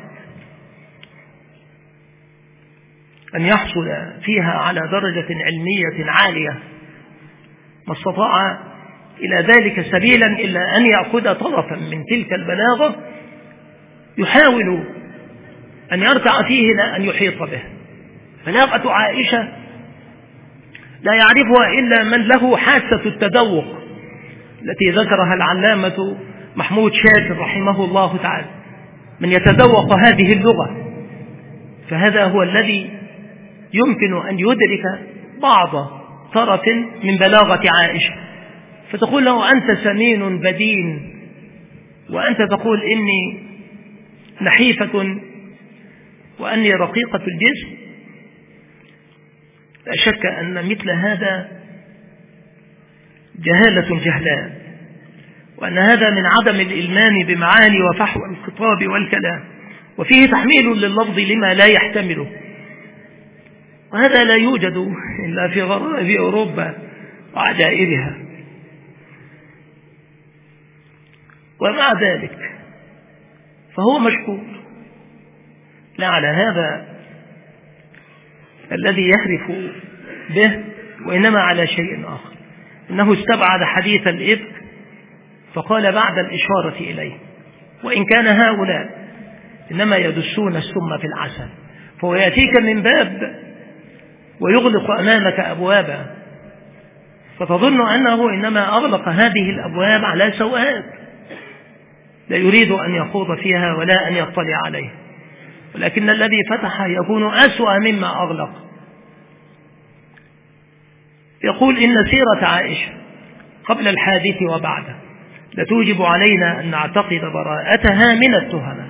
أن يحصل فيها على درجة علمية عالية ما استطاع إلى ذلك سبيلا إلا أن يأخذ طرفا من تلك البلاغة يحاول أن يرتع فيه لا أن يحيط به. بلاغة عائشة لا يعرفها إلا من له حاسة التذوق التي ذكرها العلامة محمود شاكر رحمه الله تعالى، من يتذوق هذه اللغة، فهذا هو الذي يمكن أن يدرك بعض طرف من بلاغة عائشة، فتقول له أنت سمين بدين وأنت تقول إني نحيفة وأني رقيقة الجسم. لا شك أن مثل هذا جهالة جهلاء، وأن هذا من عدم الإلمان بمعاني وفحوى الخطاب والكلام، وفيه تحميل لللفظ لما لا يحتمله، وهذا لا يوجد إلا في غرائب أوروبا وعجائبها. ومع ذلك فهو مشكور، لا على هذا الذي يحرف به، وإنما على شيء آخر، إنه استبعد حديث الإفك فقال بعد الإشارة إليه، وإن كان هؤلاء إنما يدسون السم في العسل، فهو يأتيك من باب ويغلق أمامك أبوابا، فتظن أنه إنما أغلق هذه الأبواب على سوءات لا يريد أن يخوض فيها ولا أن يطلع عليه، ولكن الذي فتح يكون أسوأ مما أغلق. يقول إن سيرة عائشة قبل الحادث وبعده لتوجب علينا أن نعتقد براءتها من التهمة،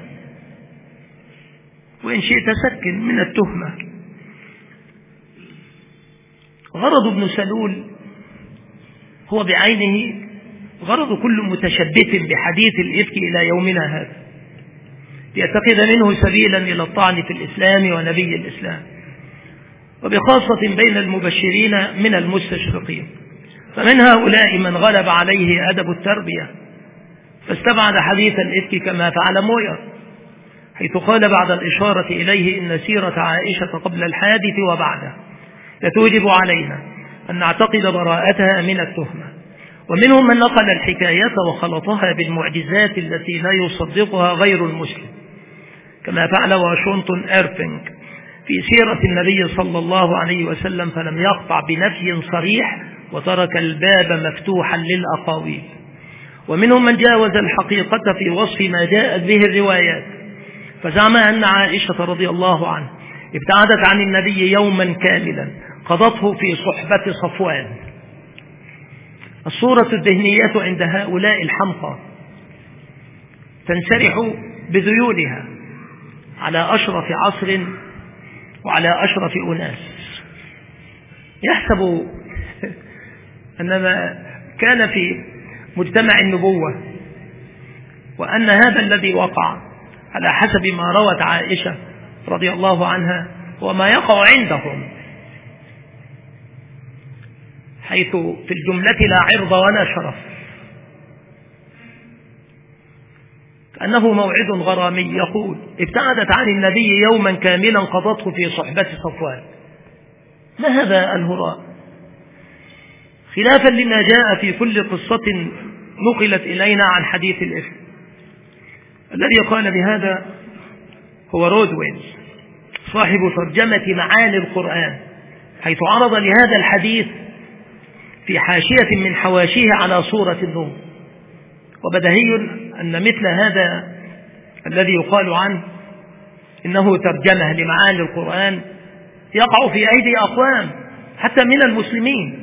وإن شئت سكن من التهمة. غرض ابن سلول هو بعينه غرض كل متشبث بحديث الإفك إلى يومنا هذا، يتخذ منه سبيلا إلى الطعن في الإسلام ونبي الإسلام، وبخاصة بين المبشرين من المستشرقين. فمن هؤلاء من غلب عليه أدب التربية فاستبعد حديث الإفك كما فعل موير، حيث قال بعد الإشارة إليه إن سيرة عائشة قبل الحادث وبعده لتوجب علينا أن نعتقد براءتها من التهمة. ومنهم من نقل الحكاية وخلطها بالمعجزات التي لا يصدقها غير المسلم، كما فعل واشنطن إيرفينج في سيرة النبي صلى الله عليه وسلم، فلم يقطع بنفي صريح وترك الباب مفتوحا للأقاويل. ومنهم من جاوز الحقيقة في وصف ما جاءت به الروايات، فزعم أن عائشة رضي الله عنها ابتعدت عن النبي يوما كاملا قضته في صحبة صفوان. الصورة الذهنية عند هؤلاء الحمقى تنسرح بذيولها على أشرف عصر وعلى أشرف أناس، يحسب أن ما كان في مجتمع النبوة وأن هذا الذي وقع على حسب ما روت عائشة رضي الله عنها وما يقع عندهم، حيث في الجملة لا عرض ولا شرف، كأنه موعد غرامي يقول ابتعدت عن النبي يوما كاملا قضته في صحبة صفوان. ما هذا الهراء؟ خلافا لما جاء في كل قصة نقلت إلينا عن حديث الإفك. الذي قال بهذا هو رودويل صاحب ترجمة معاني القرآن، حيث عرض لهذا الحديث في حاشية من حواشيه على سورة النور. وبدهي أن مثل هذا الذي يقال عنه إنه ترجمة لمعاني القرآن يقع في أيدي أقوام حتى من المسلمين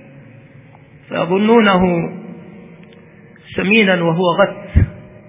فيظنونه سمينا وهو غث.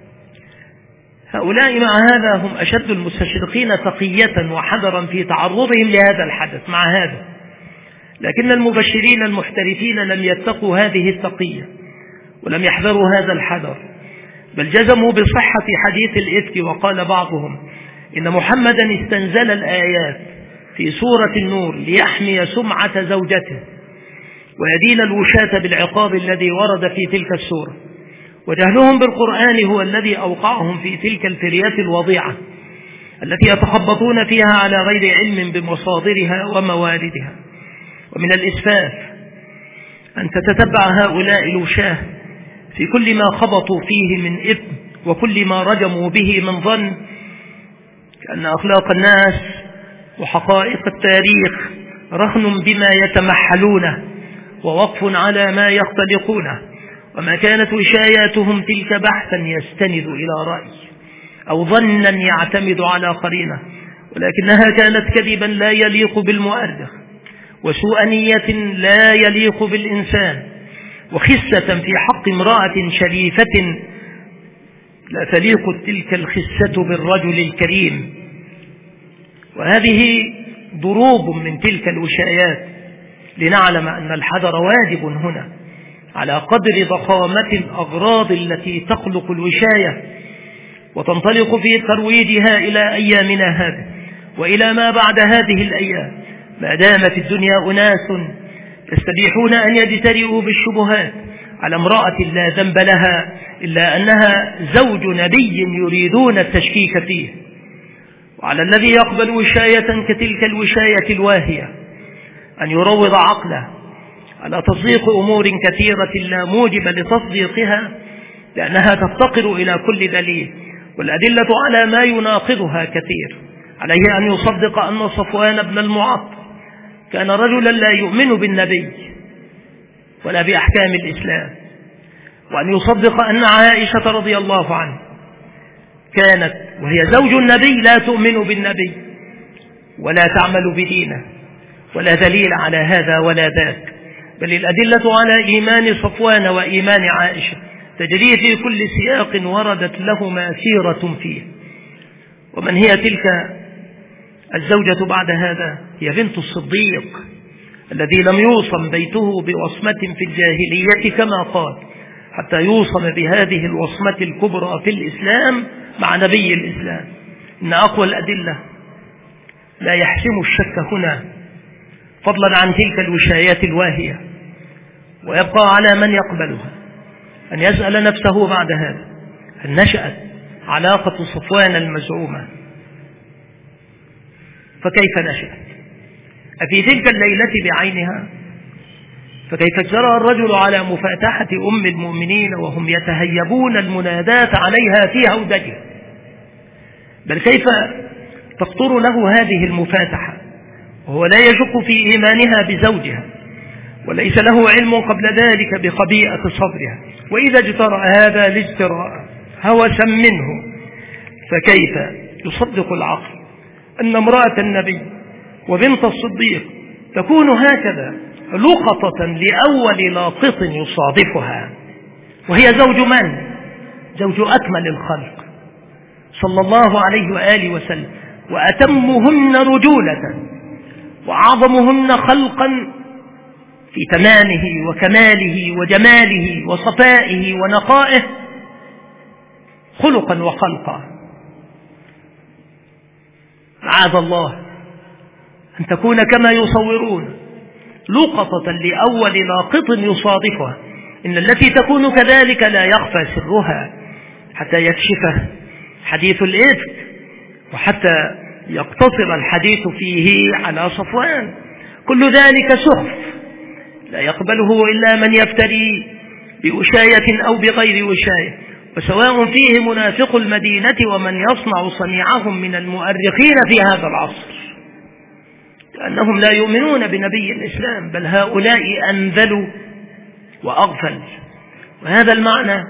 هؤلاء مع هذا هم أشد المستشرقين تقية وحذرا في تعرضهم لهذا الحدث. مع هذا لكن المبشرين المحترفين لم يتقوا هذه التقية ولم يحذروا هذا الحذر، بل جزموا بصحة حديث الإفك. وقال بعضهم إن محمدا استنزل الآيات في سورة النور ليحمي سمعة زوجته ويدين الوشاة بالعقاب الذي ورد في تلك السورة، وجهلهم بالقرآن هو الذي أوقعهم في تلك الفريات الوضيعة التي يتخبطون فيها على غير علم بمصادرها ومواردها. ومن الإسفاف أن تتتبع هؤلاء الوشاة في كل ما خبطوا فيه من إثم وكل ما رجموا به من ظن، كأن أخلاق الناس وحقائق التاريخ رهن بما يتمحلونه ووقف على ما يختلقونه، وما كانت وشاياتهم تلك بحثا يستند إلى رأي أو ظنا يعتمد على قرينة، ولكنها كانت كذبا لا يليق بالمؤرخ، وسوء نية لا يليق بالإنسان، وخسة في حق امرأة شريفة لا تليق تلك الخسة بالرجل الكريم. وهذه ضروب من تلك الوشايات لنعلم أن الحذر واجب هنا على قدر ضخامة الأغراض التي تخلق الوشاية وتنطلق في ترويجها إلى أيامنا هذه وإلى ما بعد هذه الأيام، ما دام في الدنيا أناس يستبيحون أن يجترئوا بالشبهات على امرأة لا ذنب لها إلا أنها زوج نبي يريدون التشكيك فيه، وعلى الذي يقبل وشاية كتلك الوشاية الواهية أن يروض عقله على تصديق أمور كثيرة لا موجب لتصديقها لأنها تفتقر إلى كل دليل، والأدلة على ما يناقضها كثير. عليه أن يصدق أن صفوان بن المعطل كان رجلا لا يؤمن بالنبي ولا بأحكام الإسلام، وأن يصدق أن عائشة رضي الله عنها كانت وهي زوج النبي لا تؤمن بالنبي ولا تعمل بدينه، ولا دليل على هذا ولا ذاك، بل الأدلة على إيمان صفوان وإيمان عائشة تجري في كل سياق وردت لهما سيرة فيه. ومن هي تلك الزوجة بعد هذا؟ هي بنت الصديق الذي لم يوصم بيته بوصمة في الجاهلية كما قال، حتى يوصم بهذه الوصمة الكبرى في الإسلام مع نبي الإسلام. إن أقوى الأدلة لا يحسم الشك هنا فضلا عن تلك الوشايات الواهية، ويبقى على من يقبلها أن يسأل نفسه بعد هذا هل نشأت علاقة صفوان المزعومة؟ فكيف نشأت؟ أفي تلك الليلة بعينها؟ فكيف جرى الرجل على مفاتحة أم المؤمنين وهم يتهيبون المنادات عليها في هودجها؟ بل كيف تخطر له هذه المفاتحة وهو لا يشك في إيمانها بزوجها وليس له علم قبل ذلك بخبيئة صبرها، وإذا اجترأ هذا الاجتراء هوسا منه فكيف يصدق العقل أن امرأة النبي وبنت الصديق تكون هكذا لقطة لأول لاقط يصادفها، وهي زوج من؟ زوج أكمل الخلق صلى الله عليه وآله وسلم، وأتمهن رجولة وأعظمهن خلقا في تمامه وكماله وجماله وصفائه ونقائه خلقا وخلقا. معاذ الله أن تكون كما يصورون لقطة لأول لاقط يصادفها، إن التي تكون كذلك لا يخفى سرها حتى يكشفه حديث الإفك، وحتى يقتصر الحديث فيه على صفوان. كل ذلك سخف لا يقبله إلا من يفتري بوشاية أو بغير وشاية، وسواء فيه منافق المدينة ومن يصنع صنيعهم من المؤرخين في هذا العصر، لأنهم لا يؤمنون بنبي الإسلام، بل هؤلاء أنذلوا وأغفل. وهذا المعنى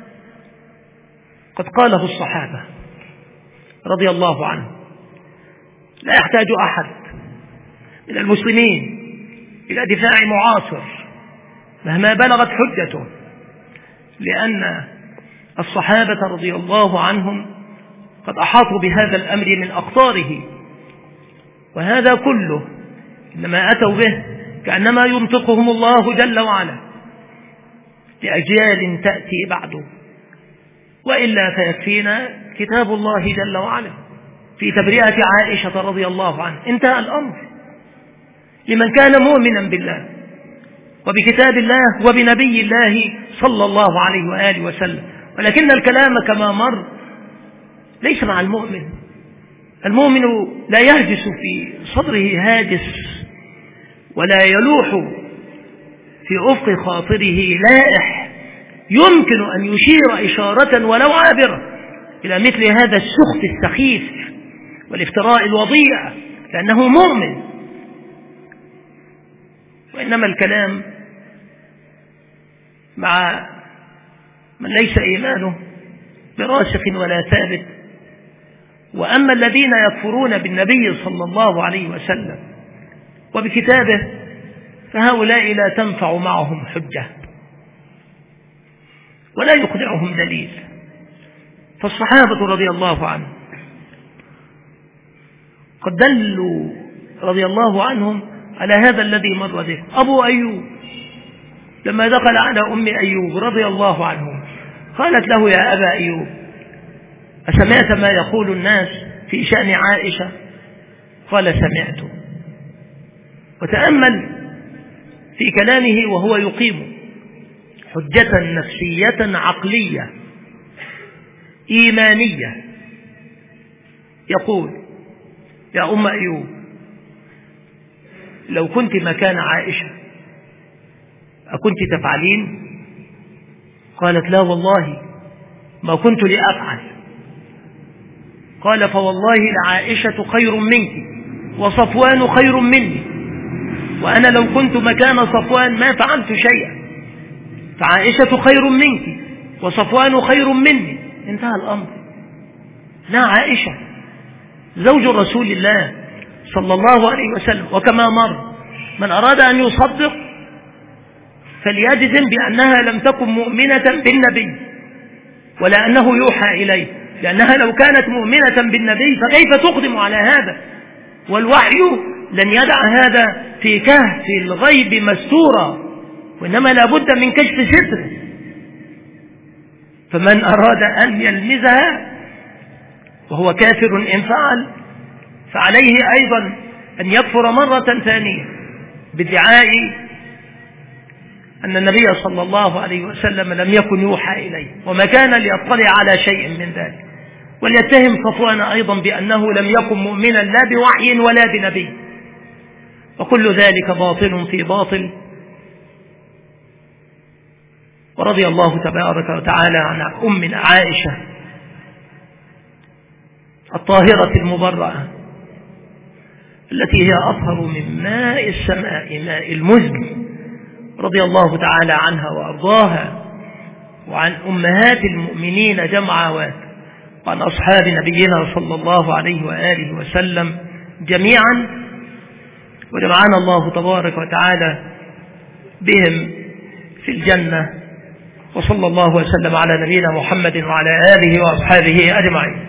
قد قاله الصحابة رضي الله عنهم. لا يحتاج أحد من المسلمين إلى دفاع معاصر مهما بلغت حجته، لأن الصحابة رضي الله عنهم قد أحاطوا بهذا الأمر من أقطاره، وهذا كله إنما أتوا به كأنما ينطقهم الله جل وعلا لأجيال تأتي بعده، وإلا فيكفينا كتاب الله جل وعلا في تبرئة عائشة رضي الله عنها. انتهى الأمر لمن كان مؤمنا بالله وبكتاب الله وبنبي الله صلى الله عليه وآله وسلم. ولكن الكلام كما مر ليس مع المؤمن. المؤمن لا يهجس في صدره هاجس، ولا يلوح في أفق خاطره لائح يمكن أن يشير إشارة ولو عابرة إلى مثل هذا السخط السخيف والافتراء الوضيع، لأنه مؤمن. وإنما الكلام مع من ليس إيمانه براسخ ولا ثابت. وأما الذين يكفرون بالنبي صلى الله عليه وسلم وبكتابه فهؤلاء لا تنفع معهم حجة ولا يقنعهم دليل. فالصحابة رضي الله عنهم قد دلوا رضي الله عنهم على هذا الذي مر به. أبو أيوب لما دخل على أم أيوب رضي الله عنه قالت له: يا أبا أيوب، أسمعت ما يقول الناس في شأن عائشة؟ قال: سمعت. وتأمل في كلامه وهو يقيم حجة نفسية عقلية إيمانية. يقول: يا أم أيوب، لو كنت مكان عائشة أكنت تفعلين؟ قالت: لا والله ما كنت لأفعل. قال: فوالله لعائشة خير منك وصفوان خير مني، وأنا لو كنت مكان صفوان ما فعلت شيئا، فعائشة خير منك وصفوان خير مني. انتهى الأمر. لا، عائشة زوج رسول الله صلى الله عليه وسلم. وكما مر، من أراد أن يصدق فليجزم بأنها لم تكن مؤمنة بالنبي ولا أنه يوحى إليه، لأنها لو كانت مؤمنة بالنبي فكيف تقدم على هذا؟ والوحي لن يدع هذا في كهف الغيب مستورا، وإنما لابد من كشف ستر. فمن أراد أن يلمزها وهو كافر إن فعل، فعليه أيضا أن يكفر مرة ثانية بادعاء أن النبي صلى الله عليه وسلم لم يكن يوحى إليه وما كان ليطلع على شيء من ذلك، وليتهم صفوان أيضا بأنه لم يكن مؤمنا لا بوحي ولا بنبي. وكل ذلك باطل في باطل. ورضي الله تبارك وتعالى عن أمنا عائشة الطاهرة المبرأة التي هي أطهر من ماء السماء ماء المزن رضي الله تعالى عنها وأرضاها، وعن أمهات المؤمنين جمعا، وعن أصحاب نبينا صلى الله عليه وآله وسلم جميعا، وجمعنا الله تبارك وتعالى بهم في الجنة. وصلى الله وسلم على نبينا محمد وعلى آله وأصحابه أجمعين.